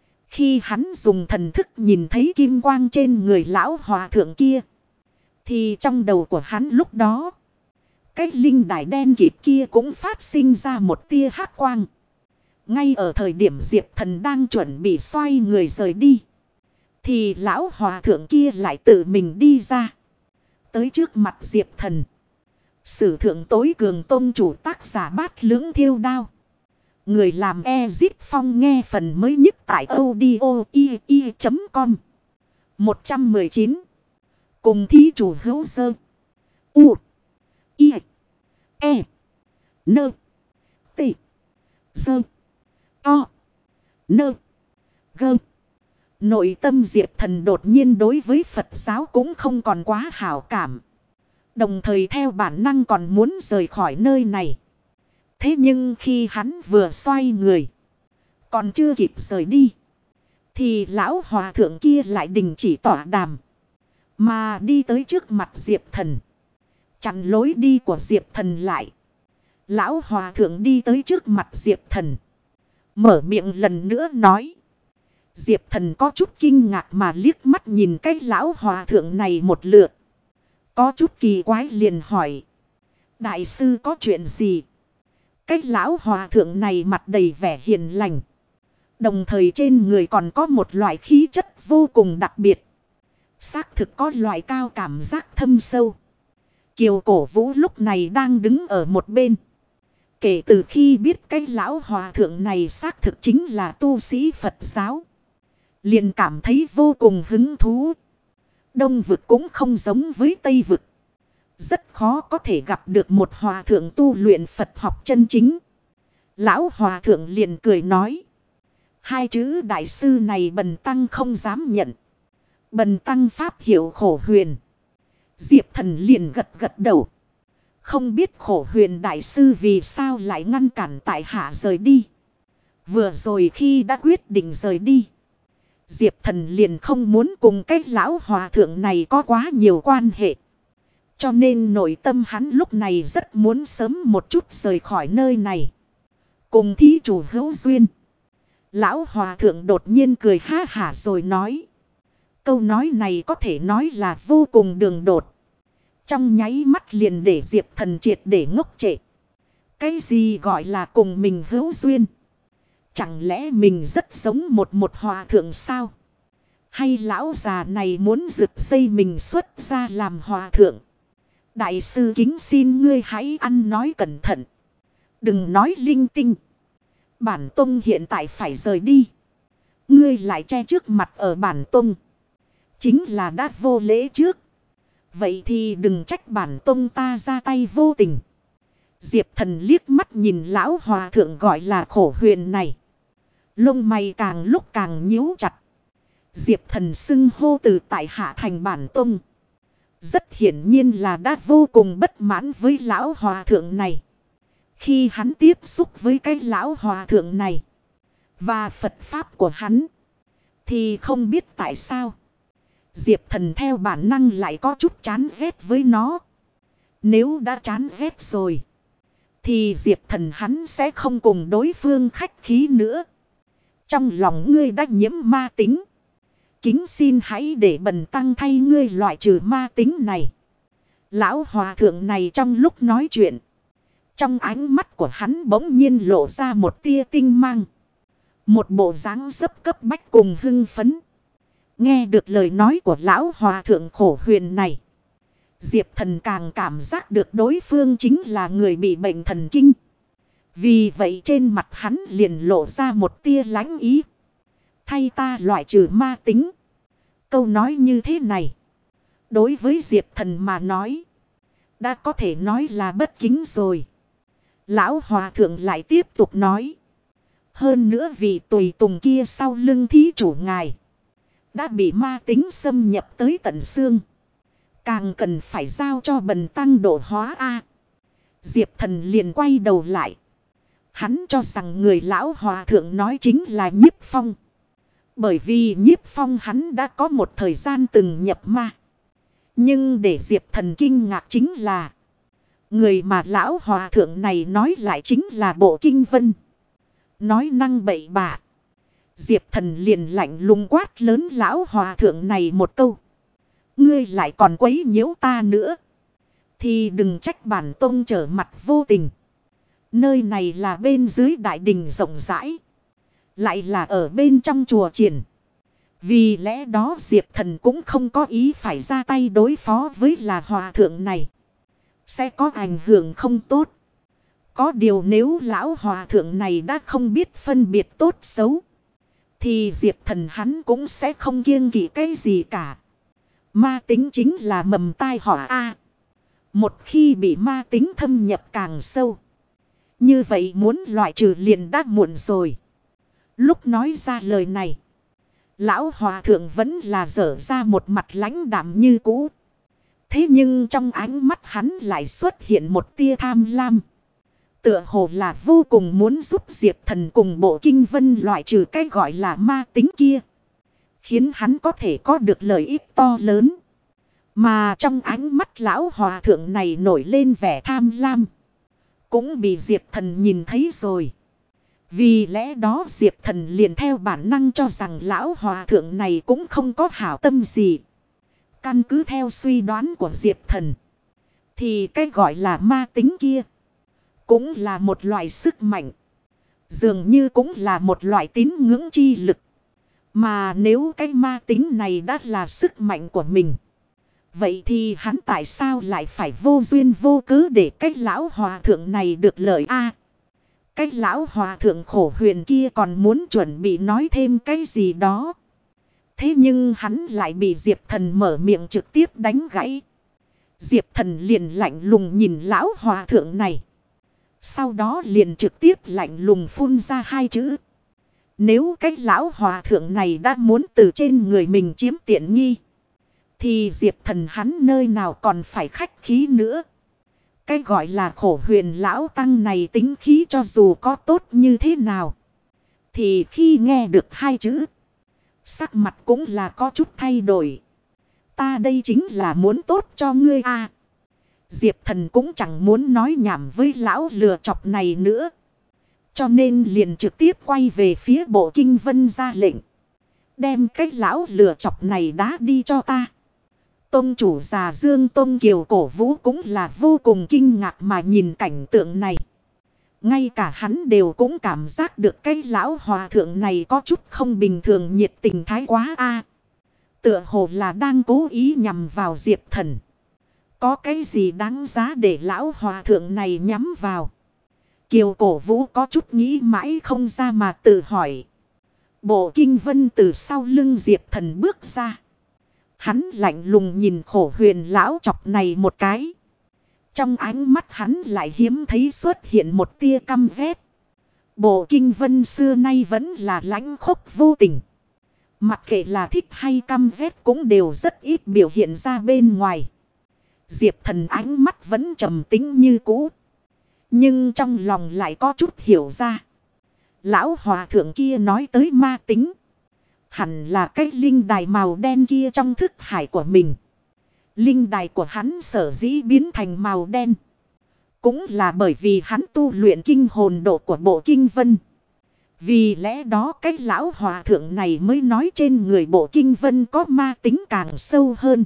Khi hắn dùng thần thức nhìn thấy kim quang trên người lão hòa thượng kia. Thì trong đầu của hắn lúc đó. Cái linh đài đen kịt kia cũng phát sinh ra một tia hắc quang. Ngay ở thời điểm Diệp Thần đang chuẩn bị xoay người rời đi. Thì lão hòa thượng kia lại tự mình đi ra. Tới trước mặt Diệp Thần. Sử thượng tối cường tôn chủ tác giả Bát Lưỡng Thiêu Đao. Người làm Ezip Phong nghe phần mới nhất tại audio.com. 119. Cùng thí chủ hữu sơ. U. I. E. Nơ. T. Sơ. O. Nơ. Gơ. Nội tâm Diệp Thần đột nhiên đối với Phật giáo cũng không còn quá hảo cảm. Đồng thời theo bản năng còn muốn rời khỏi nơi này. Thế nhưng khi hắn vừa xoay người. Còn chưa kịp rời đi. Thì lão hòa thượng kia lại đình chỉ tọa đàm. Mà đi tới trước mặt Diệp Thần. Chặn lối đi của Diệp Thần lại. Lão hòa thượng đi tới trước mặt Diệp Thần. Mở miệng lần nữa nói. Diệp Thần có chút kinh ngạc mà liếc mắt nhìn cái lão hòa thượng này một lượt. Có chút kỳ quái liền hỏi. Đại sư có chuyện gì? Cái lão hòa thượng này mặt đầy vẻ hiền lành. Đồng thời trên người còn có một loại khí chất vô cùng đặc biệt. Xác thực có loại cao cảm giác thâm sâu. Kiều Cổ Vũ lúc này đang đứng ở một bên. Kể từ khi biết cái lão hòa thượng này xác thực chính là tu sĩ Phật giáo. Liền cảm thấy vô cùng hứng thú. Đông vực cũng không giống với Tây vực. Rất khó có thể gặp được một hòa thượng tu luyện Phật học chân chính. Lão hòa thượng liền cười nói. Hai chữ đại sư này bần tăng không dám nhận. Bần tăng pháp hiệu Khổ Huyền. Diệp Thần liền gật gật đầu. Không biết Khổ Huyền đại sư vì sao lại ngăn cản tại hạ rời đi. Vừa rồi khi đã quyết định rời đi. Diệp Thần liền không muốn cùng cái lão hòa thượng này có quá nhiều quan hệ. Cho nên nội tâm hắn lúc này rất muốn sớm một chút rời khỏi nơi này. Cùng thí chủ hữu duyên. Lão hòa thượng đột nhiên cười ha hả rồi nói. Câu nói này có thể nói là vô cùng đường đột. Trong nháy mắt liền để Diệp Thần triệt để ngốc trệ. Cái gì gọi là cùng mình hữu duyên? Chẳng lẽ mình rất giống một hòa thượng sao? Hay lão già này muốn rực dây mình xuất ra làm hòa thượng? Đại sư kính xin ngươi hãy ăn nói cẩn thận. Đừng nói linh tinh. Bản tông hiện tại phải rời đi. Ngươi lại che trước mặt ở bản tông. Chính là đã vô lễ trước. Vậy thì đừng trách bản tông ta ra tay vô tình. Diệp Thần liếc mắt nhìn lão hòa thượng gọi là Khổ Huyền này. Lông mày càng lúc càng nhíu chặt. Diệp Thần xưng hô từ tại hạ thành bản tông. Rất hiển nhiên là đã vô cùng bất mãn với lão hòa thượng này. Khi hắn tiếp xúc với cái lão hòa thượng này và Phật Pháp của hắn thì không biết tại sao Diệp Thần theo bản năng lại có chút chán ghét với nó. Nếu đã chán ghét rồi thì Diệp Thần hắn sẽ không cùng đối phương khách khí nữa. Trong lòng ngươi đã nhiễm ma tính. Kính xin hãy để bần tăng thay ngươi loại trừ ma tính này. Lão hòa thượng này trong lúc nói chuyện, trong ánh mắt của hắn bỗng nhiên lộ ra một tia tinh mang. Một bộ dáng dấp cấp bách cùng hưng phấn. Nghe được lời nói của lão hòa thượng Khổ Huyền này, Diệp Thần càng cảm giác được đối phương chính là người bị bệnh thần kinh. Vì vậy trên mặt hắn liền lộ ra một tia lãnh ý. Thay ta loại trừ ma tính. Câu nói như thế này, đối với Diệp Thần mà nói, đã có thể nói là bất kính rồi. Lão hòa thượng lại tiếp tục nói. Hơn nữa vì tùy tùng kia sau lưng thí chủ ngài đã bị ma tính xâm nhập tới tận xương. Càng cần phải giao cho bần tăng độ hóa a. Diệp Thần liền quay đầu lại. Hắn cho rằng người lão hòa thượng nói chính là Nhiếp Phong. Bởi vì Nhiếp Phong hắn đã có một thời gian từng nhập ma. Nhưng để Diệp Thần kinh ngạc chính là người mà lão hòa thượng này nói lại chính là Bộ Kinh Vân. Nói năng bậy bạ. Diệp Thần liền lạnh lùng quát lớn lão hòa thượng này một câu. Ngươi lại còn quấy nhiễu ta nữa thì đừng trách bản tông trở mặt vô tình. Nơi này là bên dưới đại đình rộng rãi, lại là ở bên trong chùa triển. Vì lẽ đó Diệp Thần cũng không có ý phải ra tay đối phó với là hòa thượng này. Sẽ có ảnh hưởng không tốt. Có điều nếu lão hòa thượng này đã không biết phân biệt tốt xấu thì Diệp Thần hắn cũng sẽ không kiêng kỵ cái gì cả. Ma tính chính là mầm tai họa a. Một khi bị ma tính thâm nhập càng sâu, như vậy muốn loại trừ liền đã muộn rồi. Lúc nói ra lời này, lão hòa thượng vẫn là dở ra một mặt lãnh đạm như cũ. Thế nhưng trong ánh mắt hắn lại xuất hiện một tia tham lam. Tựa hồ là vô cùng muốn giúp Diệp Thần cùng Bộ Kinh Vân loại trừ cái gọi là ma tính kia, khiến hắn có thể có được lợi ích to lớn. Mà trong ánh mắt lão hòa thượng này nổi lên vẻ tham lam, cũng bị Diệp Thần nhìn thấy rồi. Vì lẽ đó Diệp Thần liền theo bản năng cho rằng lão hòa thượng này cũng không có hảo tâm gì. Căn cứ theo suy đoán của Diệp Thần, thì cái gọi là ma tính kia cũng là một loại sức mạnh, dường như cũng là một loại tín ngưỡng chi lực. Mà nếu cái ma tính này đã là sức mạnh của mình, vậy thì hắn tại sao lại phải vô duyên vô cớ để cái lão hòa thượng này được lợi a? Cái lão hòa thượng Khổ Huyền kia còn muốn chuẩn bị nói thêm cái gì đó. Thế nhưng hắn lại bị Diệp Thần mở miệng trực tiếp đánh gãy. Diệp Thần liền lạnh lùng nhìn lão hòa thượng này. Sau đó liền trực tiếp lạnh lùng phun ra hai chữ. Nếu cái lão hòa thượng này đã muốn từ trên người mình chiếm tiện nghi, thì Diệp Thần hắn nơi nào còn phải khách khí nữa. Cái gọi là Khổ Huyền lão tăng này tính khí cho dù có tốt như thế nào, thì khi nghe được hai chữ, sắc mặt cũng là có chút thay đổi. Ta đây chính là muốn tốt cho ngươi a. Diệp Thần cũng chẳng muốn nói nhảm với lão lừa chọc này nữa. Cho nên liền trực tiếp quay về phía Bộ Kinh Vân ra lệnh. Đem cái lão lừa chọc này đá đi cho ta. Tông chủ già Dương Tông Kiều Cổ Vũ cũng là vô cùng kinh ngạc mà nhìn cảnh tượng này. Ngay cả hắn đều cũng cảm giác được cái lão hòa thượng này có chút không bình thường, nhiệt tình thái quá a. Tựa hồ là đang cố ý nhằm vào Diệp Thần. Có cái gì đáng giá để lão hòa thượng này nhắm vào? Kiều Cổ Vũ có chút nghĩ mãi không ra mà tự hỏi. Bộ Kinh Vân từ sau lưng Diệp Thần bước ra. Hắn lạnh lùng nhìn Khổ Huyền lão chọc này một cái. Trong ánh mắt hắn lại hiếm thấy xuất hiện một tia căm ghét. Bộ Kinh Vân xưa nay vẫn là lãnh khốc vô tình. Mặc kệ là thích hay căm ghét cũng đều rất ít biểu hiện ra bên ngoài. Diệp Thần ánh mắt vẫn trầm tĩnh như cũ. Nhưng trong lòng lại có chút hiểu ra. Lão hòa thượng kia nói tới ma tính. Hẳn là cái linh đài màu đen kia trong thức hải của mình. Linh đài của hắn sở dĩ biến thành màu đen. Cũng là bởi vì hắn tu luyện kinh hồn độ của Bộ Kinh Vân. Vì lẽ đó cái lão hòa thượng này mới nói trên người Bộ Kinh Vân có ma tính càng sâu hơn.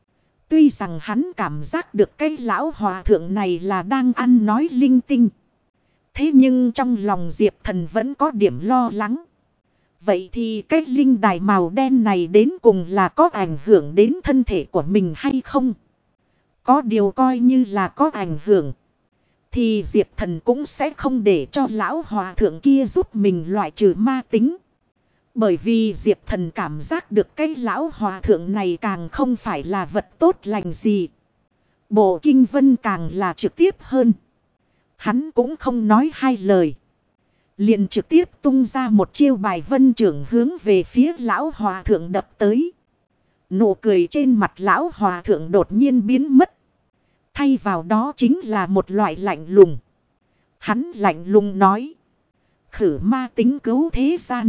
Tuy rằng hắn cảm giác được cái lão hòa thượng này là đang ăn nói linh tinh. Thế nhưng trong lòng Diệp Thần vẫn có điểm lo lắng. Vậy thì cái linh đài màu đen này đến cùng là có ảnh hưởng đến thân thể của mình hay không? Có điều coi như là có ảnh hưởng. Thì Diệp Thần cũng sẽ không để cho lão hòa thượng kia giúp mình loại trừ ma tính. Bởi vì Diệp Thần cảm giác được cái lão hòa thượng này càng không phải là vật tốt lành gì. Bộ Kinh Vân càng là trực tiếp hơn. Hắn cũng không nói hai lời. Liền trực tiếp tung ra một chiêu bài vân trưởng hướng về phía lão hòa thượng đập tới. Nụ cười trên mặt lão hòa thượng đột nhiên biến mất. Thay vào đó chính là một loại lạnh lùng. Hắn lạnh lùng nói. Khử ma tính cứu thế gian.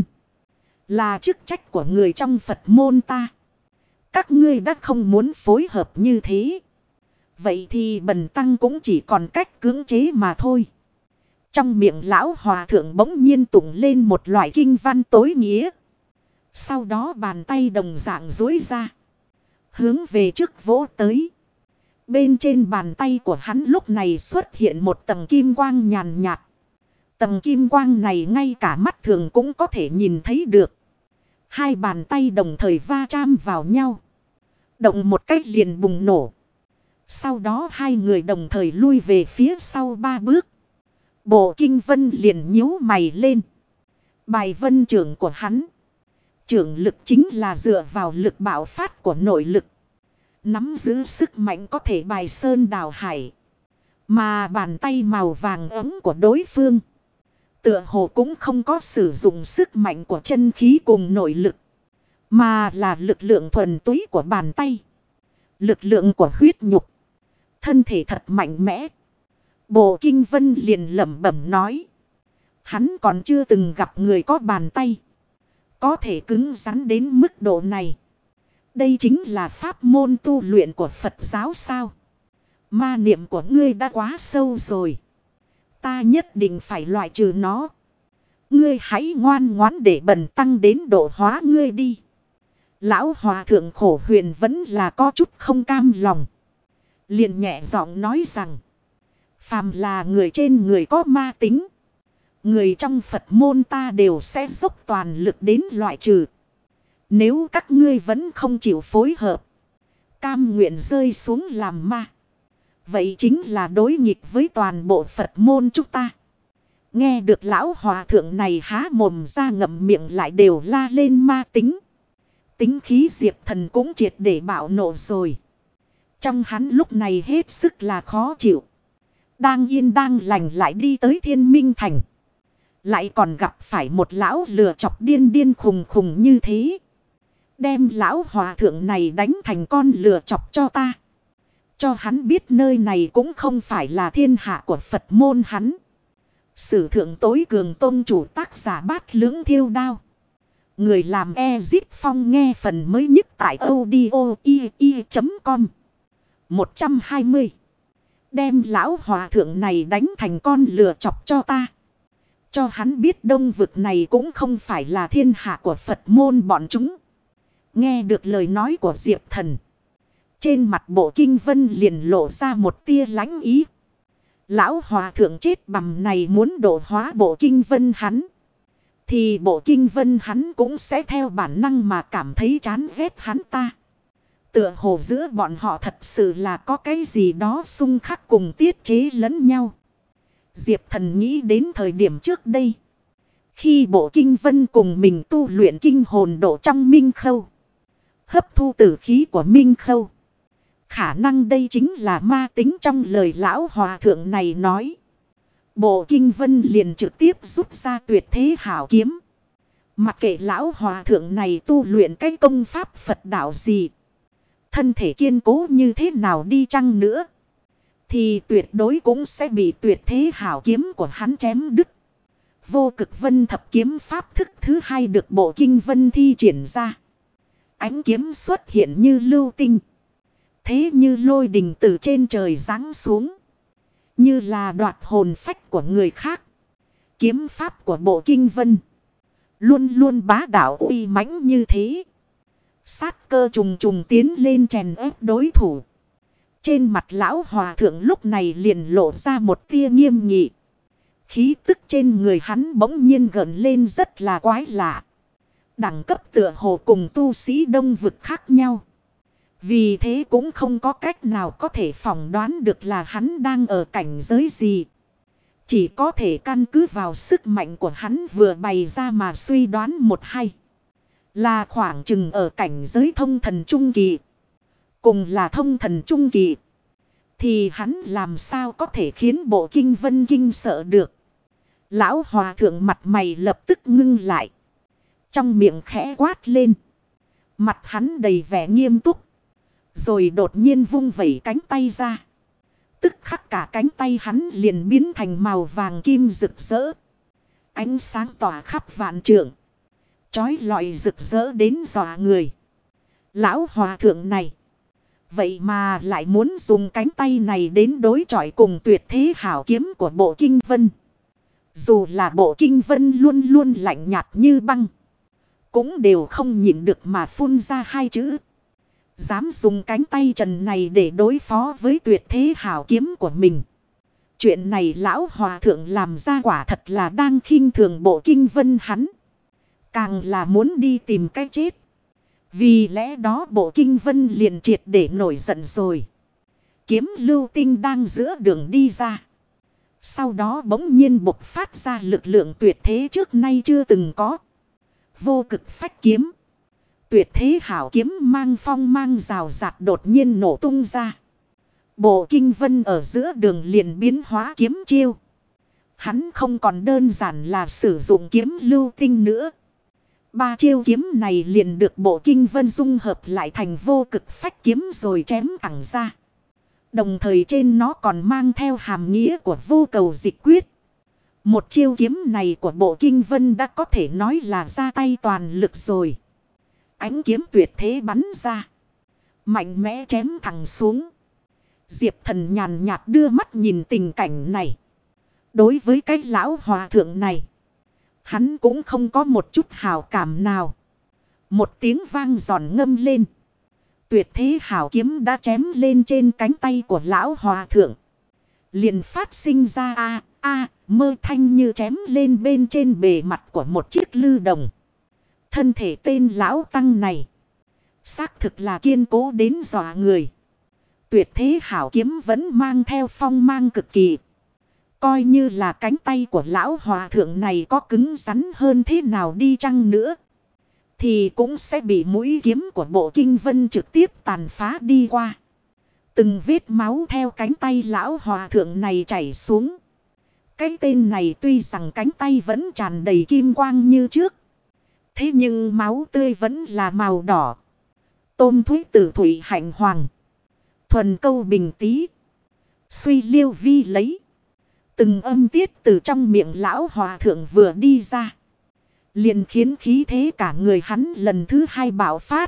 Là chức trách của người trong Phật môn ta. Các ngươi đã không muốn phối hợp như thế. Vậy thì bần tăng cũng chỉ còn cách cưỡng chế mà thôi. Trong miệng lão hòa thượng bỗng nhiên tụng lên một loại kinh văn tối nghĩa. Sau đó bàn tay đồng dạng duỗi ra. Hướng về trước vỗ tới. Bên trên bàn tay của hắn lúc này xuất hiện một tầng kim quang nhàn nhạt. Tầng kim quang này ngay cả mắt thường cũng có thể nhìn thấy được. Hai bàn tay đồng thời va chạm vào nhau. Động một cách liền bùng nổ. Sau đó hai người đồng thời lui về phía sau 3 bước. Bộ Kinh Vân liền nhíu mày lên. Bài vân trưởng của hắn. Trưởng lực chính là dựa vào lực bạo phát của nội lực. Nắm giữ sức mạnh có thể bài sơn đào hải. Mà bàn tay màu vàng ấm của đối phương. Tựa hồ cũng không có sử dụng sức mạnh của chân khí cùng nội lực. Mà là lực lượng thuần túy của bàn tay. Lực lượng của huyết nhục. Thân thể thật mạnh mẽ. Bộ Kinh Vân liền lẩm bẩm nói. Hắn còn chưa từng gặp người có bàn tay. Có thể cứng rắn đến mức độ này. Đây chính là pháp môn tu luyện của Phật giáo sao? Ma niệm của ngươi đã quá sâu rồi. Ta nhất định phải loại trừ nó. Ngươi hãy ngoan ngoãn để bần tăng đến độ hóa ngươi đi. Lão hòa thượng Khổ Huyền vẫn là có chút không cam lòng. Liền nhẹ giọng nói rằng. Phàm là người trên người có ma tính. Người trong Phật môn ta đều sẽ dốc toàn lực đến loại trừ. Nếu các ngươi vẫn không chịu phối hợp. Cam nguyện rơi xuống làm ma. Vậy chính là đối nghịch với toàn bộ Phật môn chúng ta. Nghe được lão hòa thượng này há mồm ra ngậm miệng lại đều la lên ma tính. Tính khí Diệp Thần cũng triệt để bạo nộ rồi. Trong hắn lúc này hết sức là khó chịu. Đang yên đang lành lại đi tới Thiên Minh Thành. Lại còn gặp phải một lão lừa chọc điên điên khùng khùng như thế. Đem lão hòa thượng này đánh thành con lừa chọc cho ta. Cho hắn biết nơi này cũng không phải là thiên hạ của Phật môn hắn. Sử thượng tối cường tôn chủ tác giả Bát Lưỡng Thiêu Đao. Người làm Ezip Phong nghe phần mới nhất tại audio.com 120. Đem lão hòa thượng này đánh thành con lừa chọc cho ta. Cho hắn biết đông vực này cũng không phải là thiên hạ của Phật môn bọn chúng. Nghe được lời nói của Diệp Thần. Trên mặt Bộ Kinh Vân liền lộ ra một tia lãnh ý. Lão hòa thượng chết bầm này muốn độ hóa Bộ Kinh Vân hắn. Thì Bộ Kinh Vân hắn cũng sẽ theo bản năng mà cảm thấy chán ghét hắn ta. Tựa hồ giữa bọn họ thật sự là có cái gì đó xung khắc cùng tiết chế lẫn nhau. Diệp Thần nghĩ đến thời điểm trước đây. Khi Bộ Kinh Vân cùng mình tu luyện kinh hồn độ trong Minh Khâu. Hấp thu tử khí của Minh Khâu. Khả năng đây chính là ma tính trong lời lão hòa thượng này nói. Bộ Kinh Vân liền trực tiếp rút ra tuyệt thế hảo kiếm. Mặc kệ lão hòa thượng này tu luyện cái công pháp Phật đạo gì. Thân thể kiên cố như thế nào đi chăng nữa. Thì tuyệt đối cũng sẽ bị tuyệt thế hảo kiếm của hắn chém đứt. Vô Cực Vân thập kiếm pháp thức thứ hai được Bộ Kinh Vân thi triển ra. Ánh kiếm xuất hiện như lưu tinh. Thế như lôi đình từ trên trời giáng xuống. Như là đoạt hồn phách của người khác. Kiếm pháp của Bộ Kinh Vân. Luôn luôn bá đạo uy mãnh như thế. Sát cơ trùng trùng tiến lên chèn ép đối thủ. Trên mặt lão hòa thượng lúc này liền lộ ra một tia nghiêm nghị. Khí tức trên người hắn bỗng nhiên gợn lên rất là quái lạ. Đẳng cấp tựa hồ cùng tu sĩ đông vực khác nhau. Vì thế cũng không có cách nào có thể phỏng đoán được là hắn đang ở cảnh giới gì. Chỉ có thể căn cứ vào sức mạnh của hắn vừa bày ra mà suy đoán một hay. Là khoảng chừng ở cảnh giới thông thần trung kỳ. Cùng là thông thần trung kỳ. Thì hắn làm sao có thể khiến Bộ Kinh Vân kinh sợ được. Lão hòa thượng mặt mày lập tức ngưng lại. Trong miệng khẽ quát lên. Mặt hắn đầy vẻ nghiêm túc. Rồi đột nhiên vung vẩy cánh tay ra. Tức khắc cả cánh tay hắn liền biến thành màu vàng kim rực rỡ. Ánh sáng tỏa khắp vạn trượng. Chói lọi rực rỡ đến dọa người. Lão hòa thượng này. Vậy mà lại muốn dùng cánh tay này đến đối chọi cùng tuyệt thế hảo kiếm của Bộ Kinh Vân. Dù là Bộ Kinh Vân luôn luôn lạnh nhạt như băng. Cũng đều không nhịn được mà phun ra hai chữ. Dám dùng cánh tay trần này để đối phó với tuyệt thế hảo kiếm của mình. Chuyện này lão hòa thượng làm ra quả thật là đang khinh thường Bộ Kinh Vân hắn. Càng là muốn đi tìm cái chết. Vì lẽ đó Bộ Kinh Vân liền triệt để nổi giận rồi. Kiếm lưu tinh đang giữa đường đi ra. Sau đó bỗng nhiên bộc phát ra lực lượng tuyệt thế trước nay chưa từng có. Vô Cực phách kiếm. Tuyệt thế hảo kiếm mang phong mang rào rạt đột nhiên nổ tung ra. Bộ Kinh Vân ở giữa đường liền biến hóa kiếm chiêu. Hắn không còn đơn giản là sử dụng kiếm lưu tinh nữa. Ba chiêu kiếm này liền được Bộ Kinh Vân dung hợp lại thành Vô Cực phách kiếm rồi chém thẳng ra. Đồng thời trên nó còn mang theo hàm nghĩa của vô cầu dịch quyết. Một chiêu kiếm này của Bộ Kinh Vân đã có thể nói là ra tay toàn lực rồi. Ánh kiếm tuyệt thế bắn ra. Mạnh mẽ chém thẳng xuống. Diệp Thần nhàn nhạt đưa mắt nhìn tình cảnh này. Đối với cái lão hòa thượng này. Hắn cũng không có một chút hào cảm nào. Một tiếng vang giòn ngâm lên. Tuyệt thế hảo kiếm đã chém lên trên cánh tay của lão hòa thượng. Liền phát sinh ra mơ thanh như chém lên bên trên bề mặt của một chiếc lư đồng. Thân thể tên lão tăng này. Xác thực là kiên cố đến dọa người. Tuyệt thế hảo kiếm vẫn mang theo phong mang cực kỳ. Coi như là cánh tay của lão hòa thượng này có cứng rắn hơn thế nào đi chăng nữa. Thì cũng sẽ bị mũi kiếm của Bộ Kinh Vân trực tiếp tàn phá đi qua. Từng vết máu theo cánh tay lão hòa thượng này chảy xuống. Cái tên này tuy rằng cánh tay vẫn tràn đầy kim quang như trước. Thế nhưng máu tươi vẫn là màu đỏ. Tôm thúy tử thủy hạnh hoàng. Thuần câu bình tí. Suy liêu vi lấy. Từng âm tiết từ trong miệng lão hòa thượng vừa đi ra. Liền khiến khí thế cả người hắn lần thứ hai bạo phát.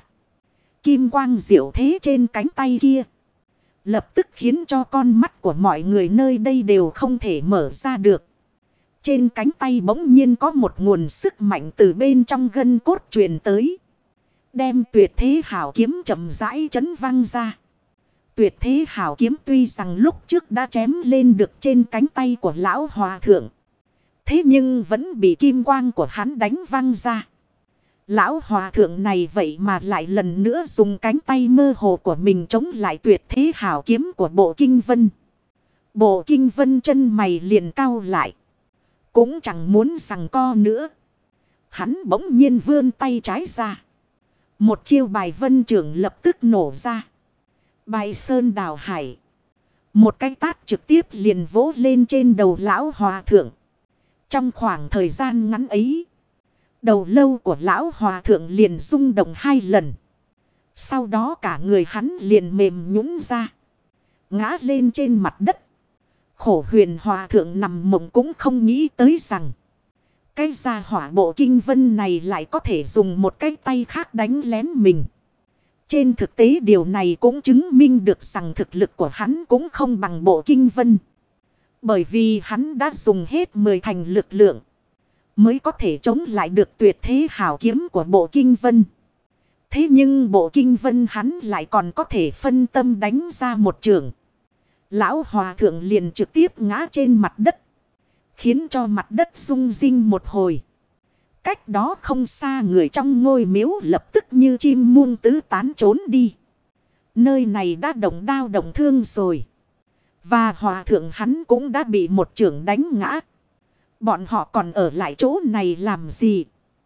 Kim quang diệu thế trên cánh tay kia. Lập tức khiến cho con mắt của mọi người nơi đây đều không thể mở ra được. Trên cánh tay bỗng nhiên có một nguồn sức mạnh từ bên trong gân cốt truyền tới. Đem tuyệt thế hảo kiếm chậm rãi chấn văng ra. Tuyệt thế hảo kiếm tuy rằng lúc trước đã chém lên được trên cánh tay của lão hòa thượng. Thế nhưng vẫn bị kim quang của hắn đánh văng ra. Lão hòa thượng này vậy mà lại lần nữa dùng cánh tay mơ hồ của mình chống lại tuyệt thế hảo kiếm của Bộ Kinh Vân. Bộ Kinh Vân chân mày liền cau lại. Cũng chẳng muốn giằng co nữa. Hắn bỗng nhiên vươn tay trái ra. Một chiêu bài vân trưởng lập tức nổ ra. Bài sơn đào hải. Một cái tát trực tiếp liền vỗ lên trên đầu lão hòa thượng. Trong khoảng thời gian ngắn ấy, đầu lâu của lão hòa thượng liền rung động 2 lần. Sau đó cả người hắn liền mềm nhũn ra, ngã lên trên mặt đất. Khổ Huyền hòa thượng nằm mộng cũng không nghĩ tới rằng cái gia hỏa Bộ Kinh Vân này lại có thể dùng một cái tay khác đánh lén mình. Trên thực tế điều này cũng chứng minh được rằng thực lực của hắn cũng không bằng Bộ Kinh Vân. Bởi vì hắn đã dùng hết 10 thành lực lượng mới có thể chống lại được tuyệt thế hảo kiếm của Bộ Kinh Vân. Thế nhưng Bộ Kinh Vân hắn lại còn có thể phân tâm đánh ra một chưởng. Lão hòa thượng liền trực tiếp ngã trên mặt đất, khiến cho mặt đất rung rinh một hồi. Cách đó không xa người trong ngôi miếu lập tức như chim muông tứ tán trốn đi. Nơi này đã động đao động thương rồi. Và hòa thượng hắn cũng đã bị một chưởng đánh ngã. Bọn họ còn ở lại chỗ này làm gì?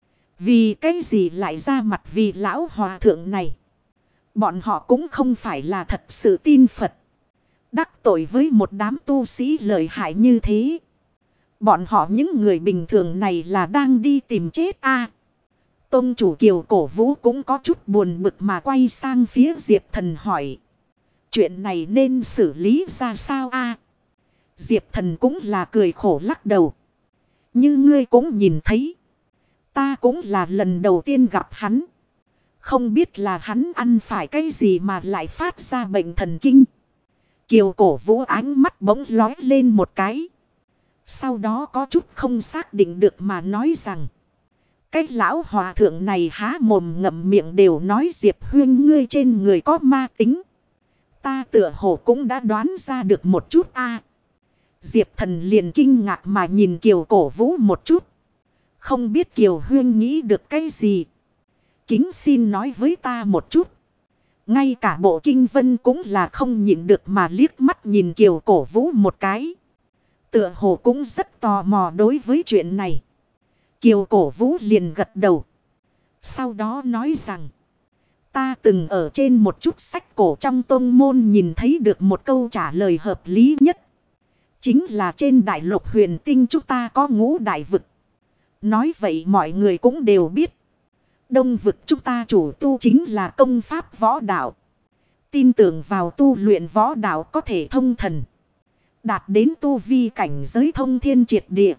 Vì cái gì lại ra mặt vì lão hòa thượng này? Bọn họ cũng không phải là thật sự tin Phật. Đắc tội với một đám tu sĩ lợi hại như thế. Bọn họ những người bình thường này là đang đi tìm chết a. Tông chủ Kiều Cổ Vũ cũng có chút buồn bực mà quay sang phía Diệp Thần hỏi. Chuyện này nên xử lý ra sao a? Diệp Thần cũng là cười khổ lắc đầu. Như ngươi cũng nhìn thấy. Ta cũng là lần đầu tiên gặp hắn. Không biết là hắn ăn phải cái gì mà lại phát ra bệnh thần kinh. Kiều Cổ Vũ ánh mắt bỗng lóe lên một cái. Sau đó có chút không xác định được mà nói rằng. Cái lão hòa thượng này há mồm ngậm miệng đều nói Diệp huynh ngươi trên người có ma tính. Ta tựa hồ cũng đã đoán ra được một chút a. Diệp Thần liền kinh ngạc mà nhìn Kiều Cổ Vũ một chút. Không biết Kiều huynh nghĩ được cái gì. Kính xin nói với ta một chút. Ngay cả Bộ Kinh Vân cũng là không nhịn được mà liếc mắt nhìn Kiều Cổ Vũ một cái. Tựa hồ cũng rất tò mò đối với chuyện này. Kiều Cổ Vũ liền gật đầu. Sau đó nói rằng. Ta từng ở trên một chút sách cổ trong tông môn nhìn thấy được một câu trả lời hợp lý nhất. Chính là trên đại lục huyền tinh chúng ta có ngũ đại vực. Nói vậy mọi người cũng đều biết. Đông vực chúng ta chủ tu chính là công pháp võ đạo. Tin tưởng vào tu luyện võ đạo có thể thông thần. Đạt đến tu vi cảnh giới thông thiên triệt địa.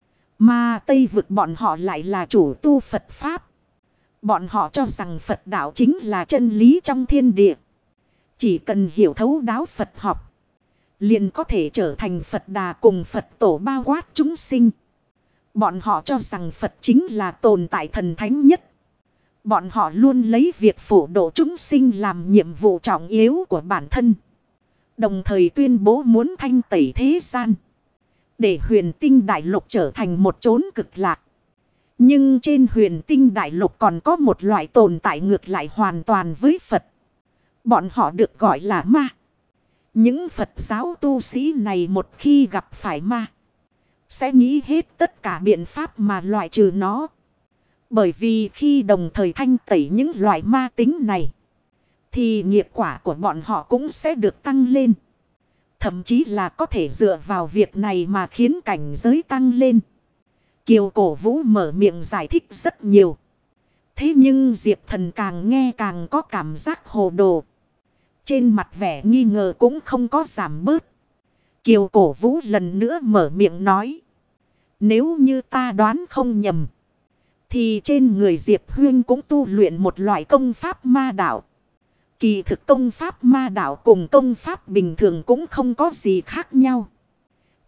Mà Tây vực bọn họ lại là chủ tu Phật Pháp. Bọn họ cho rằng Phật đạo chính là chân lý trong thiên địa. Chỉ cần hiểu thấu đáo Phật học. Liền có thể trở thành Phật Đà cùng Phật Tổ bao quát chúng sinh. Bọn họ cho rằng Phật chính là tồn tại thần thánh nhất. Bọn họ luôn lấy việc phổ độ chúng sinh làm nhiệm vụ trọng yếu của bản thân. Đồng thời tuyên bố muốn thanh tẩy thế gian. Để huyền tinh đại lục trở thành một chốn cực lạc. Nhưng trên huyền tinh đại lục còn có một loại tồn tại ngược lại hoàn toàn với Phật. Bọn họ được gọi là ma. Những Phật giáo tu sĩ này một khi gặp phải ma. Sẽ nghĩ hết tất cả biện pháp mà loại trừ nó. Bởi vì khi đồng thời thanh tẩy những loại ma tính này. Thì nghiệp quả của bọn họ cũng sẽ được tăng lên. Thậm chí là có thể dựa vào việc này mà khiến cảnh giới tăng lên. Kiều Cổ Vũ mở miệng giải thích rất nhiều. Thế nhưng Diệp Thần càng nghe càng có cảm giác hồ đồ. Trên mặt vẻ nghi ngờ cũng không có giảm bớt. Kiều Cổ Vũ lần nữa mở miệng nói. Nếu như ta đoán không nhầm. Thì trên người Diệp Huyên cũng tu luyện một loại công pháp ma đạo. Kỳ thực công pháp ma đạo cùng công pháp bình thường cũng không có gì khác nhau.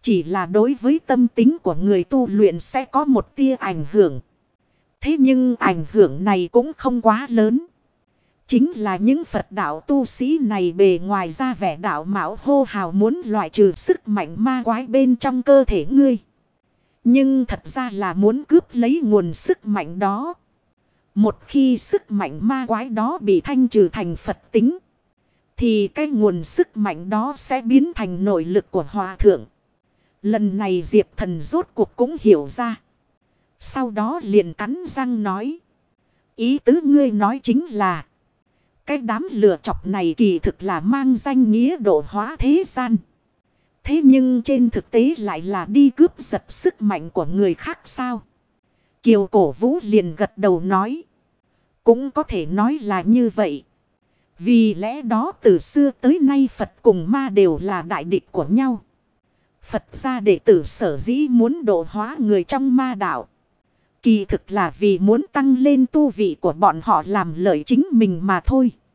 chỉ là đối với tâm tính của người tu luyện sẽ có một tia ảnh hưởng. Thế nhưng ảnh hưởng này cũng không quá lớn. Chính là những Phật đạo tu sĩ này bề ngoài ra vẻ đạo mạo hô hào muốn loại trừ sức mạnh ma quái bên trong cơ thể ngươi. Nhưng thật ra là muốn cướp lấy nguồn sức mạnh đó. Một khi sức mạnh ma quái đó bị thanh trừ thành Phật tính, thì cái nguồn sức mạnh đó sẽ biến thành nội lực của Hòa Thượng. Lần này Diệp Thần rốt cuộc cũng hiểu ra. Sau đó liền cắn răng nói. Ý tứ ngươi nói chính là, cái đám lừa chọc này kỳ thực là mang danh nghĩa độ hóa thế gian. Thế nhưng trên thực tế lại là đi cướp giật sức mạnh của người khác sao? Kiều Cổ Vũ liền gật đầu nói. Cũng có thể nói là như vậy. Vì lẽ đó từ xưa tới nay Phật cùng ma đều là đại địch của nhau. Phật gia đệ tử sở dĩ muốn độ hóa người trong ma đạo, kỳ thực là vì muốn tăng lên tu vị của bọn họ làm lợi chính mình mà thôi.